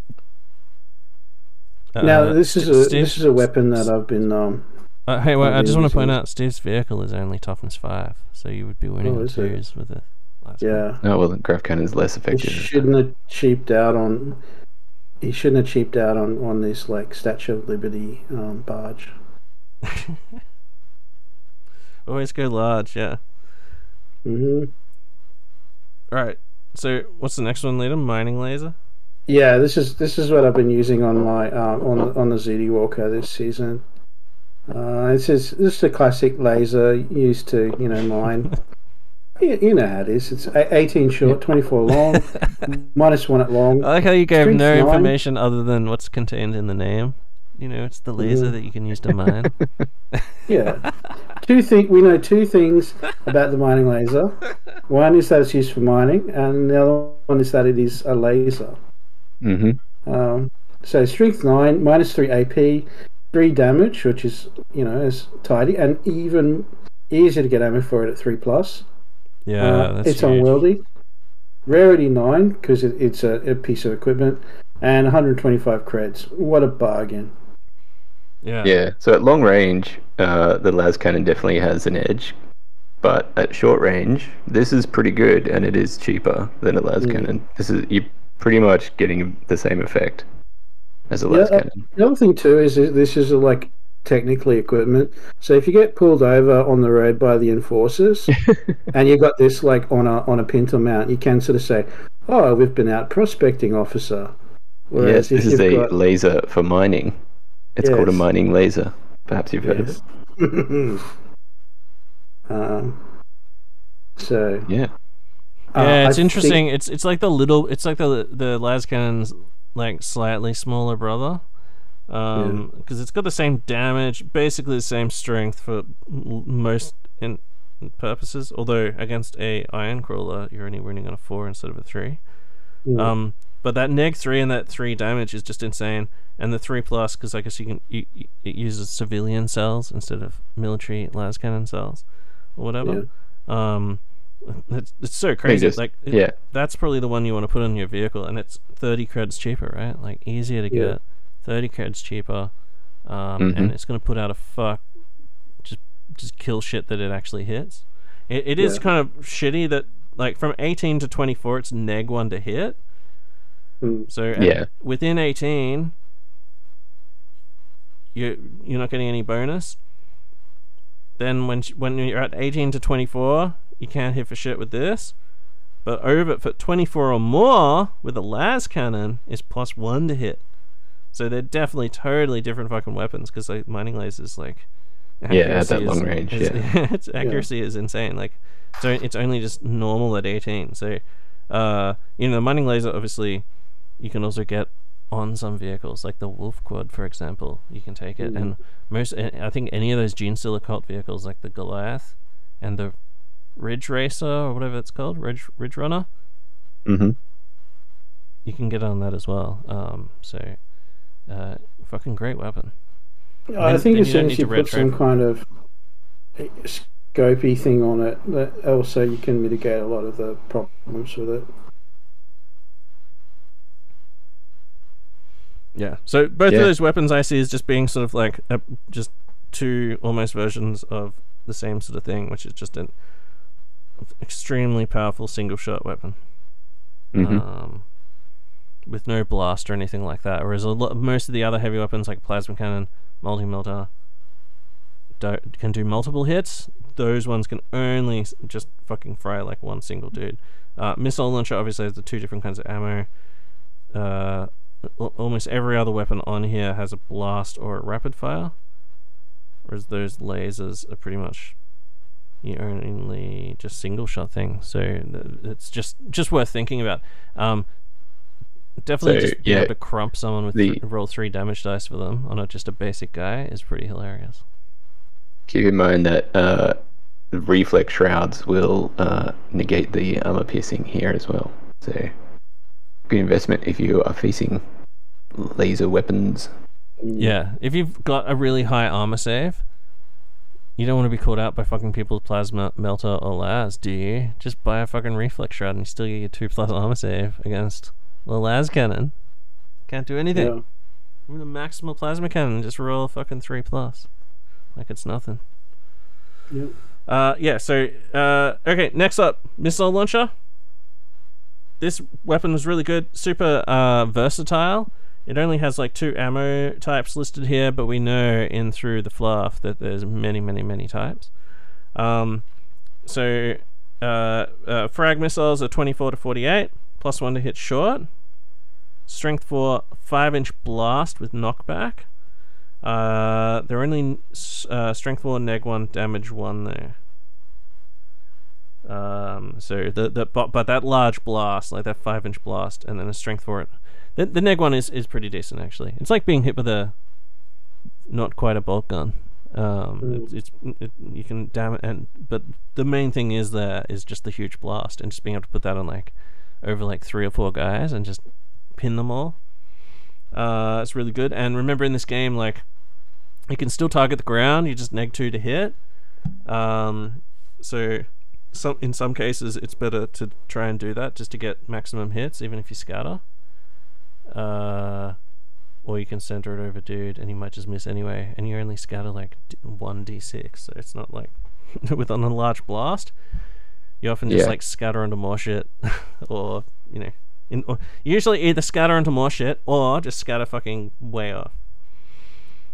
uh, now this is St- a Steve- this is a weapon that I've been um Uh, hey, wait, I I've just been want to point using- out Steve's vehicle is only toughness five, so you would be winning Oh, on is it? twos with it. Last one. yeah. Oh well, the grav cannon's less He effective. shouldn't have cheaped out on. He shouldn't have cheaped out on, on this like Statue of Liberty um, barge. Always go large, yeah. hmm All right. So what's the next one, leader? Mining laser. Yeah, this is this is what I've been using on my um, on the, on the Z D Walker this season. Uh, this is this is a classic laser used to you know mine. you, you know how it is. It's a- eighteen short, twenty-four long, minus one at long. I like how you gave Strength no nine. information other than what's contained in the name. You know, it's the laser Mhm. that you can use to mine. Yeah, two thing we know two things about the mining laser. One is that it's used for mining, and the other one is that it is a laser. Mm-hmm. Um, so strength nine, minus three A P, three damage, which is you know is tidy, and even easier to get ammo for it at three plus. Yeah, Uh, that's it's huge. unwieldy. Rarity nine because it, it's a, a piece of equipment, and one hundred twenty-five creds. What a bargain! Yeah. Yeah. So at long range, uh, the las cannon definitely has an edge, but at short range, this is pretty good, and it is cheaper than a las Mm. cannon. This is you're pretty much getting the same effect as a Yeah, las uh, cannon. The other thing too is that this is a, like technically equipment. So if you get pulled over on the road by the enforcers, and you've got this like on a on a pintle mount, you can sort of say, "Oh, we've been out prospecting, officer." Whereas yes, this is a got... laser for mining. It's yes. called a mining laser. Perhaps you've heard yes. of it. um. So yeah. Yeah, uh, it's I interesting. Think... It's it's like the little, it's like the the lascannon's like slightly smaller brother, um, because yeah. it's got the same damage, basically the same strength for m- most in purposes. Although against a iron crawler, you're only running on a four instead of a three. Yeah. Um, but that neg three and that three damage is just insane, and the three plus because I guess you can you, you, it uses civilian cells instead of military lascannon cells or whatever. Yeah. Um. It's, it's so crazy. Just, like, it, yeah, that's probably the one you want to put on your vehicle, and it's thirty creds cheaper, right? Like easier to yeah. get, thirty creds cheaper, um, mm-hmm. and it's gonna put out a fuck, just just kill shit that it actually hits. It it is yeah. kind of shitty that like from eighteen to twenty-four, it's neg one to hit. Mm. So yeah, within eighteen, you you're not getting any bonus. Then when when you're at eighteen to twenty-four. You can't hit for shit with this, but over for twenty-four or more with a lascannon is plus one to hit. So they're definitely totally different fucking weapons because like mining lasers like yeah at that long is, range is, yeah its accuracy yeah. is insane. Like so it's only just normal at eighteen. So uh you know the mining laser obviously you can also get on some vehicles like the Wolf Quad for example. You can take it mm. and most I think any of those Genestealer cult vehicles like the Goliath and the Ridge Racer or whatever it's called, Ridge Ridge Runner. Mm-hmm. You can get on that as well. Um, so, uh, fucking great weapon. Yeah, I then, think then as soon as you put some kind of scopy thing on it, that also you can mitigate a lot of the problems with it. Yeah. So both yeah. of those weapons I see as just being sort of like a, just two almost versions of the same sort of thing, which is just an extremely powerful single shot weapon, mm-hmm. um, with no blast or anything like that. Whereas a lot, most of the other heavy weapons like plasma cannon, multi-melter, do, can do multiple hits. Those ones can only just fucking fry like one single dude. Uh, missile launcher obviously has the two different kinds of ammo. Uh, almost every other weapon on here has a blast or a rapid fire, whereas those lasers are pretty much you only just single shot thing. So th- it's just just worth thinking about. Um, definitely so, just being yeah, able to crump someone with the, th- roll three damage dice for them on a, just a basic guy is pretty hilarious. Keep in mind that uh, the reflex shrouds will uh, negate the armor piercing here as well. So good investment if you are facing laser weapons. Yeah, if you've got a really high armor save, you don't want to be caught out by fucking people's plasma melter or las, do you? Just buy a fucking reflex shroud and you still get your two plus armor save against the las cannon. Can't do anything. Yeah. With a maximal plasma cannon, just roll a fucking three plus, like it's nothing. Yep. Uh, yeah. So, uh, okay. Next up, missile launcher. This weapon was really good, super uh, versatile. It only has like two ammo types listed here, but we know in through the fluff that there's many, many, many types. Um, so uh, uh, frag missiles are twenty-four to forty-eight, plus one to hit short. Strength four, five inch blast with knockback. Uh, they're only uh, strength four, neg one, damage one there. Um, so the the but, but that large blast, like that five inch blast, and then a strength for it. The the neg one is, is pretty decent actually. It's like being hit with a not quite a bolt gun. Um, mm. it's, it's it, you can damn it, and but the main thing is there is just the huge blast and just being able to put that on like over like three or four guys and just pin them all. Uh, it's really good. And remember in this game, like you can still target the ground. You just neg two to hit. Um, so. Some in some cases it's better to try and do that just to get maximum hits, even if you scatter. Uh, or you can center it over dude, and you might just miss anyway, and you only scatter like one d six, so it's not like with on a large blast. You often just yeah. like scatter into more shit, or you know, in, or usually either scatter into more shit or just scatter fucking way off.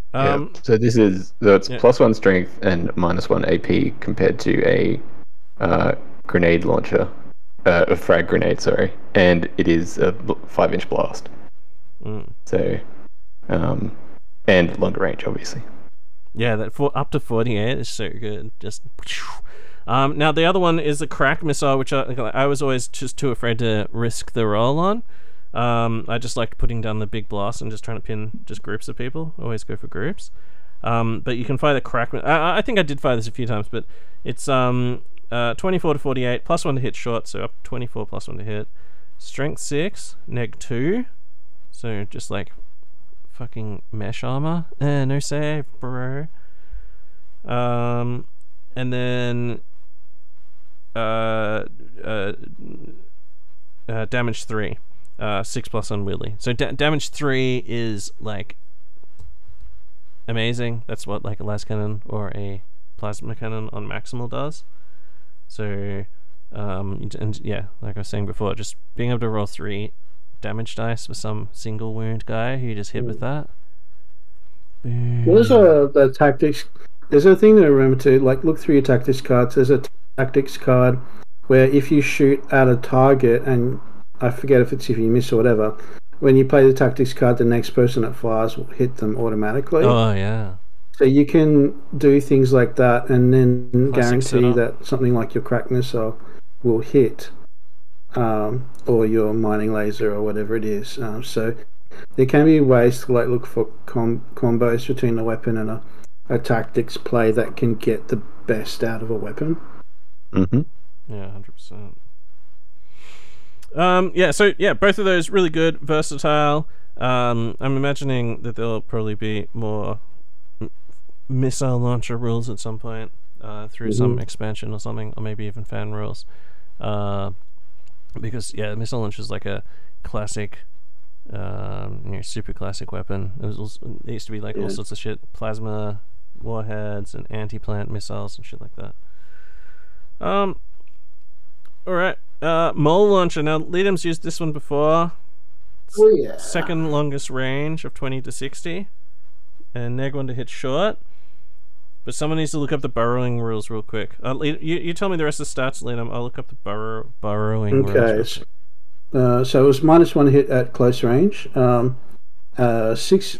Um, yeah. So this is so it's yeah. plus one strength and minus one A P compared to a uh, grenade launcher, uh, a frag grenade. Sorry, and it is a five inch blast. Mm. So, um, and longer range, obviously. Yeah, that for up to forty-eight is so good. Just. Um, now the other one is the crack missile, which I, I was always just too afraid to risk the roll on. Um, I just liked putting down the big blast and just trying to pin just groups of people. Always go for groups. Um, but you can fire the crack. I, I think I did fire this a few times, but it's um uh twenty-four to forty-eight plus one to hit short, so up twenty-four plus one to hit. Strength six, neg two, so just like fucking mesh armor. Eh, no save, bro. Um, and then. Uh, uh, uh, damage three, uh, six plus unwieldy. So da- damage three is like amazing. That's what like a las cannon or a plasma cannon on maximal does. So, um, and yeah, like I was saying before, just being able to roll three damage dice for some single wound guy who you just hit with that. Boom. Well, there's a the tactics. There's a thing to remember to like look through your tactics cards. There's a tactics card where if you shoot at a target and I forget if it's if you miss or whatever, when you play the tactics card, the next person that fires will hit them automatically. Oh yeah. So you can do things like that and then Classic guarantee setup. that something like your crack missile will hit, um, or your mining laser or whatever it is. Um, so there can be ways to like look for com- combos between a weapon and a, a tactics play that can get the best out of a weapon. Mm-hmm. Yeah, one hundred percent. Um, yeah, so yeah, both of those really good, versatile. Um, I'm imagining that there'll probably be more m- missile launcher rules at some point uh, through Mm-hmm. some expansion or something, or maybe even fan rules. Uh, because yeah, missile launcher is like a classic, um, you know, super classic weapon. It was also, it used to be like Yeah. all sorts of shit, plasma warheads and anti-plant missiles and shit like that. Um. All right. Uh, mole launcher. Now, Liam's used this one before. It's Oh yeah. Second longest range of twenty to sixty, and neg one to hit short. But someone needs to look up the burrowing rules real quick. Uh, Liam, you you tell me the rest of the stats, Liam. I'll look up the burrow burrowing rules. Okay. real s- quick. Uh, so it was minus one hit at close range. Um, uh, six.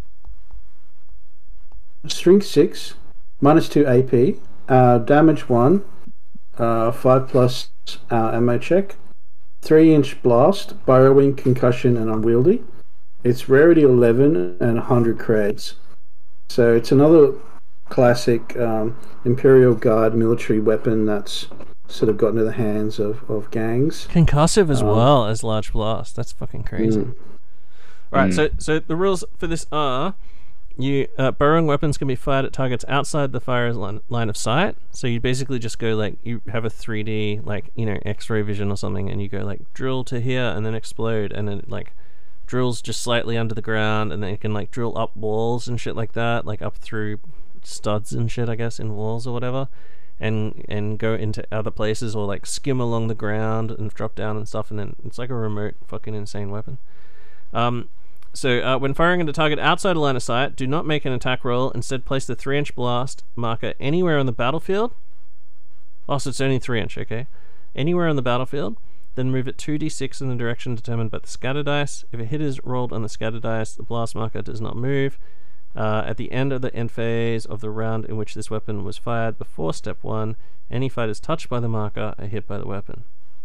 Strength six, minus two A P, uh, damage one, uh, five plus uh, ammo check, three inch blast, burrowing, concussion, and unwieldy. It's rarity eleven and one hundred creds. So it's another classic um, Imperial Guard military weapon that's sort of got into the hands of, of gangs. Concussive as Um, well as large blast. That's fucking crazy. Mm. Right. Mm. So so the rules for this are. You uh, burrowing weapons can be fired at targets outside the firer's line, line of sight. So you basically just go like you have a three D like you know X-ray vision or something, and you go like drill to here and then explode, and then it like drills just slightly under the ground, and then it can like drill up walls and shit like that, like up through studs and shit, I guess, in walls or whatever, and and go into other places or like skim along the ground and drop down and stuff, and then it's like a remote fucking insane weapon. Um. So, uh, when firing at a target outside a line of sight, do not make an attack roll. Instead, place the three inch blast marker anywhere on the battlefield. Oh, so it's only three inch, okay. Anywhere on the battlefield. Then move it two d six in the direction determined by the scatter dice. If a hit is rolled on the scatter dice, the blast marker does not move. Uh, at the end of the end phase of the round in which this weapon was fired before step one, any fighters touched by the marker are hit by the weapon.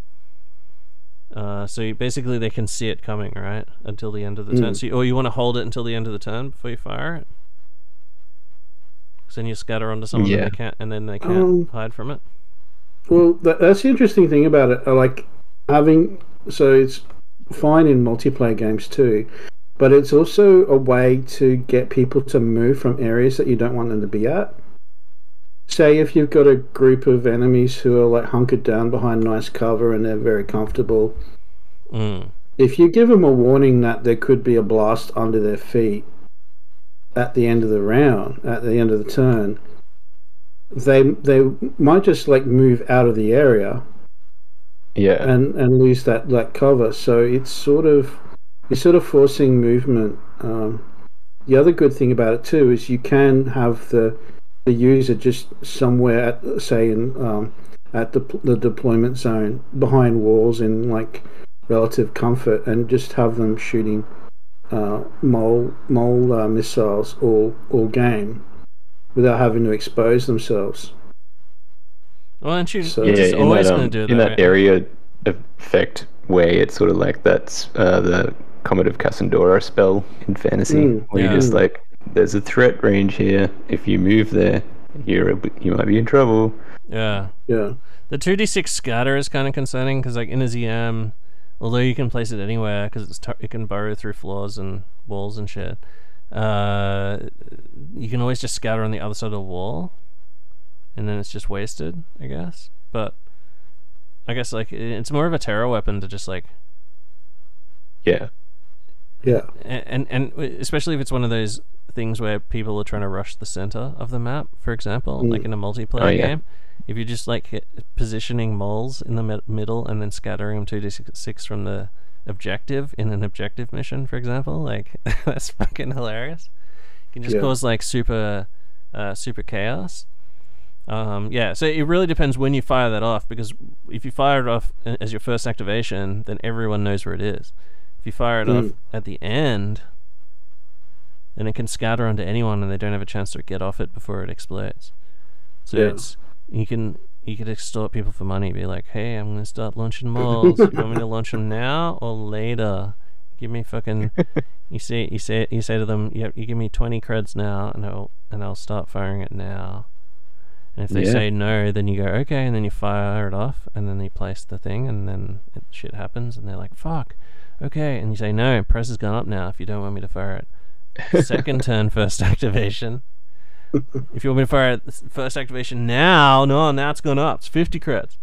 Uh, so you, basically they can see it coming, right, until the end of the turn. Mm. So you, or you want to hold it until the end of the turn before you fire it. Because then you scatter onto someone Yeah. and they can't, and then they can't Um, hide from it. Well, that, that's the interesting thing about it. I like having so it's fine in multiplayer games too, but it's also a way to get people to move from areas that you don't want them to be at. Say if you've got a group of enemies who are like hunkered down behind nice cover and they're very comfortable, Mm. if you give them a warning that there could be a blast under their feet at the end of the round, at the end of the turn, they they might just like move out of the area Yeah. and and lose that, that cover. So it's sort of you're sort of forcing movement. Um, the other good thing about it too is you can have the the user just somewhere at, say in um, at the the deployment zone behind walls in like relative comfort, and just have them shooting uh, mole mole uh, missiles all all game without having to expose themselves. Well, and you, So- you're Yeah, just in always that, going um, to do in that. that right? area effect way, it's sort of like that's uh, the Comet of Cassandora spell in fantasy, Mm, where yeah. you just like, there's a threat range here. If you move there, you're a, you might be in trouble. Yeah. Yeah, The two d six scatter is kind of concerning because, like, in a Z M, although you can place it anywhere because it's t- it can burrow through floors and walls and shit, uh, you can always just scatter on the other side of the wall, and then it's just wasted, I guess. But I guess like i- it's more of a terror weapon to just like, Yeah, yeah, a- and and especially if it's one of those things where people are trying to rush the center of the map, for example, Mm. like in a multiplayer Oh, yeah. game. If you're just like hit- positioning moles in the mid- middle and then scattering them two d six from the objective in an objective mission, for example, like that's fucking hilarious. You can just Yeah. cause like super, uh, super chaos. Um, yeah, so it really depends when you fire that off, because if you fire it off a- as your first activation, then everyone knows where it is. If you fire it Mm. off at the end, then it can scatter onto anyone and they don't have a chance to get off it before it explodes. So Yeah. it's you can you can extort people for money. Be like, hey, I'm gonna start launching moles. You want me to launch them now or later? Give me fucking. You say you say you say to them, you, you give me twenty creds now, and I'll and I'll start firing it now. And if they Yeah. say no, then you go okay, and then you fire it off, and then you place the thing, and then it, shit happens, and they're like, fuck, okay, and you say no, price has gone up now. If you don't want me to fire it, second turn, first activation. If you want me to fire it first activation now, no, now it's gone up. It's fifty creds.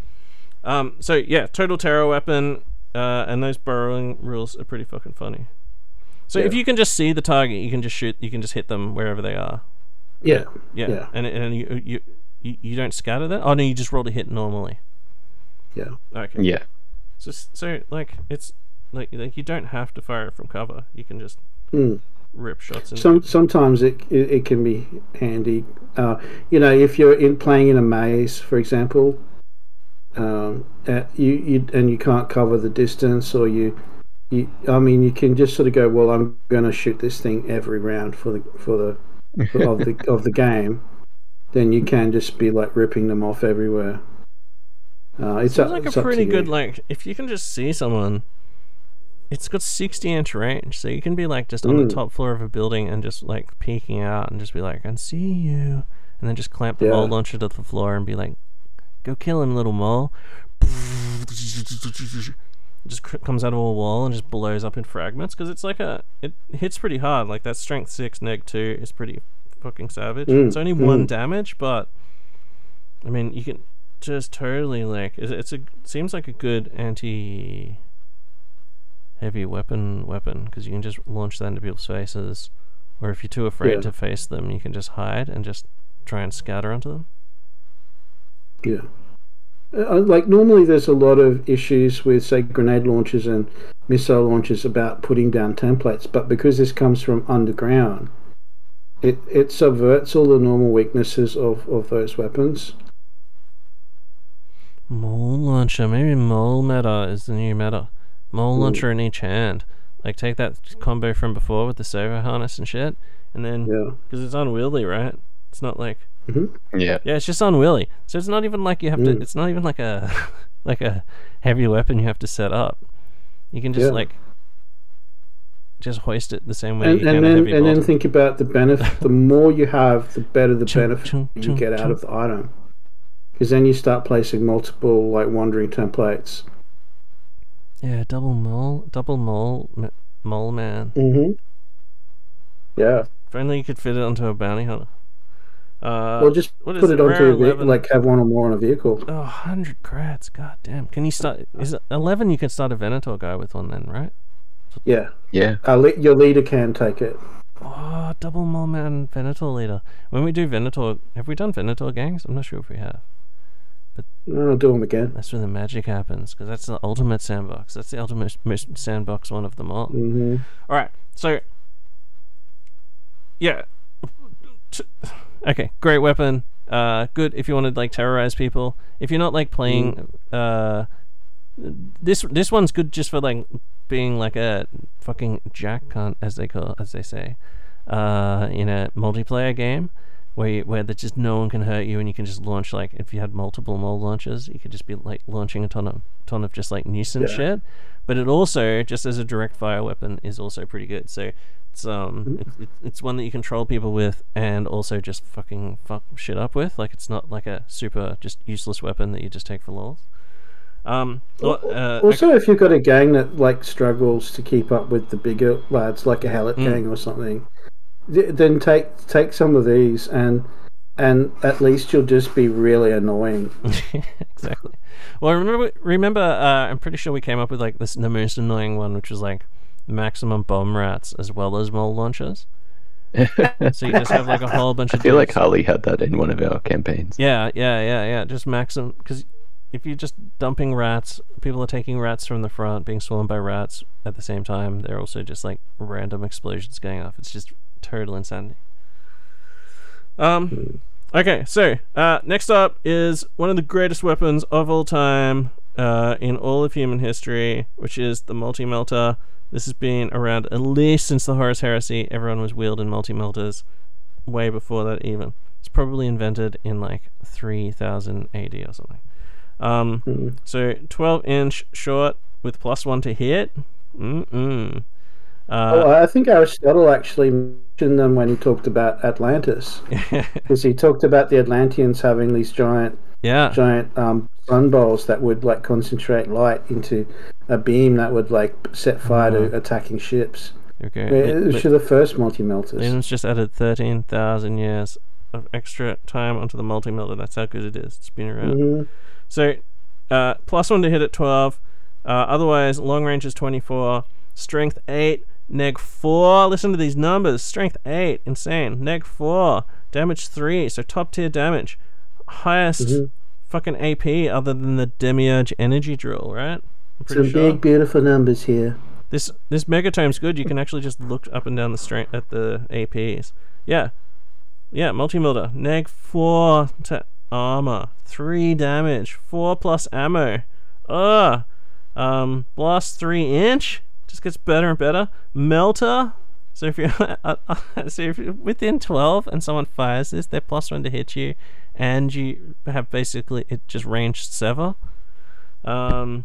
Um, so yeah, total terror weapon, uh, and those burrowing rules are pretty fucking funny. So if Yeah. you can just see the target, you can just shoot. You can just hit them wherever they are. yeah, Yeah, Yeah. and and you, you you you don't scatter that. Oh no, you just roll to hit normally. yeah. Okay. yeah, So so like it's like like you don't have to fire it from cover. You can just Mm. rip shots. Into Some sometimes it, it it can be handy. Uh, you know, if you're in playing in a maze, for example, um, uh, you you and you can't cover the distance, or you, you I mean, you can just sort of go, well, I'm going to shoot this thing every round for the for the of the of the game. Then you can just be like ripping them off everywhere. Uh, it's Sounds up, like it's a up to pretty you. good like if you can just see someone. It's got sixty inch range, so you can be like just on Mm. the top floor of a building and just like peeking out and just be like, I can see you, and then just clamp the Yeah. mole launcher to the floor and be like, go kill him, little mole. Just cr- comes out of a wall and just blows up in fragments because it's like a it hits pretty hard. Like that strength six neg two is pretty fucking savage. Mm, It's only one mm. damage, but I mean you can just totally like it's, it's a seems like a good anti heavy weapon weapon because you can just launch that into people's faces, or if you're too afraid Yeah. to face them, you can just hide and just try and scatter onto them. Yeah. Uh, like normally there's a lot of issues with, say, grenade launchers and missile launchers about putting down templates, but because this comes from underground, it, it subverts all the normal weaknesses of, of those weapons. Mole launcher, maybe mole meta is the new meta. Mole Mm. launcher in each hand. Like take that combo from before with the servo harness and shit, and then Yeah. because it's unwieldy, right? It's not like yeah. yeah, it's just unwieldy. So it's not even like you have to. Mm. It's not even like a like a heavy weapon you have to set up. You can just Yeah. like just hoist it the same way And, you and can a then heavy and then bolter. think about the benefit. The more you have, the better the Chunk, benefit chunk, you chunk, get out chunk. of the item. Because then you start placing multiple like wandering templates. Yeah, double mole, double mole, m- mole man. Mm-hmm. Yeah. If only you could fit it onto a bounty hunter. Uh, Well, just what is put it Rare onto a vehicle, eleven. like have one or more on a vehicle. Oh, one hundred creds. God damn. Can you start? Is it eleven? You can start a Venator guy with one then, right? Yeah. Yeah. Uh, le- your leader can take it. Oh, double mole man Venator leader. When we do Venator, have we done Venator gangs? I'm not sure if we have. I'll do them again. That's where the magic happens, because that's the ultimate sandbox. That's the ultimate most sandbox one of them all. Mm-hmm. All right, so yeah. T- okay, great weapon. Uh, good if you want to like terrorize people. If you're not like playing, uh, this this one's good just for like being like a fucking jack cunt, as they call as they say, uh, in a multiplayer game where you, where that just no one can hurt you and you can just launch like if you had multiple mole launchers, you could just be like launching a ton of ton of just like nuisance Yeah. shit. But it also just as a direct fire weapon is also pretty good. So. It's um, it, it, it's one that you control people with, and also just fucking fuck shit up with. Like it's not like a super just useless weapon that you just take for lols. Um, uh, also, if you've got a gang that like struggles to keep up with the bigger lads, like a Hellet Mm. gang or something, th- then take take some of these, and and at least you'll just be really annoying. exactly. Well, remember, remember, uh, I'm pretty sure we came up with like this the most annoying one, which was like maximum bomb rats as well as mole launchers. So you just have like a whole bunch I of feel like dudes- Harley had that in one of our campaigns. yeah yeah yeah yeah just maximum, because if you're just dumping rats, people are taking rats from the front, being swarmed by rats at the same time. They're also just like random explosions going off. It's just total insanity. Um okay, so uh next up is one of the greatest weapons of all time, uh in all of human history, which is the multi-melter. This has been around at least since the Horus Heresy. Everyone was wielding multi-melters way before that even. It's probably invented in like three thousand A D or something. Um, Mm. so twelve inch short with plus one to hit. Mm-mm. Uh, Oh, I think Aristotle actually mentioned them when he talked about Atlantis, because he talked about the Atlanteans having these giant, yeah. giant um, sun bowls that would like concentrate light into a beam that would like set fire Mhm. to attacking ships. Okay. Yeah, Li- Which are the first multi-melters. Linus just added thirteen thousand years of extra time onto the multi-melter. That's how good it is. It's been around. hmm So, uh, plus one to hit at twelve. Uh, otherwise, long range is twenty-four. Strength eight. Neg four. Listen to these numbers. Strength eight. Insane. Neg four. Damage three. So top tier damage. Highest Mhm. fucking A P other than the Demiurge energy drill, right? I'm pretty Some sure. big, beautiful numbers here. This this megatome's good. You can actually just look up and down the strength at the A Ps. Yeah. Yeah, multi-milder. Neg four to armor. three damage. four plus ammo. Ugh. Um, blast three inch. Just gets better and better. Melter. So if you're uh, uh, so if you're within twelve and someone fires this, they're plus one to hit you, and you have basically it just ranged sever. Um.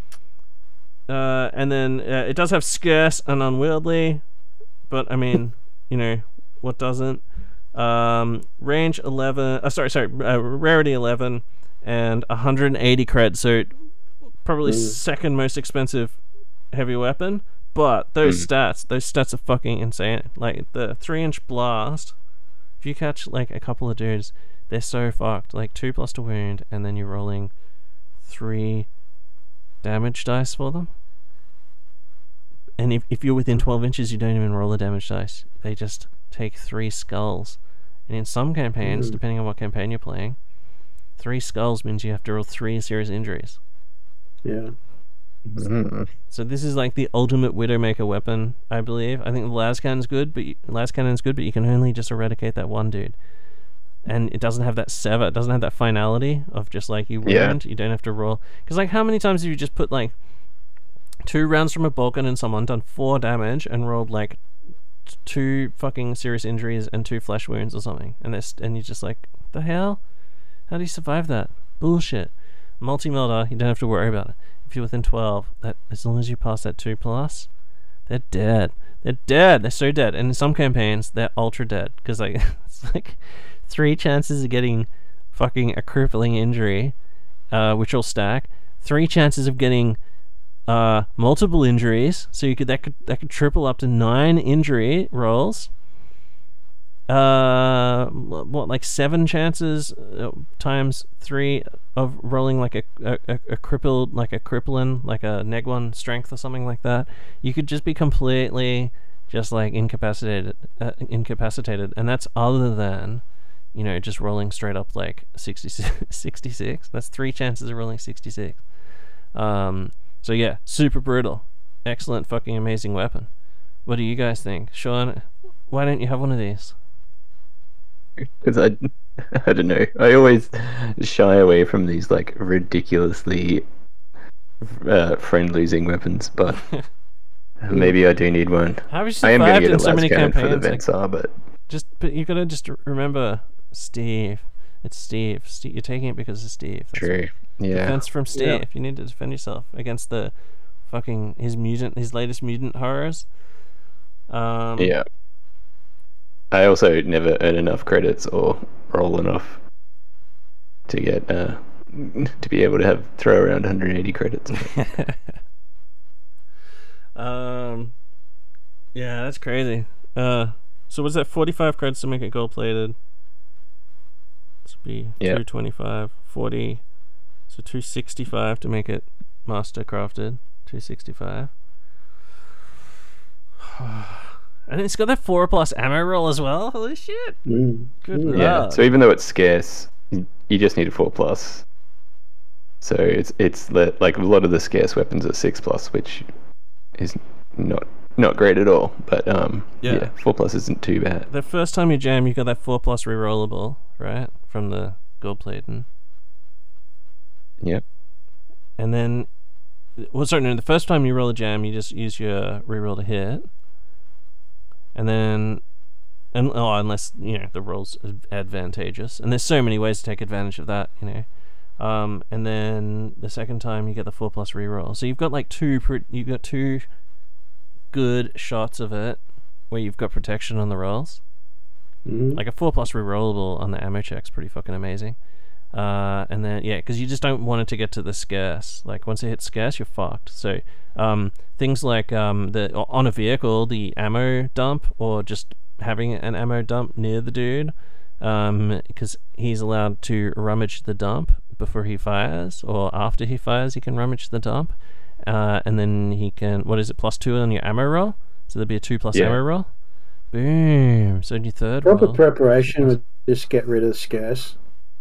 Uh, and then uh, it does have scarce and unwieldy, but I mean, you know, what doesn't? Um, range eleven. Uh, sorry, sorry. Uh, rarity eleven, and one hundred eighty cred. So probably Mm. second most expensive heavy weapon. But those Mm. stats, those stats are fucking insane. Like the three inch blast. If you catch like a couple of dudes, they're so fucked. Like two plus to wound, and then you're rolling three damage dice for them. And if, if you're within twelve inches, you don't even roll a damage dice. They just take three skulls. And in some campaigns, Mm. depending on what campaign you're playing, three skulls means you have to roll three serious injuries. Yeah. Mm. So this is like the ultimate Widowmaker weapon, I believe. I think the las cannon's good, but you, las cannon's good, but you can only just eradicate that one dude. And it doesn't have that sever. It doesn't have that finality of just like you Yeah. wound. You don't have to roll. Because like how many times have you just put like two rounds from a Balkan and someone done four damage and rolled like t- two fucking serious injuries and two flesh wounds or something, and this and you're just like, the hell? How do you survive that? Bullshit. Multi-melter, you don't have to worry about it. If you're within twelve, that as long as you pass that two plus, they're dead. They're dead. They're so dead. And in some campaigns, they're ultra dead because like it's like three chances of getting fucking a crippling injury, uh, which will stack. Three chances of getting uh, multiple injuries, so you could that could that could triple up to nine injury rolls. Uh, what like seven chances uh, times three of rolling like a, a a a crippled like a crippling like a neg one strength or something like that. You could just be completely just like incapacitated, uh, incapacitated, and that's other than, you know, just rolling straight up like sixty-six, sixty-six. That's three chances of rolling sixty-six. Um, so yeah, super brutal, excellent, fucking amazing weapon. What do you guys think, Sean? why don't you have one of these? Because I, I don't know. I always shy away from these like ridiculously uh, friend-losing weapons, but maybe I do need one. How have you I am going to survived get a in so las many cannon for the campaigns? Like, Vensar, but just, but you gotta just remember, Steve. It's Steve. Steve. You're taking it because of Steve. That's true. Yeah. Defense from Steve. Yeah. You need to defend yourself against the fucking his mutant, his latest mutant horrors. Um, Yeah. I also never earn enough credits or roll enough to get uh to be able to have throw around one hundred eighty credits. um, yeah, that's crazy. Uh, so what's that? forty-five credits to make it gold plated. This would be Yeah. two twenty-five, forty. So two sixty-five to make it master crafted. two sixty-five. And it's got that four plus ammo roll as well. Holy shit! Mm. Good Mm. Yeah. luck. So even though it's scarce, y- you just need a four plus. So it's it's le- like a lot of the scarce weapons are six plus, which is not not great at all. But um, Yeah. yeah, four plus isn't too bad. The first time you jam, you got that four plus rerollable, right, from the gold plating. Yep. And then, well, sorry, no, the first time you roll a jam, you just use your reroll to hit. And then, and oh, unless you know the roll's advantageous, and there's so many ways to take advantage of that, you know. Um, and then the second time you get the four plus reroll, so you've got like two, pr- you've got two good shots of it where you've got protection on the rolls. Mm. Like a four plus rerollable on the ammo check's pretty fucking amazing. Uh, and then yeah, because you just don't want it to get to the scarce. Like once it hits scarce, you're fucked. So um, things like um, the on a vehicle, the ammo dump, or just having an ammo dump near the dude, um, because he's allowed to rummage the dump before he fires, or after he fires, he can rummage the dump, uh, and then he can what is it plus two on your ammo roll? So there'd be a two plus Yeah. ammo roll. Boom. So in your third Proper roll. preparation would just get rid of scarce.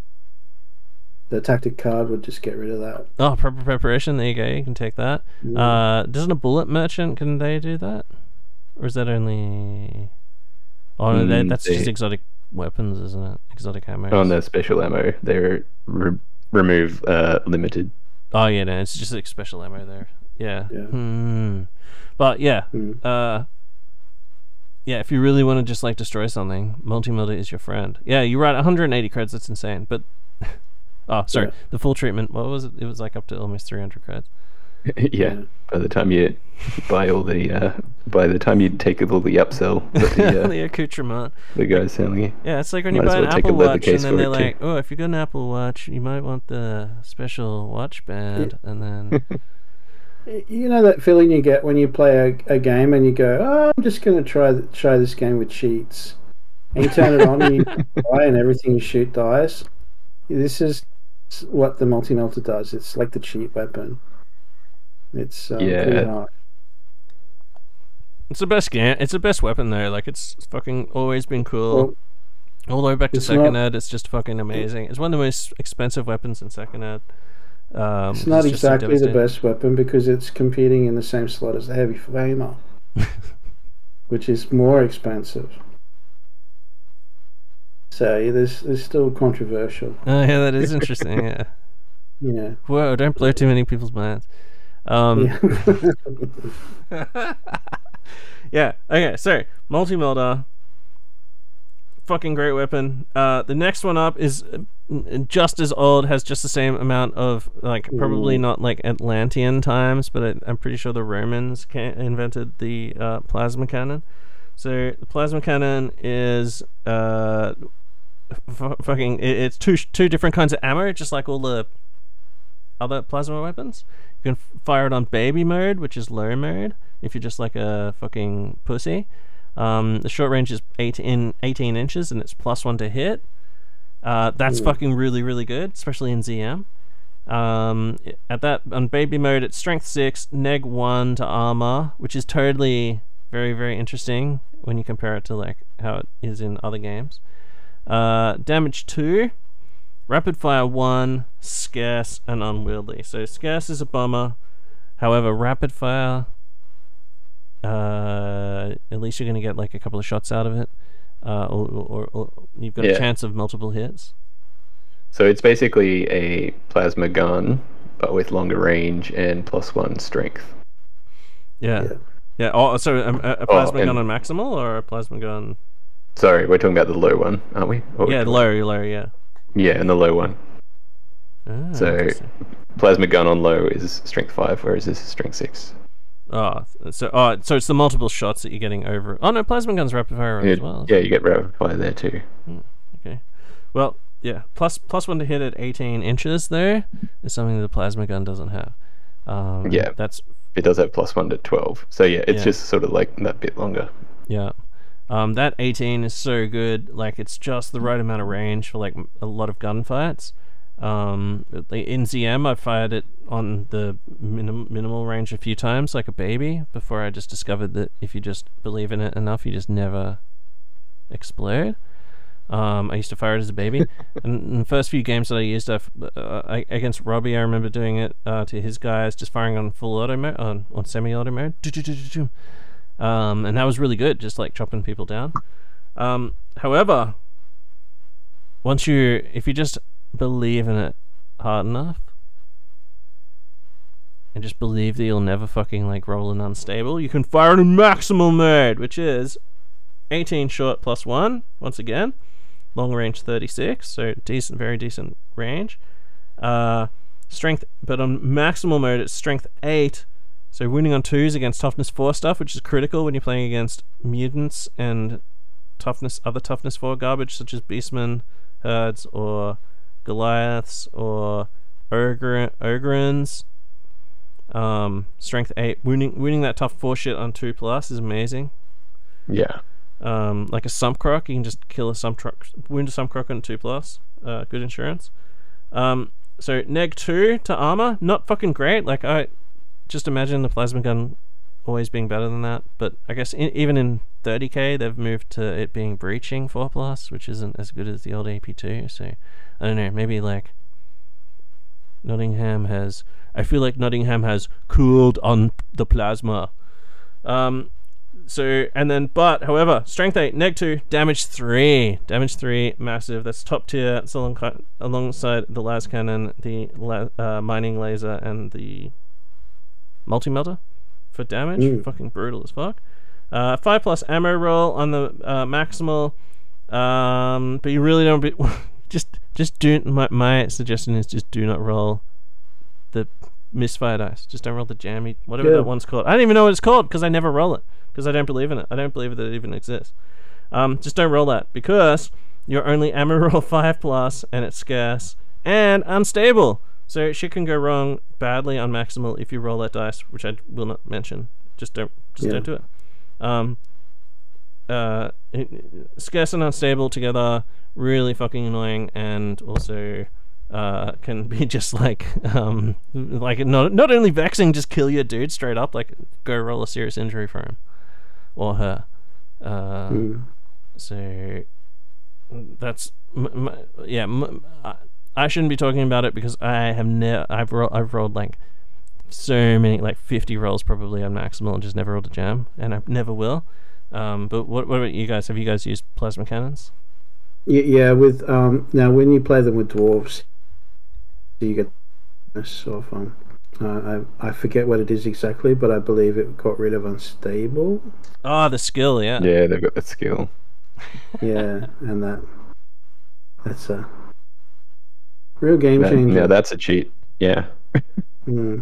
The tactic card would just get rid of that. Oh, proper preparation. There you go. You can take that. Mm. Uh, doesn't a bullet merchant, can they do that? Or is that only... Oh, no, they, Mm, that's just they- exotic weapons, isn't it? Exotic ammo. On the special ammo, they re- remove uh, limited. Oh, yeah, no. It's just like special ammo there. Yeah. Yeah. Hmm. But, yeah. Mm. Uh, yeah, if you really want to just, like, destroy something, Multimilder is your friend. Yeah, you're right. one hundred eighty creds. That's insane. But... oh, sorry. Yeah. The full treatment, what was it? It was, like, up to almost three hundred creds. yeah. Yeah. By the time you buy all the, uh, by the time you take all the upsell that the, uh, The accoutrement. the guy's selling you. Yeah, it's like when you Might as buy an well take a Apple leather Watch and case then for they're it, too. like, oh, if you got an Apple Watch, you might want the special watch band. And then, You know that feeling you get when you play a, a game and you go, oh, I'm just going to try th- try this game with cheats. And you turn it on and you die and everything you shoot dies. This is what the multi-melter does. It's like the cheat weapon. It's um, Yeah. pretty hard. it's the best game. It's the best weapon, though. Like, it's fucking always been cool. Well, All the way back to it's Second not- Ed, it's just fucking amazing. It's one of the most expensive weapons in Second Ed. Um, it's not just so exactly the devastating. best weapon because it's competing in the same slot as the heavy flamer, which is more expensive. So yeah, there's there's still controversial. Oh, yeah, that is interesting, yeah. Yeah. Whoa, don't blow too many people's minds. Um, Yeah. yeah, okay, so multi-melter, fucking great weapon. Uh, the next one up is uh, just as old, has just the same amount of, like, probably Ooh. not like Atlantean times, but I, I'm pretty sure the Romans ca- invented the uh, plasma cannon. So the plasma cannon is uh, f- fucking, it, it's two two different kinds of ammo, just like all the other plasma weapons. You can f- fire it on baby mode, which is low mode, if you're just like a fucking pussy. Um, the short range is eight in eighteen inches, and it's plus one to hit. Uh, that's Ooh. fucking really, really good, especially in Z M. Um, i- at that on baby mode, it's strength six, neg one to armor, which is totally very, very interesting when you compare it to like how it is in other games. Uh, damage two. Rapid fire one, scarce, and unwieldy. So scarce is a bummer. However, rapid fire uh, at least you're going to get like a couple of shots out of it, uh, or, or, or you've got Yeah. a chance of multiple hits. So it's basically a plasma gun, but with longer range and plus one strength. Yeah, yeah. Yeah. Oh, so um, a, a plasma and- gun on maximal or a plasma gun? Sorry, we're talking about the low one, aren't we? Or- Yeah, low, low, yeah. Yeah, and the low one. Ah, So interesting. plasma gun on low is strength five, whereas this is strength six. Oh, so oh, so it's the multiple shots that you're getting over. Oh no, plasma gun's rapid fire Yeah, as well. yeah, you get rapid fire there too. Okay. Well, yeah. Plus plus one to hit at eighteen inches there is something the plasma gun doesn't have. Um, Yeah. That's It does have plus one to twelve. So yeah, it's Yeah. just sort of like that bit longer. yeah. Um, that eighteen is so good. Like it's just the right amount of range for like m- a lot of gunfights. Um, in Z M, I fired it on the minim- minimal range a few times, like a baby, before I just discovered that if you just believe in it enough, you just never explode. Um, I used to fire it as a baby, and in the first few games that I used, I've, uh, I, against Robbie, I remember doing it uh, to his guys, just firing on full auto mode, on on semi-auto mode, um, and that was really good, just like chopping people down. Um, however, once you, if you just believe in it hard enough, and just believe that you'll never fucking like roll an unstable, you can fire it in maximal mode, which is eighteen short plus one, once again. Long range thirty-six, so decent, very decent range. Uh, strength, but on maximal mode it's strength eight, so wounding on twos against toughness four stuff, which is critical when you're playing against mutants and toughness, other toughness four garbage such as beastmen, herds, or Goliaths, or ogre ogrins. Um, strength eight, wounding wounding that tough four shit on two plus is amazing. Yeah. Um, like a sump croc, you can just kill a sump croc, wound a sump croc on two plus. Uh, good insurance. Um, so neg two to armor, not fucking great. Like I just imagine the plasma gun always being better than that. But I guess in, even in thirty K, they've moved to it being breaching four plus, which isn't as good as the old A P two. So I don't know. Maybe like Nottingham has. I feel like Nottingham has cooled on the plasma. Um. So, and then, but, however, strength eight, neg two, damage three. Damage three, massive. That's top tier. It's along, alongside the las cannon, the la, uh, mining laser, and the multi-melter for damage. Mm. Fucking brutal as fuck. Uh, five plus ammo roll on the uh, maximal. Um, but you really don't be. just, just do. My, my suggestion is just do not roll the misfire dice. Just don't roll the jammy, whatever Yeah. that one's called. I don't even know what it's called because I never roll it. Because I don't believe in it. I don't believe that it even exists. Um, just don't roll that because you're only ammo roll five plus and it's scarce and unstable. So shit can go wrong badly on maximal if you roll that dice, which I will not mention. Just don't, just Yeah. don't do it. Um, uh, it, scarce and unstable together, really fucking annoying, and also uh, can be just like um, like not not only vexing, just kill your dude straight up. Like go roll a serious injury for him or her. Uh, Mm. So that's m- m- yeah. M- I, I shouldn't be talking about it because I have never. I've ro- I've rolled like so many, like fifty rolls probably on maximal, and just never rolled a jam, and I never will. Um, but what what about you guys? Have you guys used plasma cannons? Y- Yeah, with um now when you play them with dwarves, you get this sort of um. Uh, I I forget what it is exactly, but I believe it got rid of unstable. Oh, the skill, yeah. Yeah, they've got that skill. Yeah, and that that's a real game That- changer. yeah, that's a cheat. Yeah. Mm.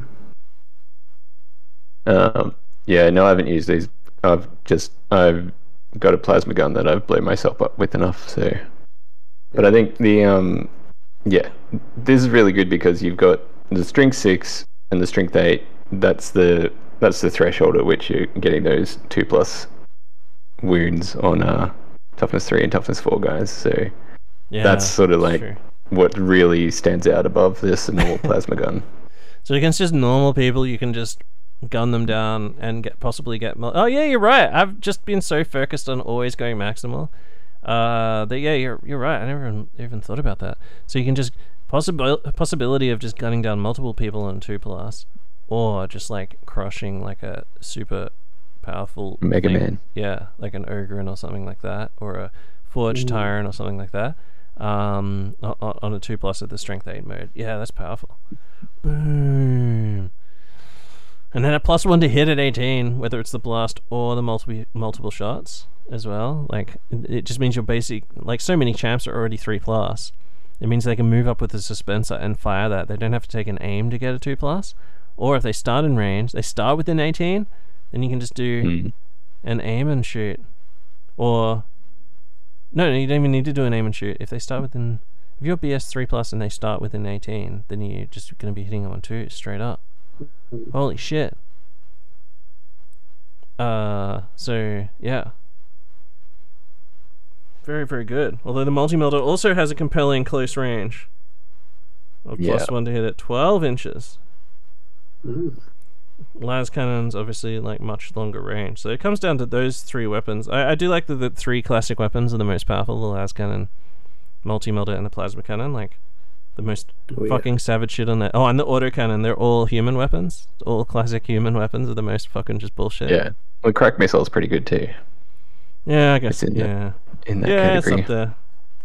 Um, yeah, no, I haven't used these. I've just I've got a plasma gun that I've blown myself up with enough. So, but I think the um, yeah, this is really good because you've got the strength six and the strength eight. That's the that's the threshold at which you're getting those two plus wounds on uh toughness three and toughness four guys. So Yeah, that's sort of like true. what really stands out above this normal plasma gun. So against just normal people, you can just gun them down and get possibly get. Mul- oh yeah, you're right. I've just been so focused on always going maximal. Uh, that yeah, you're you're right. I never even, even thought about that. So you can just possible possibility of just gunning down multiple people on two plus, or just like crushing like a super powerful Mega thing. Man. Yeah, like an Ogren or something like that, or a Forge Mm. Tyrant or something like that. Um, on, on a two plus at the Strength eight mode. Yeah, that's powerful. Boom. And then a plus one to hit at eighteen, whether it's the blast or the multiple multiple shots as well. Like it, it just means your basic, like so many champs are already three plus. It means they can move up with the Suspenser and fire that. They don't have to take an aim to get a two plus. Or if they start in range, they start within eighteen, then you can just do Mm. an aim and shoot. Or no, no, you don't even need to do an aim and shoot. If they start within, if you're B S three plus and they start within eighteen, then you're just going to be hitting them on two straight up. Holy shit. Uh, so yeah. Very, very good. Although the multi-melter also has a compelling close range of plus Yeah. one to hit at twelve inches. Mm. Las Cannon's obviously like much longer range. So it comes down to those three weapons. I, I do like that the three classic weapons are the most powerful: the Las Cannon, multi-melter, and the plasma cannon. Like the most Oh, yeah. fucking savage shit on that. Oh, and the auto cannon. They're all human weapons. All classic human weapons are the most fucking just bullshit. Yeah. Well, Crack Missile's pretty good too. Yeah, I guess. It's in that Yeah. In that Yeah, it's category. up there.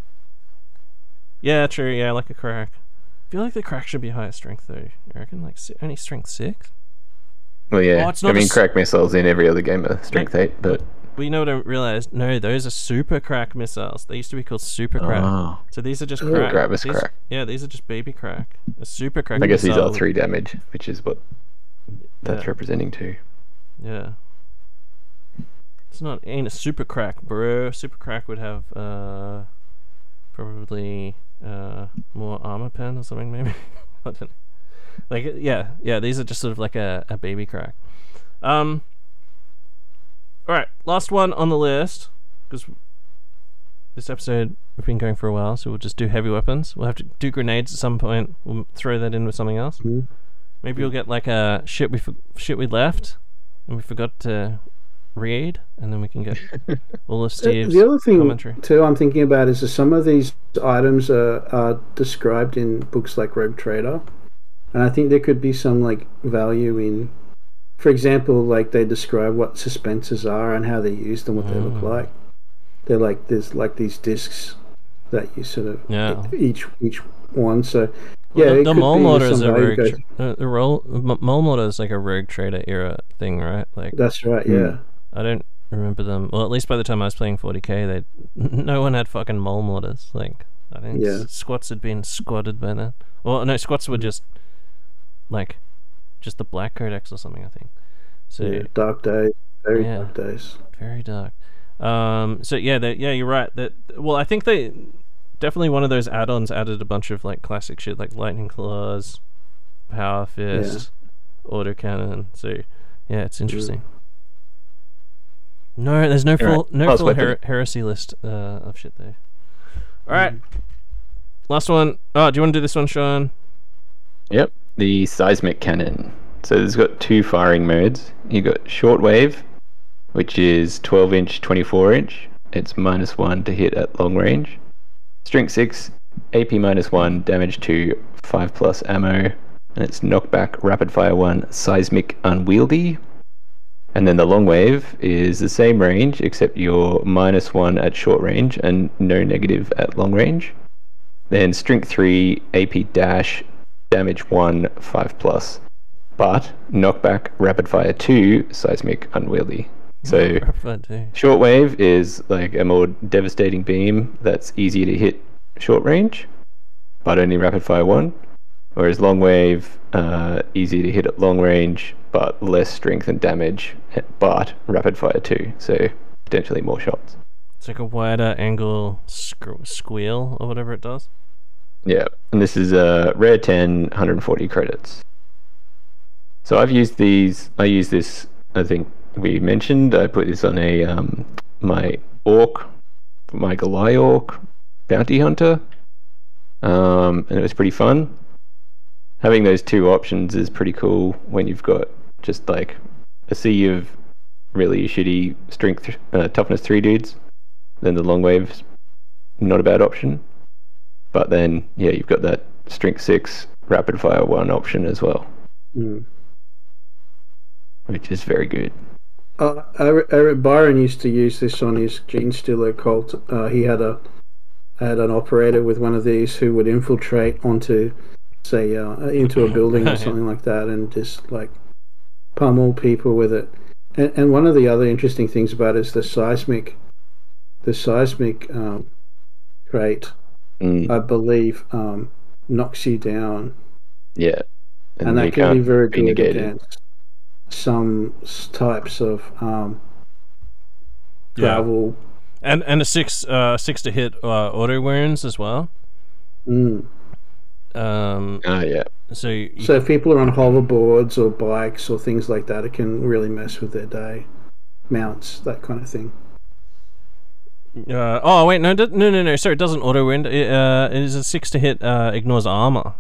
Yeah, true. Yeah, like a crack. I feel like the crack should be higher strength though. You reckon? Like si- only strength six? Well, yeah. Oh, it's I not a mean, s- Crack Missile's in every other game of Strength eight, but. Well, you know what I realized? No, those are super crack missiles. They used to be called super crack. Oh. So these are just Oh, crack. Gravis These- crack. Yeah, these are just baby crack. A super crack I guess these missile are would- three damage, which is what that's Yeah. representing too. Yeah. It's not ain't a super crack, bro. Super crack would have uh probably uh more armor pen or something maybe. I don't know. Like yeah, yeah, these are just sort of like a, a baby crack. Um Alright, last one on the list, because this episode we've been going for a while, so we'll just do heavy weapons. We'll have to do grenades at some point. We'll throw that in with something else. Mm. Maybe you'll get like a shit we for- shit we left and we forgot to read, and then we can get all of Uh, Steve's the other thing commentary. too I'm thinking about is that some of these items are, are described in books like Rogue Trader, and I think there could be some like value in, for example, like they describe what suspensors are and how they're used and what they look Mm. like. They're like there's like these discs that you sort of Yeah. each each one. So Well, yeah, the, it the could mole be motor is some a value rogue. goes- Tra- uh, the roll m- mole motor is like a Rogue Trader era thing, right? Like That's right. Mm. Yeah. I don't remember them. Well, at least by the time I was playing forty K, they no one had fucking mole mortars. Like I think Yeah. s- squats had been squatted by then. Well, no, squats were just like just the Black Codex or something. I think. So Yeah. Dark days. Very Yeah. dark days. very dark. Um. So yeah, that yeah, you're right. That well, I think they definitely one of those add-ons added a bunch of like classic shit like lightning claws, power fist, autocannon. So yeah, it's interesting. No, there's no Alright, full no last full weapon. her- heresy list uh, of shit there. All right, last one. Oh, do you want to do this one, Sean? Yep, the seismic cannon. So it's got two firing modes. You got shortwave, which is twelve inch, twenty-four inch. It's minus one to hit at long range. Strength six, A P minus one, damage two, five plus ammo, and it's knockback, rapid fire one, seismic unwieldy. And then the long wave is the same range, except you're minus one at short range and no negative at long range. Then strength three, A P dash, damage one, five plus. But knockback, rapid fire two, seismic unwieldy. So Preferred too. shortwave is like a more devastating beam that's easier to hit short range, but only rapid fire one. Whereas long wave, uh, easy to hit at long range, but less strength and damage, but rapid fire two, so potentially more shots. It's like a wider angle squ- squeal or whatever it does. Yeah, and this is a uh, rare ten, one hundred forty credits. So I've used these. I use this. I think we mentioned. I put this on a um, my orc, my Goliath orc bounty hunter, um, and it was pretty fun. Having those two options is pretty cool when you've got just like a sea of really shitty strength, uh, toughness three dudes. Then the long wave's not a bad option. But then, yeah, you've got that strength six rapid fire one option as well, Mm. which is very good. Uh, Eric, Eric Byron used to use this on his Gene Stealer cult. Uh, he had a had an operator with one of these who would infiltrate onto, say, uh, into a building or something like that, and just like pummel people with it. And, and one of the other interesting things about it is the seismic, the seismic um, trait, Mm. I believe, um, knocks you down, Yeah. and, you that can be can't very be good negated. against some s- types of um, Yeah. travel. And and a six uh six to hit uh, auto wounds as well. Mm. Um, Ah, yeah. so you, So if people are on hoverboards or bikes or things like that, it can really mess with their day. Mounts, that kind of thing. uh, oh wait, no, no, no, no. Sorry, it doesn't auto wound. It, uh, it is a six to hit. Uh, ignores armor.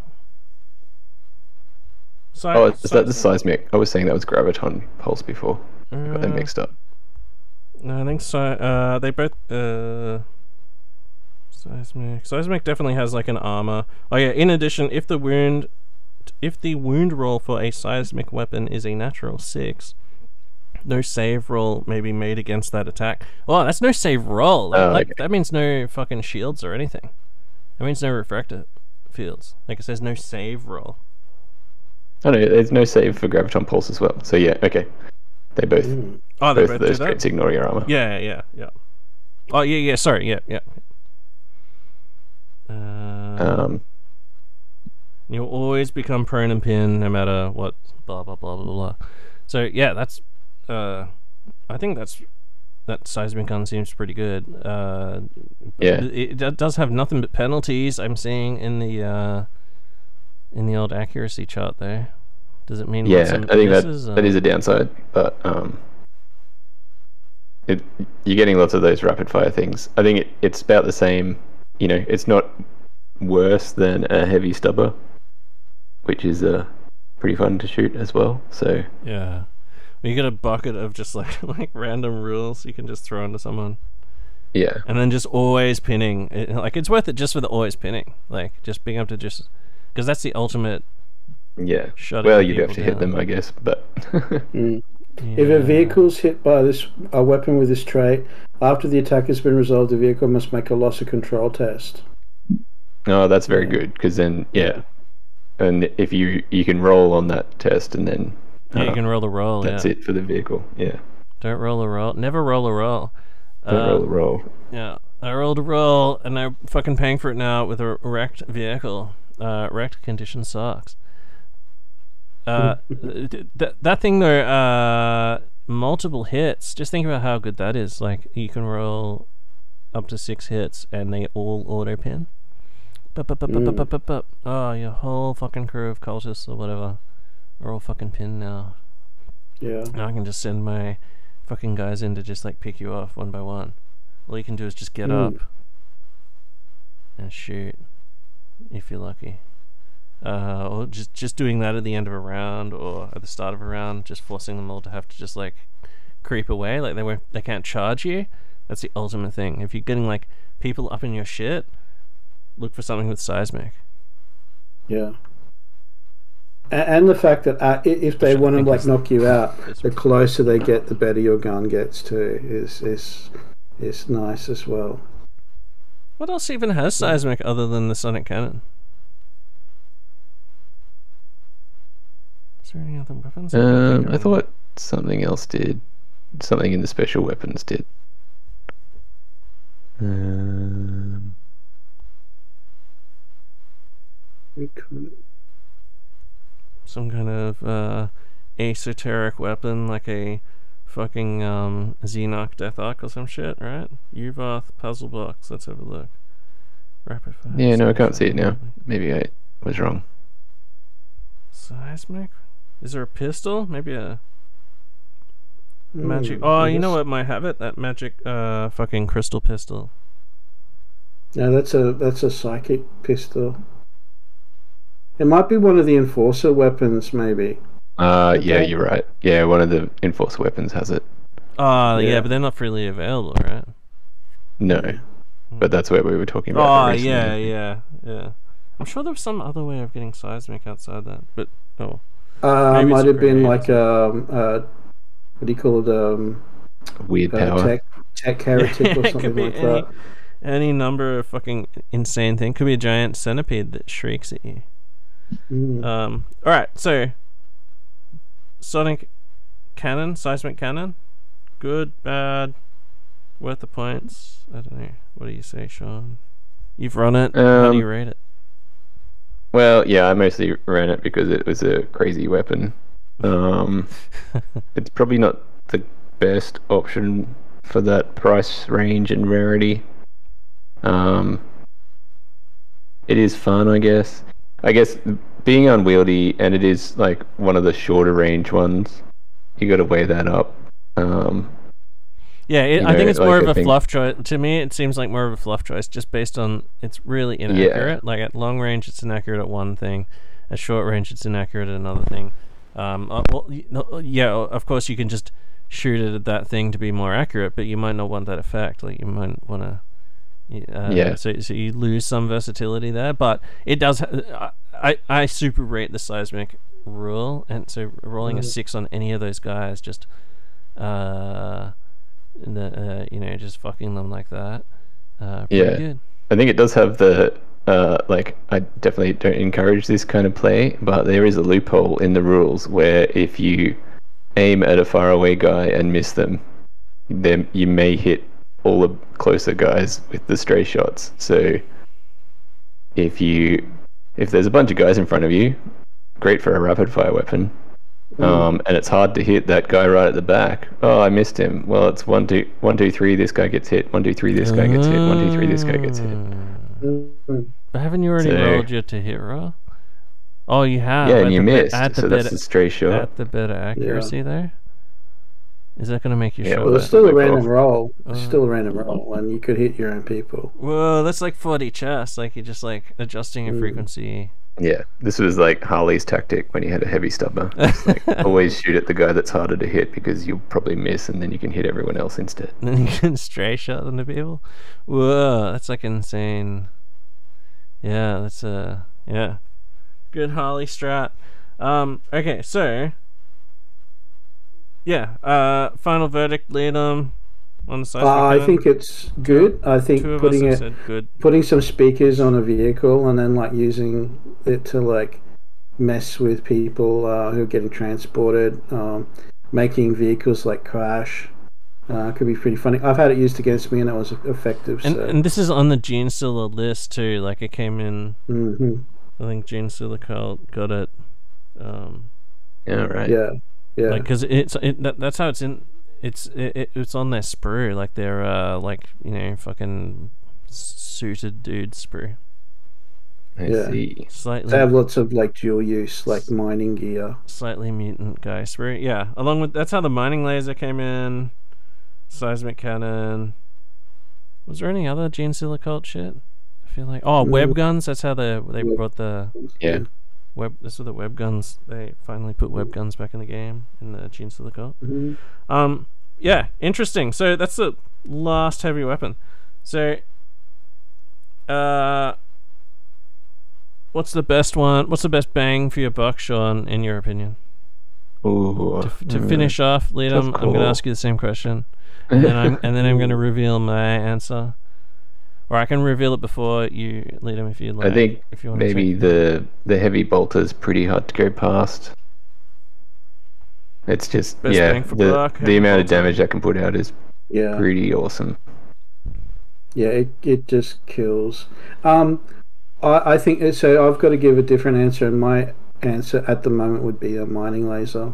Si- Oh, is that the seismic? seismic? I was saying that was graviton pulse before. Got them Uh, mixed up. No, I think so. Uh, they both. Uh, seismic. Seismic definitely has like an armor. Oh yeah. In addition, if the wound, if the wound roll for a seismic weapon is a natural six, no save roll may be made against that attack. Oh, that's no save roll. That, Oh, like okay. that means no fucking shields or anything. That means no refractor fields. Like it says no save roll. Oh no, there's no save for graviton pulse as well. So yeah, okay. They both Mm. Oh, they both both of do those that. traits ignore your armor. Yeah, yeah, yeah. Oh yeah, yeah. Sorry, yeah, yeah. Uh, Um, You'll always become prone and pin no matter what. Blah blah blah blah blah. So yeah, that's. Uh, I think that's that seismic gun seems pretty good. Uh, Yeah. it, it does have nothing but penalties. I'm seeing in the uh, in the old accuracy chart there. Does it mean yeah, lots of I think that misses, that or- is a downside, but um, it you're getting lots of those rapid fire things. I think it, it's about the same. You know, it's not worse than a heavy stubber, which is uh pretty fun to shoot as well. So Yeah. You get a bucket of just like like random rules you can just throw into someone. yeah, And then just always pinning. It, like, it's worth it just for the always pinning. Like, just being able to just... Because that's the ultimate... yeah. Shutting Well, you'd people have to hit down. them, I guess, but Mm. If Yeah. a vehicle's hit by this a weapon with this trait, after the attack has been resolved, the vehicle must make a loss of control test. no, that's very good because then yeah, and if you you can roll on that test and then Yeah, you uh, can roll a roll, that's yeah. it for the vehicle. Yeah, Don't roll a roll. Never roll a roll. don't Uh, roll a roll. Yeah. I rolled a roll, and I'm fucking paying for it now with a wrecked vehicle. Uh, wrecked condition sucks. Uh, th- th- that thing though, uh, multiple hits. Just think about how good that is. Like, you can roll up to six hits, and they all auto pin. Bup, bup, bup, bup, bup, bup, bup, bup. Oh, your whole fucking crew of cultists or whatever are all fucking pinned now. Yeah. Now I can just send my fucking guys in to just like pick you off one by one. All you can do is just get Mm. up and shoot if you're lucky. Uh, or just just doing that at the end of a round or at the start of a round, just forcing them all to have to just like creep away, like they won't, they can't charge you. That's the ultimate thing. If you're getting like people up in your shit, look for something with seismic. Yeah. A- And the fact that uh, i- if they Which I want to think like is- knock you out, is- the closer they get, the better your gun gets too. Is is is nice as well. What else even has seismic other than the sonic cannon? Is there any other weapons? can't Um, think I of. thought something else did. Something in the special weapons did. Um, Some kind of uh, esoteric weapon, like a fucking um, Xenoc Death Arc or some shit, right? Uvoth puzzle box. Let's have a look. Rapid fire. yeah, no, I can't see special it now. weapon. Maybe I was wrong. Seismic? Is there a pistol? Maybe a Mm, magic. Oh, I you know guess- what might have it? That magic uh, fucking crystal pistol. No, that's a that's a psychic pistol. It might be one of the enforcer weapons, maybe. Uh, yeah, Okay. you're right. Yeah, one of the enforcer weapons has it. Oh, yeah. Yeah. but they're not freely available, right? No, but that's what we were talking about. Oh, recently. yeah, yeah, yeah. I'm sure there was some other way of getting seismic outside that, but oh. Uh, Maybe might it's have been grenades. like um, uh, what do you call it? Um, Weird uh, power. tech, tech heretic or It something could be like any, that. any number of fucking insane thing. Could be a giant centipede that shrieks at you. Mm. Um. All right. So, sonic cannon, seismic cannon, good, bad, worth the points. I don't know. What do you say, Sean? You've run it. How do you Um, rate it? Well, yeah, I mostly ran it because it was a crazy weapon. Um, it's probably not the best option for that price range and rarity. Um, it is fun, I guess. I guess being unwieldy, and it is like one of the shorter range ones. You got to weigh that up. Um, Yeah, it, you I think know, it's more like, of I a think- fluff choice. To me, it seems like more of a fluff choice, just based on it's really inaccurate. Like at long range, it's inaccurate at one thing. At short range, it's inaccurate at another thing. Um, uh, well, y- no, yeah, of course you can just shoot it at that thing to be more accurate, but you might not want that effect. Like you might want to. Uh, Yeah. So, so you lose some versatility there, but it does. Ha- I I super rate the seismic rule, and so rolling a Mm. six on any of those guys just. Uh, the uh, you know, just fucking them like that. Uh, pretty Yeah. good. I think it does have the uh, like. I definitely don't encourage this kind of play, but there is a loophole in the rules where if you aim at a faraway guy and miss them, then you may hit all the closer guys with the stray shots. So if you if there's a bunch of guys in front of you, great for a rapid fire weapon. Um, and it's hard to hit that guy right at the back. Oh, I missed him. Well, it's one, two, one, two, three. This guy gets hit. One, two, three. This guy gets hit. One, two, three. This guy gets hit. Mm. But haven't you already So- rolled your to hit roll? Oh, you have. Yeah, At and you the bit- missed. At the So bit, that's a stray shot. at the bit of accuracy there. Is that going to make you Yeah, shot? Well, it's better? still a Like, random oh. roll. It's Oh. still a random roll, and you could hit your own people. Whoa, that's like forty chess. Like you're just like adjusting your Mm. frequency. Yeah, this was like Harley's tactic when he had a heavy stubber. It's like, always shoot at the guy that's harder to hit because you'll probably miss, and then you can hit everyone else instead. And then you can stray shot them to people. Whoa, that's like insane. Yeah, that's a yeah, good Harley strat. Um, okay, so yeah, uh, final verdict, Liam, on the seismic Uh, I cannon. think it's good. I think Two of us putting have it, said good. putting some speakers on a vehicle and then like using it to like mess with people uh, who are getting transported, um, making vehicles like crash. Uh, could be pretty funny. I've had it used against me and it was effective. And so. and this is on the Gene Stealer list too. Like it came in. hmm I think Gene Stealer got got it. Um, Yeah, right. Yeah, yeah. like because it's it that, that's how it's in. It's it, it- it's on their sprue, like their uh like you know fucking suited dude sprue. I Yeah. see. Slightly They have lots of like dual use, like mining gear. slightly mutant guy sprue. Yeah, along with that's how the mining laser came in. Seismic cannon. Was there any other Gene Stealer cult shit? I feel like oh No. web guns. That's how they they Web- brought the Yeah. web. This is the web guns. They finally put web guns back in the game in the Gene Stealer cult. Mhm. Um, yeah, interesting. So that's the last heavy weapon. So, uh, what's the best one? What's the best bang for your buck, Sean? In your opinion, Ooh. to, f- to mm. finish off, Liam, I'm going to call. ask you the same question, and then I'm and then I'm going to reveal my answer, or I can reveal it before you, Liam, if you like. I think if you want maybe to the the heavy bolter's pretty hard to go past. It's just Best yeah, bang for the buck, heavy the amount of bolter. damage I can put out is Yeah, pretty awesome. yeah. It it just kills. Um, I I think it- so. I've got to give a different answer, and my answer at the moment would be a mining laser.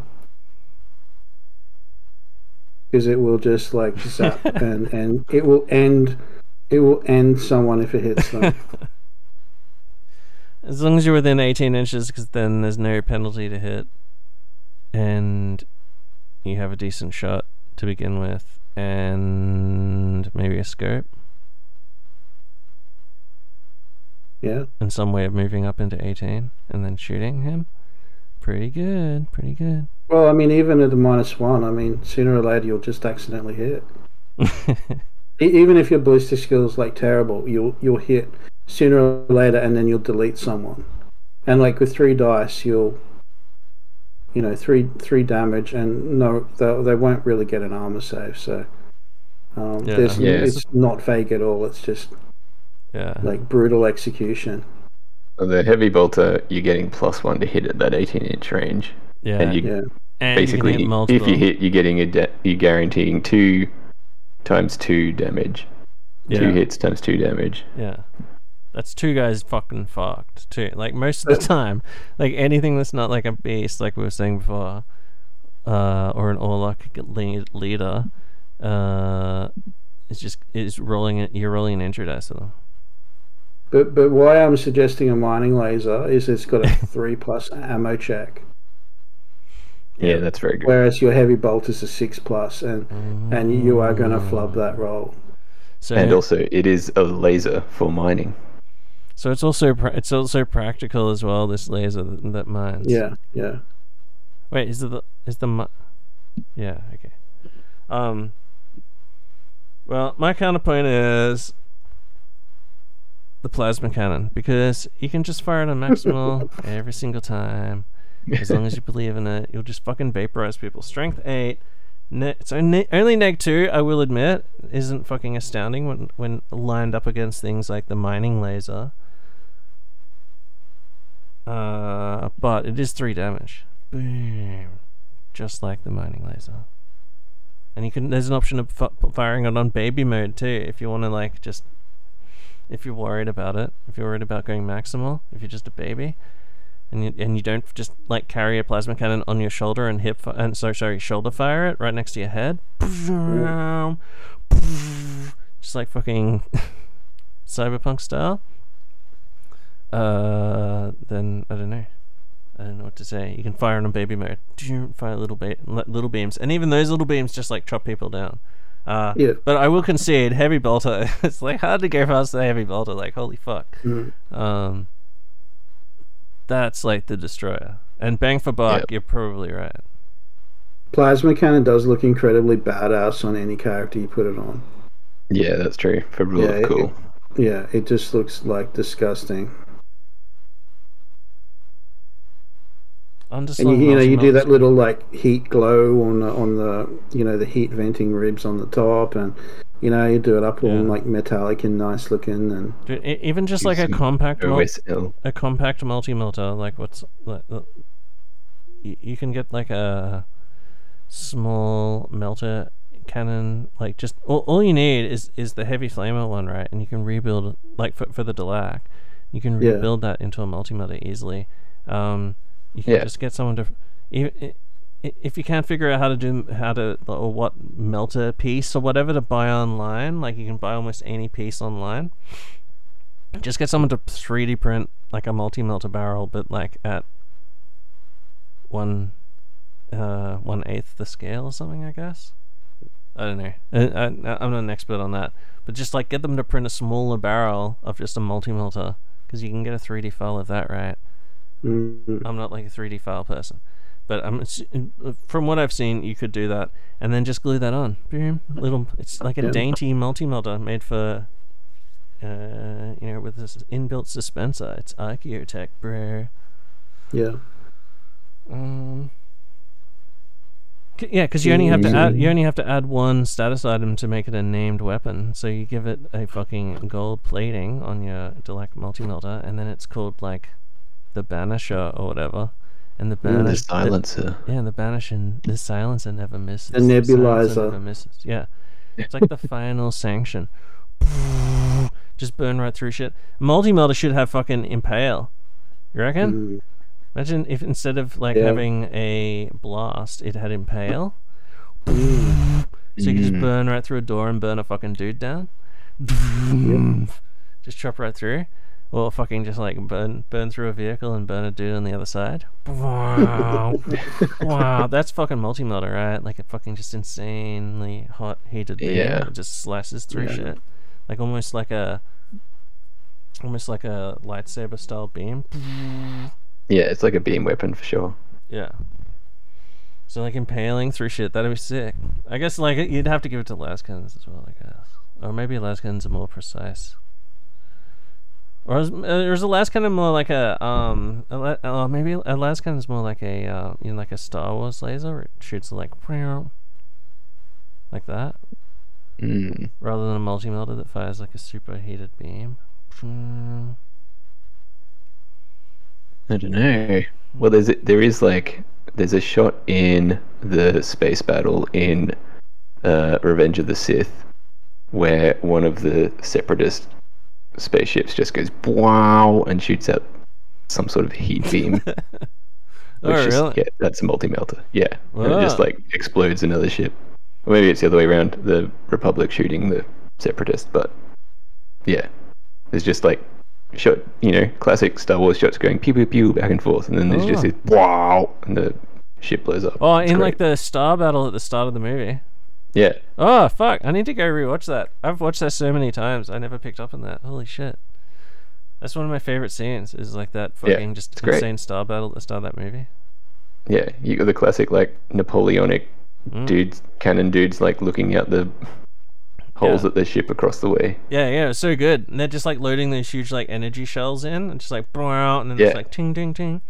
Because it will just like zap and, and it will end it will end someone if it hits them. As long as you're within eighteen inches, because then there's no penalty to hit, and you have a decent shot to begin with, and maybe a scope, Yeah. and some way of moving up into eighteen, and then shooting him. Pretty good, pretty good. Well, I mean, even at the minus one, I mean, sooner or later you'll just accidentally hit. E- even if your ballistic skill's like terrible, you'll you'll hit sooner or later, and then you'll delete someone. And like with three dice, you'll you know, three three damage, and no, they, they won't really get an armor save. So um, Yeah. there's, Yeah. it's not vague at all. It's just Yeah. like brutal execution. The heavy bolter, you're getting plus one to hit at that eighteen inch range, yeah. and you Yeah, And basically, you can hit if multiple. you hit, you're getting a da- you're guaranteeing two times two damage. Yeah. Two hits times two damage. Yeah. That's two guys fucking fucked too. Like most of the time, like anything that's not like a beast, like we were saying before, uh, or an Orlok lead- leader, uh, is just is rolling it. You're rolling an injury dice to them. but but why I'm suggesting a mining laser is it's got a three plus ammo check, Yeah, that's very good. whereas your heavy bolt is a six plus, and and you are going to flub that roll. So And also, it is a laser for mining. so it's also pra- it's also practical as well. This laser that, that mines. Yeah, yeah. Wait, is it the is the mi- yeah okay. Um. Well, my counterpoint is the plasma cannon, because you can just fire it on maximal every single time. As long as you believe in it, you'll just fucking vaporize people. Strength eight. Ne- it's only, only neg two, I will admit, isn't fucking astounding when when lined up against things like the mining laser. Uh, but it is three damage. Boom. Just like the mining laser. And you can. There's an option of f- firing it on baby mode too, if you want to like just. If you're worried about it, if you're worried about going maximal, if you're just a baby, and you and you don't just like carry a plasma cannon on your shoulder and hip fi- and so sorry shoulder fire it right next to your head, just like fucking cyberpunk style. Uh, then I don't know. I don't know what to say. You can fire on baby mode, fire little ba- little beams, and even those little beams just like chop people down. Uh, Yeah. But I will concede, heavy bolter. It's like hard to go past the heavy bolter. Like holy fuck. Mm. Um, that's like the destroyer. And bang for buck, Yep. you're probably right. Plasma cannon does look incredibly badass on any character you put it on. Yeah, that's true. For rule Yeah, of it- cool. Yeah, it just looks like disgusting. Underslung And you, you know, you do multi-melts- that little like heat glow on the, on the you know the heat venting ribs on the top, and you know you do it up all Yeah. like metallic and nice looking, and Dude, e- even just like a Using compact mul- O S L. a compact multi-melter, like what's like, uh, you, you can get like a small melter cannon, like just all, all you need is is the heavy flamer one, right? And you can rebuild like for, for the Delac, you can Yeah. rebuild that into a multi-melter easily. Um, you can Yeah. just get someone to even if you can't figure out how to do how to or what melter piece or whatever to buy online, like you can buy almost any piece online. Just get someone to three D print like a multi-melter barrel, but like at one uh one eighth the scale or something, I guess. I don't know. I, I, I'm not an expert on that, but just like get them to print a smaller barrel of just a multi-melter, because you can get a three D file of that, right? mm, I'm not like a three D file person, but I'm s- from what I've seen, you could do that and then just glue that on. Boom, little. It's like a Yeah. dainty multi-melter made for, uh, you know, with this inbuilt dispenser. It's Archaeotech, bro. yeah. Um. c- Yeah, because you only have to add you only have to add one status item to make it a named weapon. So you give it a fucking gold plating on your Delac multi-melter, and then it's called like the Banisher or whatever. And the The Banish, silencer. yeah, and the Banisher, the silencer never misses. The silencer nebulizer. never misses. Yeah, it's like the final sanction. Just burn right through shit. Multi-melter should have fucking impale. You reckon? Mm. Imagine if instead of like Yeah. having a blast, it had impale. So you could just Mm. burn right through a door and burn a fucking dude down. Just chop right through. Or fucking just like burn burn through a vehicle and burn a dude on the other side. Wow. Wow, that's fucking multi-melter, right? Like a fucking just insanely hot heated beam Yeah. that just slices through Yeah. shit. Like almost like a almost like a lightsaber style beam. Yeah, it's like a beam weapon for sure. Yeah. So like impaling through shit, that'd be sick. I guess like you'd have to give it to lascans as well, I guess. Or maybe lascans are more precise. Or is, or is the last cannon more like a um? A la- oh, maybe a last cannon is more like a uh, you know, like a Star Wars laser. Where it shoots like like that, Mm. rather than a multi-melter that fires like a superheated beam. I don't know. Well, there's a, there is like there's a shot in the space battle in uh, Revenge of the Sith where one of the Separatist spaceships just goes wow and shoots out some sort of heat beam. Oh, Which just, really? yeah, that's a multi-melter. Yeah, and it just Wow. like explodes another ship. Or maybe it's the other way around. The Republic shooting the Separatist, but yeah, there's just like shot, you know, classic Star Wars shots going pew pew pew back and forth, and then there's just Oh. this wow, and the ship blows up. Oh, It's in great. like the star battle at the start of the movie. yeah, Oh fuck! I need to go rewatch that. I've watched that so many times. I never picked up on that. Holy shit! That's one of my favorite scenes. Is like that Yeah, fucking just it's great. insane star battle at the start of that movie. yeah, you got the classic like Napoleonic Mm. dudes, cannon dudes, like looking out the holes Yeah. at the ship across the way. Yeah, yeah, it's so good. And they're just like loading these huge like energy shells in, and just like out, and then Yeah. it's like ting ting ting.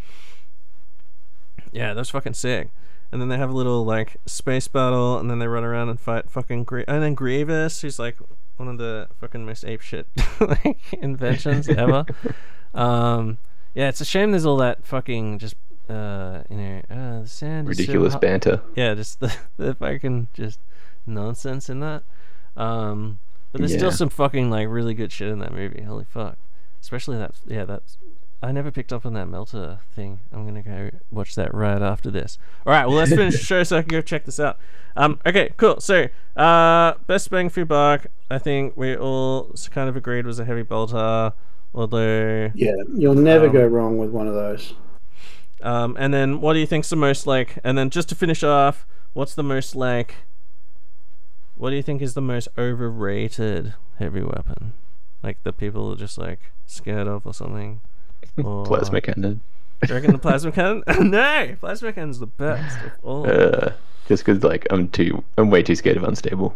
Yeah, that's fucking sick. And then they have a little like space battle, and then they run around and fight fucking Gr- and then Grievous, who's like one of the fucking most apeshit like inventions ever. Um, yeah, it's a shame there's all that fucking just uh, you know, uh, the sand is so Ridiculous hot. banter. Yeah, just the, the fucking just nonsense in that. Um, but there's still Yeah. some fucking like really good shit in that movie. Holy fuck! Especially that. Yeah, that's. I never picked up on that melter thing. I'm gonna go watch that right after this. All right. Well, let's finish the show so I can go check this out. Um. Okay. Cool. So, uh, best bang for your buck. I think we all s- kind of agreed was a heavy bolter. Although, Yeah, you'll never Um, go wrong with one of those. um, and then what do you think's the most like? And then just to finish off, what's the most like? What do you think is the most overrated heavy weapon? Like that people are just like scared of or something? Or Plasma cannon. Do you reckon the plasma cannon? No, plasma cannon's the best of all. Uh, just because like I'm too, I'm way too scared of unstable.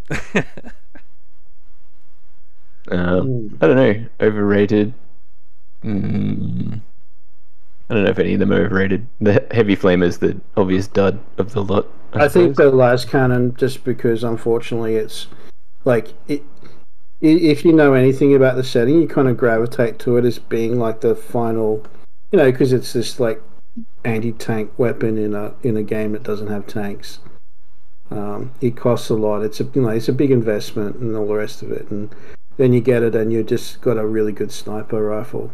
Um, Mm. I don't know. Overrated. Mm, I don't know if any of them are overrated. The he- heavy flame is the obvious dud of the lot. I, I think suppose. the las cannon, just because unfortunately it's like it. i- If you know anything about the setting, you kind of gravitate to it as being like the final, you know, because it's this like anti-tank weapon in a in a game that doesn't have tanks. Um, it costs a lot. It's a you know it's a big investment and all the rest of it, and then you get it and you just got a really good sniper rifle.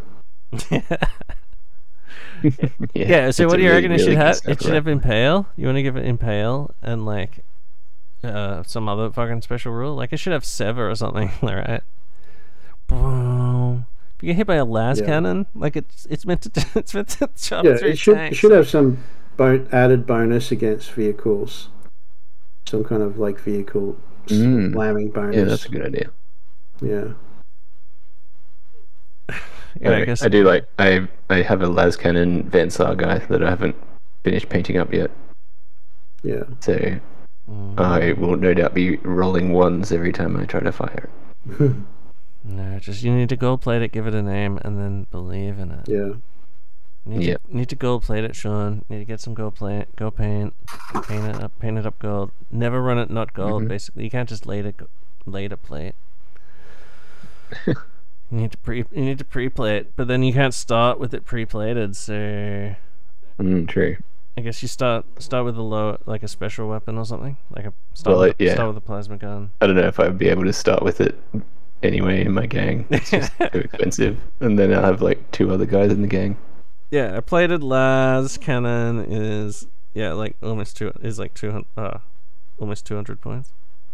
Yeah. So it's what a do you really, reckon it really should good have? It sniper should have rifle. impale. You want to give it impale and like uh some other fucking special rule? Like it should have sever or something, right? Boom. If you get hit by a las Yeah. cannon, like it's it's meant to it's meant to chop Yeah, through it should it tanks. should have some bon- added bonus against vehicles, some kind of like vehicle Mm. slamming bonus. Yeah, that's a good idea. Yeah. Yeah, I I, guess. I do like. I I have a las cannon Vansar guy that I haven't finished painting up yet. Yeah. So Mm. I will no doubt be rolling ones every time I try to fire it. No, just you need to gold plate it, give it a name, and then believe in it. Yeah. Need Yep. to need to gold plate it, Sean. Need to get some gold plate, go paint, paint it up, paint it up gold. Never run it not gold. Mhm. Basically, you can't just lay it lay it plate. You need to pre you need to pre-plate, it, but then you can't start with it pre-plated. So Mm, true. I guess you start start with a low, like a special weapon or something, like a start, Well, with, yeah. start with a plasma gun. I don't know if I'd be able to start with it anyway in my gang. It's just too expensive. And then I'll have like two other guys in the gang. Yeah, a plated las cannon is yeah like almost two is like two hundred uh almost two hundred points.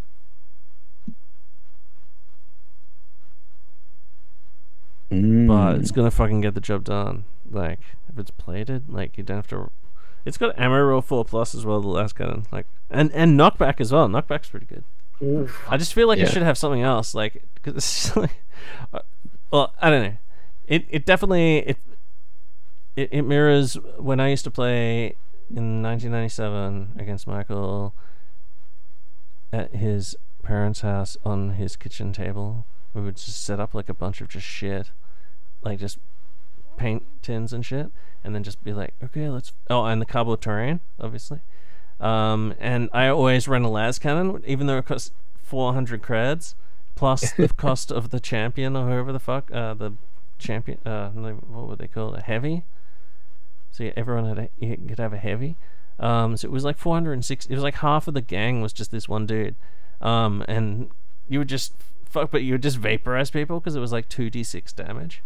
But it's gonna fucking get the job done. Like if it's plated, like you don't have to. It's got ammo roll four plus as well. The last cannon, like and and knockback as well. Knockback's pretty good. Oof. I just feel like it Yeah. should have something else. Like, cause it's like, uh, well, I don't know. It it definitely it it, it mirrors when I used to play in nineteen ninety-seven against Michael at his parents' house on his kitchen table. We would just set up like a bunch of just shit like just paint tins and shit, and then just be like, okay, let's. Oh, and the cardboard terrain, obviously. Um, and I always run a las cannon, even though it costs four hundred creds plus the cost of the champion or whoever the fuck uh, the champion. Uh, what would they call it? A heavy. So yeah, everyone had a, you could have a heavy. Um, so it was like four hundred sixty. It was like half of the gang was just this one dude. Um, and you would just fuck, but you would just vaporize people because it was like two d six damage.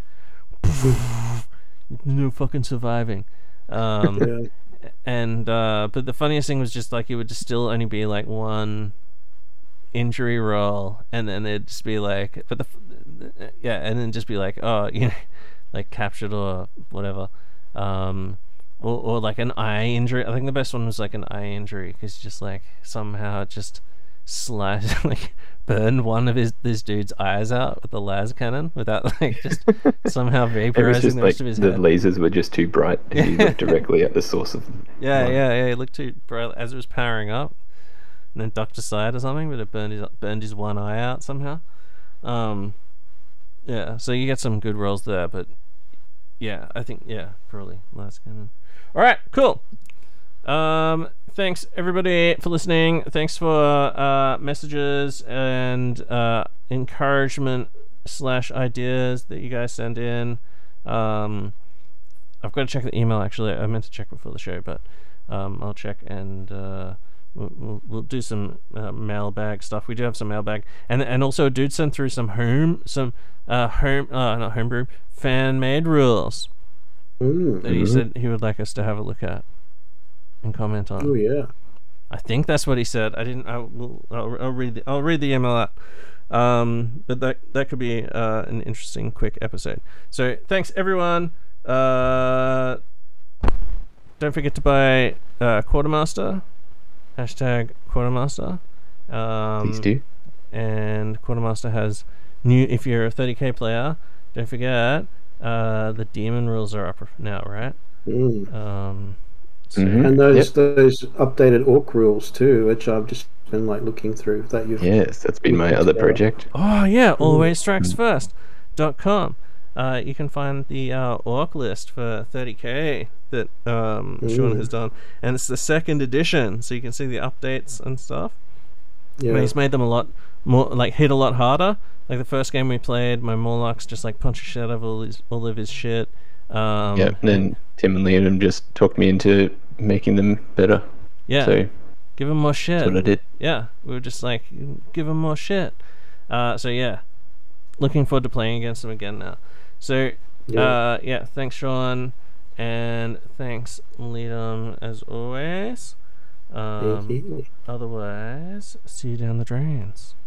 No fucking surviving. Um, Yeah. and uh, but the funniest thing was just like it would just still only be like one injury roll, and then it'd just be like, but the yeah, and then just be like, oh, you know, like captured or whatever. Um, or, or like an eye injury. I think the best one was like an eye injury because just like somehow it just sliced, like burned one of his this dude's eyes out with the las cannon without like just somehow It was vaporizing just the like rest of his the head. lasers were just too bright, and you looked directly at the source of them. Yeah, Right. yeah, yeah. He looked too bright as it was powering up, and then ducked aside or something, but it burned his burned his one eye out somehow. Um, yeah. So you get some good rolls there, but yeah, I think yeah, probably last cannon. All right, cool. Um, thanks everybody for listening. Thanks for uh, messages and uh, encouragement slash ideas that you guys send in. Um, I've got to check the email actually. I meant to check before the show, but um, I'll check and uh, we'll, we'll we'll do some uh, mailbag stuff. We do have some mailbag, and and also a dude sent through some home some uh home uh not homebrew fan made rules Mm. that he said he would like us to have a look at and comment on. Oh yeah. I think that's what he said. I didn't. I will. I'll, I'll read. The, I'll read the email out. Um, but that that could be uh, an interesting, quick episode. So thanks everyone. Uh, don't forget to buy uh, Quartermaster. Hashtag Quartermaster. Um, Please do. And Quartermaster has new. If you're a thirty K player, don't forget uh, the demon rules are up now, right? Mm. Um, so Mhm. And those Yep. those updated orc rules too, which I've just been like looking through. That you've Yes, that's been my other project. Oh yeah, Mm. always strikes first dot com. Uh, you can find the uh, orc list for thirty K that um, Sean Mm. has done, and it's the second edition, so you can see the updates and stuff. yeah. But he's made them a lot more, like hit a lot harder. Like the first game we played, my Morlocks just like punch the shit out of all his all of his shit. Um, Yeah, and then Tim and Liam just talked me into making them better. yeah, So give him more shit. that's what I did. Yeah, we were just like, give him more shit. Uh, so yeah, looking forward to playing against him again now. So Yeah. uh, yeah, thanks Sean, and thanks Liam as always. Um, Thank you. otherwise, see you down the drains.